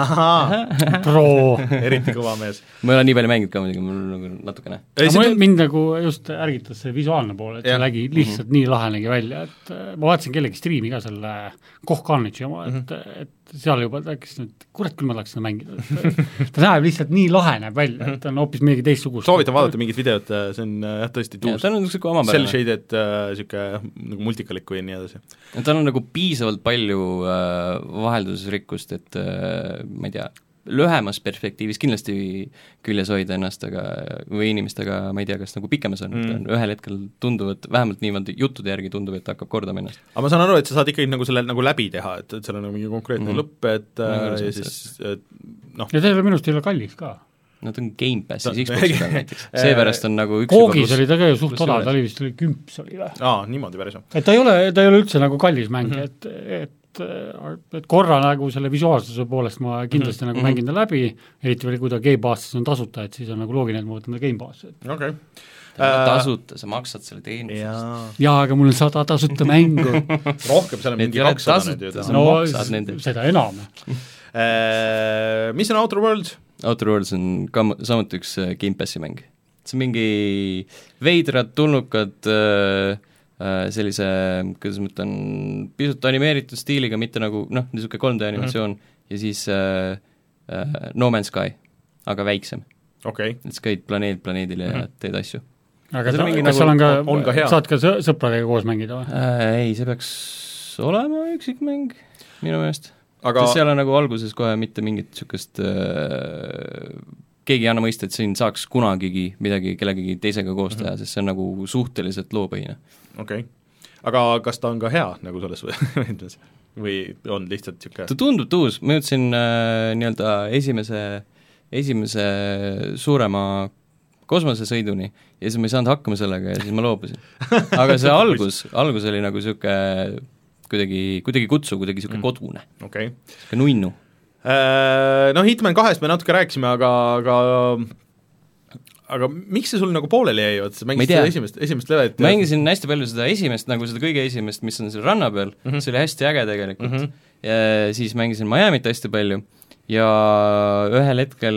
Pro! Eriti kõva mees. Ma ei ole nii palju mänginud ka muidugi, mul nagu natukene. On... Mind nagu just ärgitas see visuaalne pool, et yeah. see nägi lihtsalt mm -hmm. nii lahe nägi välja, et ma vaatasin kellegi striimi ka selle Koh Carnage'i oma, et, mm -hmm. et seal juba rääkis, et kurat küll ma tahaks seda mängida. Ta näeb lihtsalt nii lahe näeb välja, et ta on hoopis midagi teistsugust. Soovitan vaadata mingit videot, see on jah tõesti tuus. Ta on niisugune omapärane. Cell-shaded niisugune nagu multikalik või nii edasi. Tal on nagu piisavalt palju äh, vaheldusrikkust, et äh, ma ei tea, lühemas perspektiivis kindlasti küljes hoida ennast, aga või inimestega, ma ei tea, kas nagu pikemas on mm., ühel hetkel tunduvad, vähemalt niimoodi juttude järgi tundub, et hakkab kordama ennast. aga ma saan aru, et sa saad ikkagi nagu selle nagu läbi teha, et, et seal on nagu mingi konkreetne mm. lõpp, et no, ja siis et, noh. ja see minust ei ole kallis ka. Nad on Game Passis Xbox'i peal näiteks, seepärast on nagu üks Koogis oli ta ka ju suht odav, ta oli vist oli kümps oli või? aa, niimoodi päris on. et ta ei ole, ta ei ole üldse nagu kallis mäng mm, -hmm. et, et et korra nagu selle visuaalsuse poolest ma kindlasti mm -hmm. nagu mängin ta läbi, eriti veel kui ta Game Passis on tasuta, et siis on nagu loogiline, et ma võtan ta Game Passi. okei okay. tasuta, sa maksad selle teenuse. jaa, aga mul on sada tasuta mängu. rohkem, seal on mingi kakssada nüüd ju. no, seda enam. Mis on Outer Worlds? Outer Worlds on ka samuti üks Game Passi mäng. see on mingi veidrad, tulnukad äh, sellise, kuidas ma ütlen, pisut animeeritud stiiliga, mitte nagu noh, niisugune kolm D animatsioon mm -hmm. ja siis äh, äh, No Man's Sky, aga väiksem. Okay. et sa käid planeed planeedile mm -hmm. ja teed asju. aga ta, kas nagu, seal on ka, on ka saad ka sõpradega koos mängida või? Äh, ei, see peaks olema üksikmäng minu meelest. Aga... sest seal on nagu alguses kohe mitte mingit niisugust äh, keegi ei anna mõista, et siin saaks kunagigi midagi kellegagi teisega koos teha mm, -hmm. sest see on nagu suhteliselt loopõhine. okei okay., aga kas ta on ka hea nagu selles või või on lihtsalt niisugune? ta tundub tuus, ma jõudsin äh, nii-öelda esimese, esimese suurema kosmosesõiduni ja siis ma ei saanud hakkama sellega ja siis ma loobusin. Aga see algus, algus oli nagu siuke kuidagi, kuidagi kutsu, kuidagi siuke mm. kodune. Okay. Siuke nunnu. No Hitman kahest me natuke rääkisime, aga, aga aga miks see sul nagu pooleli jäi, et sa mängisid seda esimest, esimest levelit? Mängisin hästi palju seda esimest, nagu seda kõige esimest, mis on seal ranna peal, mm -hmm. see oli hästi äge tegelikult mm. -hmm. Ja siis mängisin Miamit hästi palju ja ühel hetkel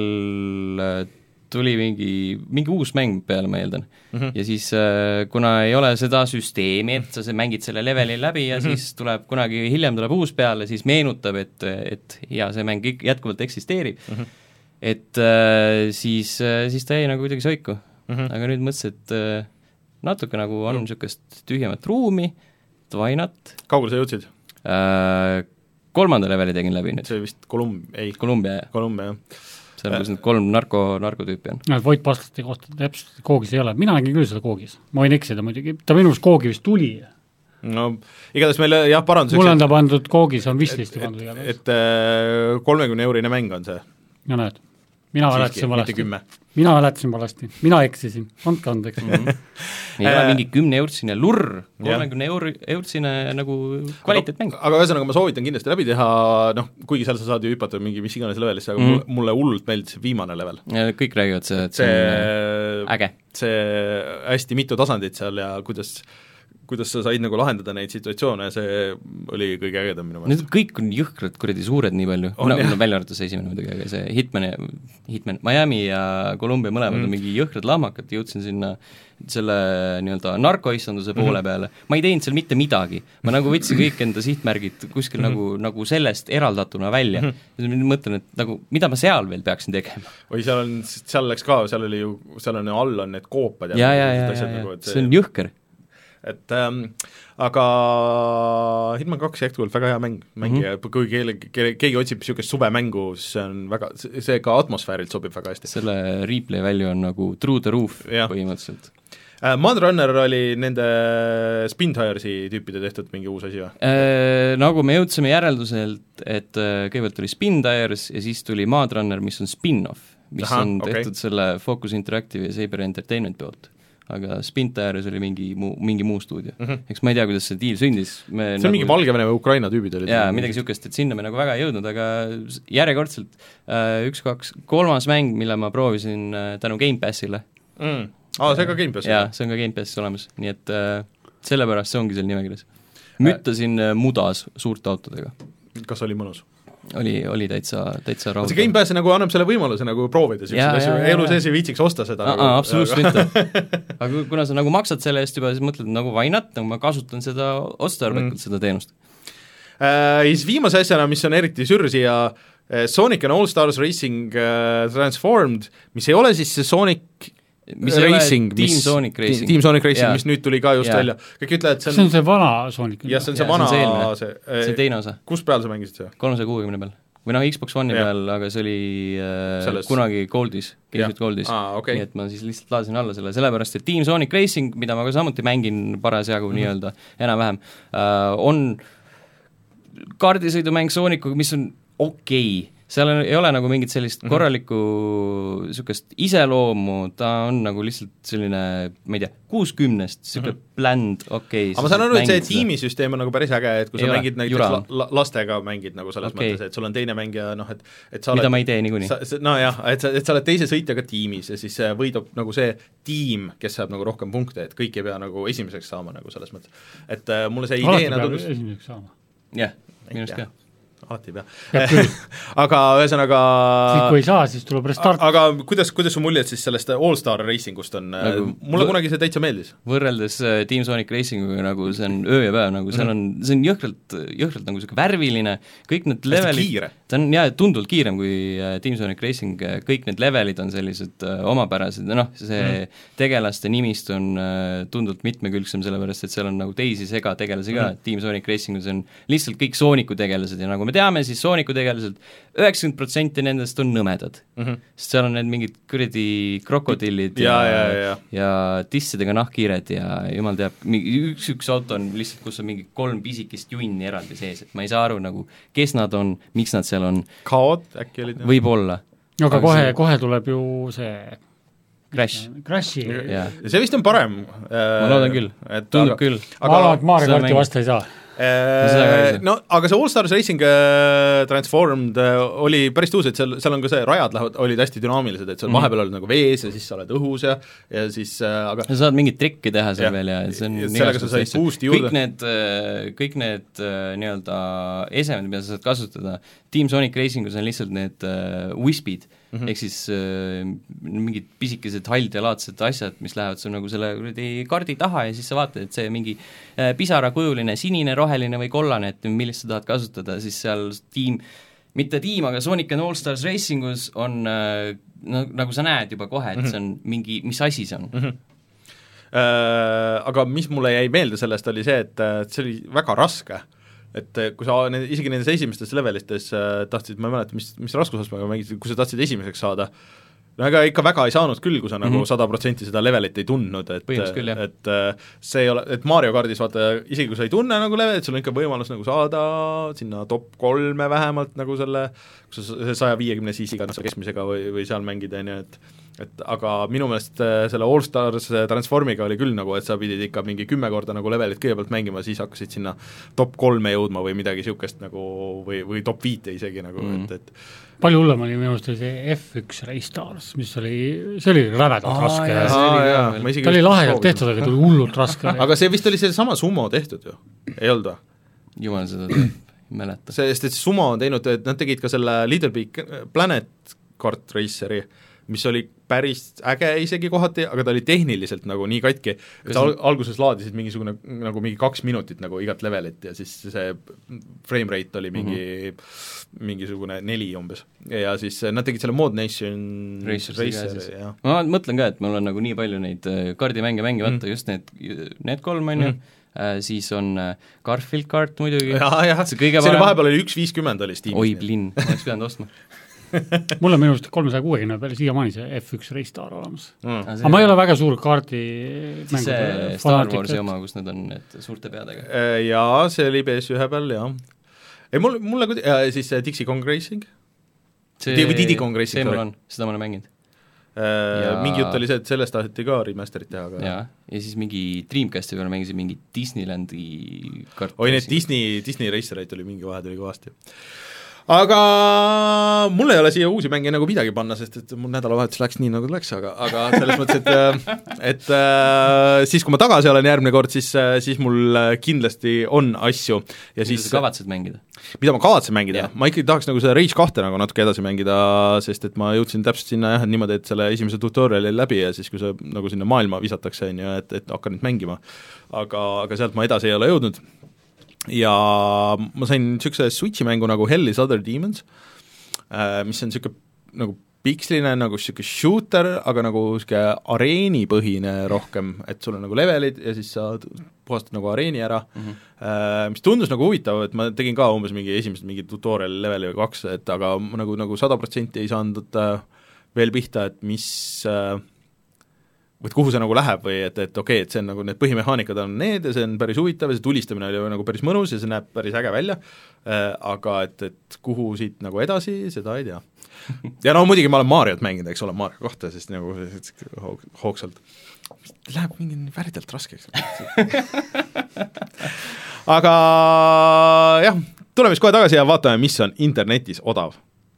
tuli mingi, mingi uus mäng peale, ma eeldan mm. -hmm. Ja siis kuna ei ole seda süsteemi, et sa mängid selle leveli läbi ja mm -hmm. siis tuleb kunagi hiljem tuleb uus peale, siis meenutab, et, et jaa, see mäng jätkuvalt eksisteerib mm. -hmm. Et äh, siis, äh, siis ta jäi nagu kuidagi soiku mm. -hmm. Aga nüüd mõtlesin, et äh, natuke nagu on niisugust tühjemat ruumi, why not? Kaugel sa jõudsid? Äh, kolmanda leveli tegin läbi nüüd. See vist Kolum-, ei Kolumbia, jah. Kolumbia, jah. Seal, kus need kolm narko, narkotüüpi on. No, Voit Pastlati kohta täpselt koogis ei ole. Mina nägin küll seda koogis. Ma võin eksida muidugi. Ta minus koogi vist tuli. No igatahes meil jah, paranduseks... Mul on ta pandud koogis, on vistlisti pandud. Et, et, et kolmekümne eurine mäng on see. Ja näed. Mina väletasin valesti. Mina väletasin valesti. Mina eksisin. Andke andeks. Mm -hmm. Ei ole mingi kümne eurtsine lurr, kolmekümne eurtsine nagu kvaliteetmäng. Aga, aga ühesõnaga ma soovitan kindlasti läbi teha, noh, kuigi seal sa saad ju hüpata mingi mis iganes levelisse, aga mm -hmm. mulle, mulle hullult meeldis viimane level. Ja kõik räägivad see, et see, see on äge. See hästi mitu tasandit seal ja kuidas kuidas sa said nagu lahendada neid situatsioone, see oli kõige ägedam minu meelest. Need kõik on jõhkrad kuradi suured nii palju, on, no, no välja arvatud see esimene muidugi, aga see Hitman, Hitman, Miami ja Columbia mõlemad mm. on mingi jõhkrad lahmakad, jõudsin sinna selle nii-öelda narkoissanduse mm -hmm. poole peale, ma ei teinud seal mitte midagi, ma nagu võtsin kõik enda sihtmärgid kuskil mm -hmm. nagu, nagu sellest eraldatuna välja mm, -hmm. ja mõtlen, et nagu, mida ma seal veel peaksin tegema. Oi, seal on, seal läks ka, seal oli ju, seal on ju all on need koopad ja, ja, ja, ja, ja, ja. Nagu, see, see on jõhker. Et ähm, aga Hitman kaks jätkuvalt väga hea mäng, mängija mm, -hmm. kui keegi, keegi otsib niisugust suvemängu, see on väga, see ka atmosfäärilt sobib väga hästi. Selle replay välja on nagu True the Roof ja. Põhimõtteliselt. äh, Mudrunner oli nende Spintiresi tüüpide tehtud mingi uus asi või? Äh, nagu me jõudsime järelduselt, et äh, kõigepealt tuli Spintires ja siis tuli Mudrunner, mis on spin-off, mis Aha, on tehtud okay. selle Focus Interactive ja Saber Entertainment poolt. Aga Spintires oli mingi muu, mingi muu stuudio mm. -hmm. Eks ma ei tea, kuidas see diil sündis. Me see on nagu, mingi Valgevene või Ukraina tüübid olid. Jaa, midagi niisugust, et sinna me nagu väga ei jõudnud, aga järjekordselt äh, üks, kaks, kolmas mäng, mille ma proovisin äh, tänu Game Passile mm.. Aa, see on ka Game Passil? Jaa, see on ka Game Passis olemas, nii et äh, sellepärast see ongi seal nimekirjas. Müttasin äh, mudas suurte autodega. Kas oli mõnus? Oli, oli täitsa, täitsa rahul. See Game Pass nagu annab selle võimaluse nagu proovida sellised asju, elu sees ei viitsiks osta seda. Aa, nagu, absoluutselt aga... mitte. Aga kuna sa nagu maksad selle eest juba, siis mõtled nagu why not, nagu ma kasutan seda otstarbekult mm. seda teenust. Äh, siis viimase asjana, mis on eriti sürsi ja Sonic and All Stars Racing uh, Transformed, mis ei ole siis see Sonic mis Racing, Team mis, Sonic Racing, Team Sonic Racing, mis nüüd tuli ka just ja. välja. Kõik ütlevad, et see on see on see vana Sonic. jah, see on see ja, vana, see, see, see teine osa. Kus peal sa mängisid see? kolmesaja kuuekümne peal. Või noh, Xbox One'i peal, aga see oli äh, Selles... kunagi Goldis, Gamesbit Goldis. Ah, okay. Nii et ma siis lihtsalt laadsin alla selle, sellepärast et Team Sonic Racing, mida ma ka samuti mängin parasjagu mm-hmm. nii-öelda enam-vähem, äh, on kaardisõidumäng Soonicuga, mis on okei okay. seal on, ei ole nagu mingit sellist mm-hmm. korralikku niisugust iseloomu, ta on nagu lihtsalt selline, ma ei tea, kuuskümnest, niisugune mm-hmm. bland, okei okay,. aga ma saan aru, et see tiimisüsteem on nagu päris äge, et kui ei sa ole, mängid näiteks la, lastega mängid nagu selles okay. mõttes, et sul on teine mängija, noh, et, et sa oled mida ma ei tee niikuinii. No jah, et sa, et sa oled teise sõitjaga tiimis ja siis võidab nagu see tiim, kes saab nagu rohkem punkte, et kõik ei pea nagu esimeseks saama nagu selles mõttes. Et uh, mulle see idee alati peab esimeseks saama. jah, minust ka. alati ei pea. aga ühesõnaga siis kui ei saa, siis tuleb restart. aga kuidas, kuidas su muljed siis sellest All Star Racingust on nagu,? Mulle kunagi see täitsa meeldis. Võrreldes Team Sonic Racinguga nagu see on öö ja päev, nagu seal on, see on jõhkralt, jõhkralt nagu selline värviline, kõik need levelid, ta on jah, tunduvalt kiirem kui Team Sonic Racing, kõik need levelid on sellised omapärased, noh, see mm. tegelaste nimist on tunduvalt mitmekülgsem, sellepärast et seal on nagu teisi segategelasi ka mm., Team Sonic Racingus on lihtsalt kõik Sooniku tegelased ja nagu me teame, siis Sooniku tegelased üheksakümmend protsenti nendest on nõmedad mm-hmm. sest seal on need mingid kuradi krokodillid ja, ja, ja, ja. ja tissidega nahkhiired ja jumal teab, üks, üks auto on lihtsalt, kus on mingi kolm pisikest junni eraldi sees, et ma ei saa aru nagu, kes nad on, miks nad seal on. Kaod äkki olid? Võib-olla. aga kohe, kohe tuleb ju see Crash. Crashi yeah. see vist on parem. Ma loodan küll, tundub küll. Ma arvan, et Mario karti vastu ei saa. No aga see All Stars Racing uh, Transformed uh, oli päris tuus, et seal, seal on ka see, rajad lähevad, olid hästi dünaamilised, et seal mm. vahepeal olid nagu vees ja siis sa oled õhus ja, ja siis uh, aga sa saad mingit trikki teha seal ja, veel ja see on sellega sa said boost'i juurde. Kõik need, kõik need nii-öelda esemed, mida sa saad kasutada, Team Sonic Racingus on lihtsalt need uh, Wispid, mm-hmm. ehk siis uh, mingid pisikesed haldjalaadsed asjad, mis lähevad sul nagu selle kaardi taha ja siis sa vaatad, et see mingi uh, pisarakujuline sinine, roheline või kollane, et millist sa tahad kasutada, siis seal tiim, mitte tiim, aga Sonic and All Stars Racingus on uh, no, nagu sa näed juba kohe, et mm-hmm. see on mingi, mis asi see on. Mm-hmm. Uh, aga mis mulle jäi meelde sellest, oli see, et see oli väga raske. Et kui sa isegi nendes esimestes levelites äh, tahtsid, ma ei mäleta, mis, mis raskusastmega mängisid, kui sa tahtsid esimeseks saada, no ega ikka väga ei saanud küll, kui sa mm-hmm. nagu sada protsenti seda levelit ei tundnud, et, küll, et see ei ole, et Mario kardis vaata, isegi kui sa ei tunne nagu levelit, sul on ikka võimalus nagu saada sinna top kolme vähemalt nagu selle, kui sa saja viiekümne siisiga keskmisega või, või seal mängida, on ju, et et aga minu meelest selle All Stars Transformiga oli küll nagu, et sa pidid ikka mingi kümme korda nagu levelit kõigepealt mängima, siis hakkasid sinna top kolme jõudma või midagi niisugust nagu või, või top viite isegi nagu mm., et, et palju hullem oli minu meelest see F üks Race Stars, mis oli, see oli rävedalt Aa, raske ja see jaa, oli, ta oli lahedalt tehtud, aga tuli hullult raske. Aga see vist oli see sama Sumo tehtud ju, ei olnud või? Jumal seda ei mäleta. Sest et Sumo on teinud, et nad tegid ka selle Little Big Planet kart raceri, mis oli päris äge isegi kohati, aga ta oli tehniliselt nagu nii katki, et sa al- alguses laadisid mingisugune nagu mingi kaks minutit nagu igat levelit ja siis see frame rate oli mingi mm-hmm. mingisugune neli umbes. Ja siis nad tegid selle Mod Nation Raceri, jah. Ma mõtlen ka, et mul on nagu nii palju neid kardimänge mängivata, mm. just need, need kolm on ju, mm. äh, siis on Garfield kart muidugi. Ja, jah, see, see oli vahepeal oli üks viiskümmend oli Steamis. Oi, plinn, ma oleks pidanud ostma. mul on minu arust kolmesaja kuuekümne peale siiamaani see F üks Race Star olemas mm.. aga ma ei ole väga suur kaardi siis see Star Warsi oma, kus need on need suurte peadega. Jaa, see oli P S ühe peal, jah. Ei, mul, mulle kud- ja siis Dixie Kong Racing see, või Diddy Kong Racing see mul on, seda ma olen mänginud. Ja... mingi jutt oli see, et sellest taheti ka remasterit teha aga... jaa, ja siis mingi Dreamcasti peale mängisid mingi Disneylandi kart. oi, need Disney, Disney Racereid oli mingi vahe, tuli kõvasti. Aga mul ei ole siia uusi mänge nagu midagi panna, sest et mul nädalavahetus läks nii, nagu läks, aga, aga selles mõttes, et et äh, siis, kui ma tagasi olen järgmine kord, siis, siis mul kindlasti on asju ja mida siis sa kavatsed mängida? Mida ma kavatsen mängida? Yeah. Ma ikkagi tahaks nagu seda Rage kahte nagu natuke edasi mängida, sest et ma jõudsin täpselt sinna jah, niimoodi, et selle esimese tutoriali läbi ja siis, kui see nagu sinna maailma visatakse, on ju, et, et hakkan nüüd mängima. Aga, aga sealt ma edasi ei ole jõudnud. Ja ma sain niisuguse Switchi mängu nagu Hell is Other Demons, mis on niisugune nagu piksline, nagu niisugune shooter, aga nagu niisugune areenipõhine rohkem, et sul on nagu levelid ja siis sa puhastad nagu areeni ära, mm-hmm. mis tundus nagu huvitav, et ma tegin ka umbes mingi esimesed mingi tutorial leveli või kaks, et aga nagu, nagu sada protsenti ei saanud veel pihta, et mis või kuhu see nagu läheb või et, et okei okay,, et see on nagu need põhimehaanikad on need ja see on päris huvitav ja see tulistamine oli nagu päris mõnus ja see näeb päris äge välja, aga et, et kuhu siit nagu edasi, seda ei tea. Ja no muidugi ma olen Mariot mänginud, eks ole, Mario kohta, sest nagu hoogsalt läheb mingi värdjalt raskeks. Aga jah, tuleme siis kohe tagasi ja vaatame, mis on internetis odav.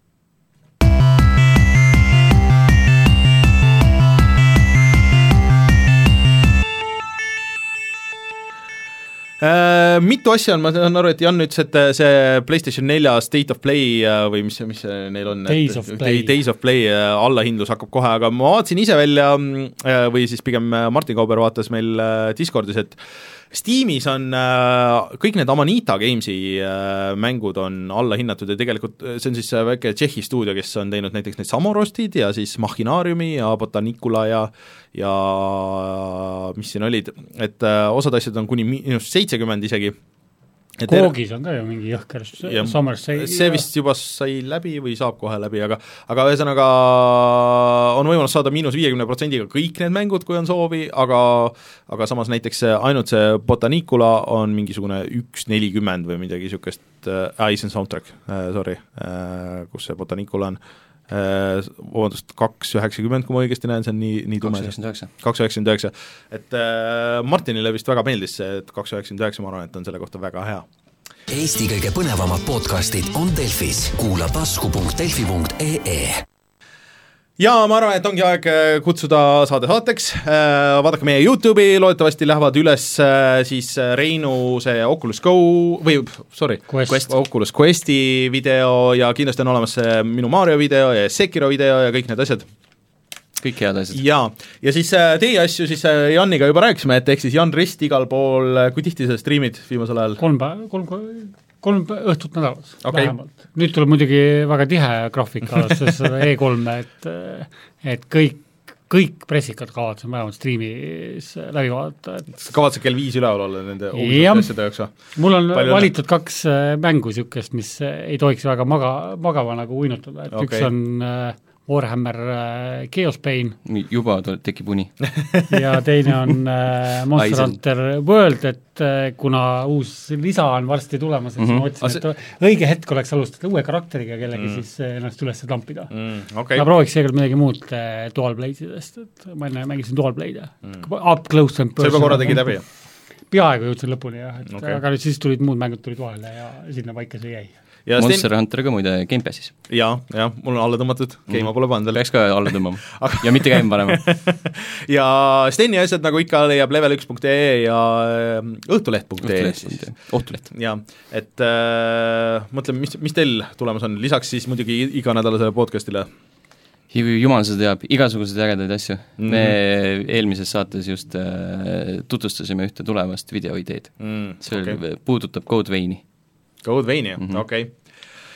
Uh, mitu asja on, ma saan aru, et Jan ütles, et see PlayStation nelja State of Play uh, või mis, mis neil on, Days of Play, Days of Play uh, allahindlus hakkab kohe, aga ma vaatasin ise välja uh, või siis pigem Martin Kauber vaatas meil uh, Discordis, et Steamis on äh, kõik need Amanita Gamesi äh, mängud on alla hinnatud ja tegelikult see on siis väike Tšehhi stuudio, kes on teinud näiteks need Samorostid ja siis Machinaariumi ja Botanicula ja ja mis siin olid, et äh, osad asjad on kuni minust seitsekümmend isegi. Koogis on ka ju mingi jõhker Summers see, see vist juba sai läbi või saab kohe läbi, aga aga ühesõnaga on võimalus saada miinus viiekümne protsendiga kõik need mängud, kui on soovi, aga aga samas näiteks ainult see Botanicula on mingisugune üks nelikümmend või midagi niisugust äh,, ei, see on soundtrack äh,, sorry äh,, kus see Botanicula on vabandust, kaks üheksakümmend, kui ma õigesti näen, see on nii, nii tume. kaks üheksakümmend üheksa. Et äh, Martinile vist väga meeldis see, et kaks üheksakümmend üheksa, ma arvan, et on selle kohta väga hea. Eesti kõige põnevamad podcastid on Delfis. Kuula tasku punkt delfi punkt ee. Ja ma arvan, et ongi aeg kutsuda saade saateks, vaadake meie YouTube'i, loodetavasti lähevad üles siis Reinu see Oculus Go, või sorry, Quest. Oculus Questi video ja kindlasti on olemas see minu Mario video ja Sekiro video ja kõik need asjad. Kõik head asjad. Ja, ja siis teie asju siis Janniga juba rääkisime, et ehk siis Jan Rist igal pool, kui tihti sa streamid viimasel ajal? Kolm päev, kolm, kolm õhtut nädalas okay. vähemalt. Nüüd tuleb muidugi väga tihe graafik alates E kolm, et, et kõik, kõik pressikad kavatsen vähemalt streamis läbi vaadata. Et... Kavatsed kell viis üleval olla nende uusasjade jaoks? Mul on Palju valitud õnne? kaks mängu niisugust, mis ei tohiks väga maga, magava nagu uinutada, et okay. üks on Warhammer Chaos Bane. Juba tekib uni. ja teine on Monster Hunter World, et kuna uus lisa on varsti tulemas, et mm-hmm. ma otsin, et õige hetk oleks alustada uue karakteriga kellegi mm. siis ennast üles tampida. Mm, okay. ma prooviks seekord midagi muud Dual Blade'idest, et ma enne mängisin Dual Blade'e. Mm. Up close and personal. See juba korra tegi läbi? Peaaegu jõudsin lõpuni, jah, et okay. aga nüüd siis tulid muud mängud tulid vahele ja sinna paika see jäi. Ja Monster Sten... Hunter ka muide Game Passis. Jaa, jah, mul on alla tõmmatud, käima mm. pole pandel. Peaks ka alla tõmbama ja mitte käima panema. ja Steni asjad nagu ikka leiab level üks punkt ee ja õhtuleht punkt ee. Õhtuleht. Jaa, et äh, mõtleme, mis, mis teil tulemas on, lisaks siis muidugi iga nädalasele podcastile? Jumal seda teab, igasuguseid ägedaid asju. Mm-hmm. Me eelmises saates just äh, tutvustasime ühte tulevast videoideed. Mm, see okay. puudutab Code Veini. Code Veini, mm-hmm. okei. Okay.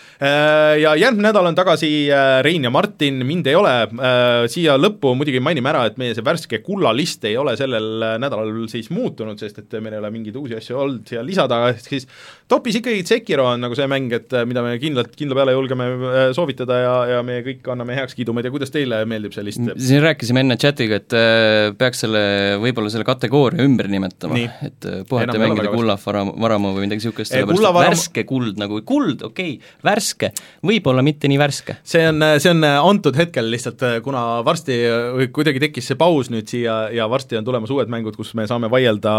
Ja järgmine nädal on tagasi Rein ja Martin, mind ei ole, siia lõppu muidugi mainime ära, et meie see värske kullalist ei ole sellel nädalal siis muutunud, sest et meil ei ole mingeid uusi asju olnud siia lisada, siis topis ikkagi Sekiro on nagu see mäng, et mida me kindlalt, kindla peale julgeme soovitada ja, ja me kõik anname heakskiidu, ma ei tea, kuidas teile meeldib see list? Siin rääkisime enne chatiga, et peaks selle, võib-olla selle kategooria ümber nimetama, nii. Et puhata Enam mängida kullavaramu või midagi niisugust, sellepärast värske kuld nagu, kuld, okei okay,, värske võib-olla mitte nii värske. See on, see on antud hetkel lihtsalt, kuna varsti kuidagi tekkis see paus nüüd siia ja varsti on tulemas uued mängud, kus me saame vaielda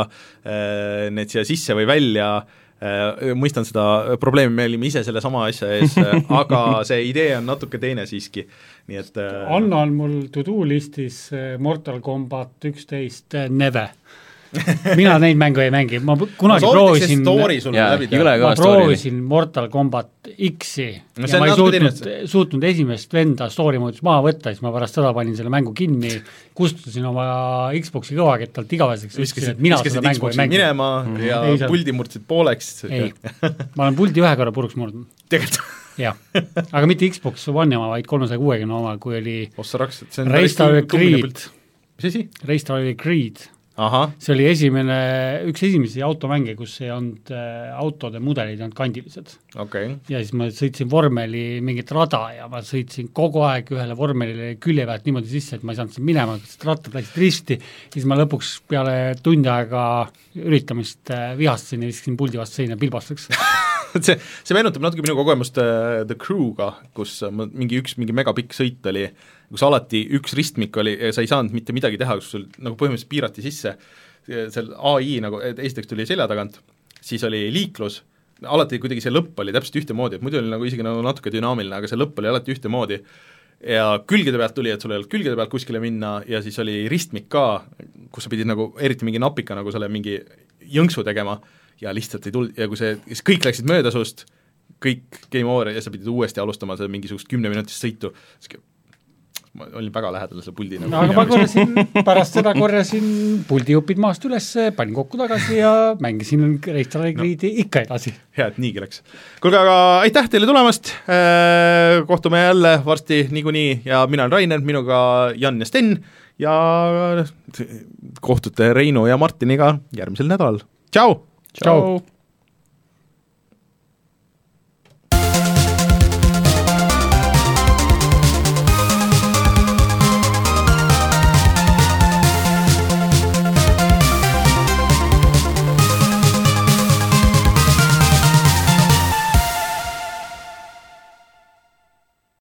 need siia sisse või välja, mõistan seda probleemi, me olime ise selle sama asja ees, aga see idee on natuke teine siiski. Nii et Anna on mul to-do listis Mortal Kombat üksteist Neve. mina neid mängu ei mängi, ma kunagi ma proovisin yeah, ma proovisin Mortal Kombat X-i no, ja ma ei suutnud, suutnud esimest venda story moodus maha võtta, siis ma pärast seda panin selle mängu kinni, kustutasin oma Xboxi kõvakettalt igaveseks, viskasid, et mina viskasid seda mängu Xboxi ei mängi minema mm-hmm. ja ei, puldi murdsid pooleks ei, ma olen puldi ühe korra puruks murdnud tegelikult jah, aga mitte Xbox One oma, vaid kolmesaja kuuekümne oma, kui oli Ossaraks, Raystar Creed mis asi? Raystar Creed Aha. see oli esimene, üks esimesi automänge, kus ei olnud äh, autode mudelid ei olnud kandilised. Okay. Ja siis ma sõitsin vormeli mingit rada ja ma sõitsin kogu aeg ühele vormelile külje pealt niimoodi sisse, et ma ei saanud siin minema, sest rattad läksid risti, siis ma lõpuks peale tundi aega üritamist äh, vihastasin ja viskasin puldi vastu seina pilbastaks. see, see meenutab natuke minu kogemust uh, The Crew'ga, kus uh, mingi üks mingi megapikk sõit oli, kus alati üks ristmik oli ja sa ei saanud mitte midagi teha, kus sul nagu põhimõtteliselt piirati sisse, seal A I nagu, esiteks tuli selja tagant, siis oli liiklus, alati kuidagi see lõpp oli täpselt ühtemoodi, et muidu oli nagu isegi nagu natuke dünaamiline, aga see lõpp oli alati ühtemoodi ja külgede pealt tuli, et sul ei olnud külgede pealt kuskile minna ja siis oli ristmik ka, kus sa pidid nagu eriti mingi napika nagu selle mingi jõnksu tegema ja lihtsalt ei tulnud ja kui see, siis kõik läksid mööda sust, kõik game over ja sa pidid uuesti alustama seda mingisugust kümne minutist sõitu, ma olin väga lähedal selle puldi nagu no, aga ma korjasin, pärast seda korjasin puldijupid maast üles, panin kokku tagasi ja mängisin Raystar Creed'i no. ikka edasi. Hea, et niigi läks. Kuulge, aga aitäh teile tulemast, kohtume jälle varsti niikuinii ja mina olen Rainer, minuga Jan ja Sten ja kohtute Reinu ja Martiniga järgmisel nädalal. Tšau! Tšau!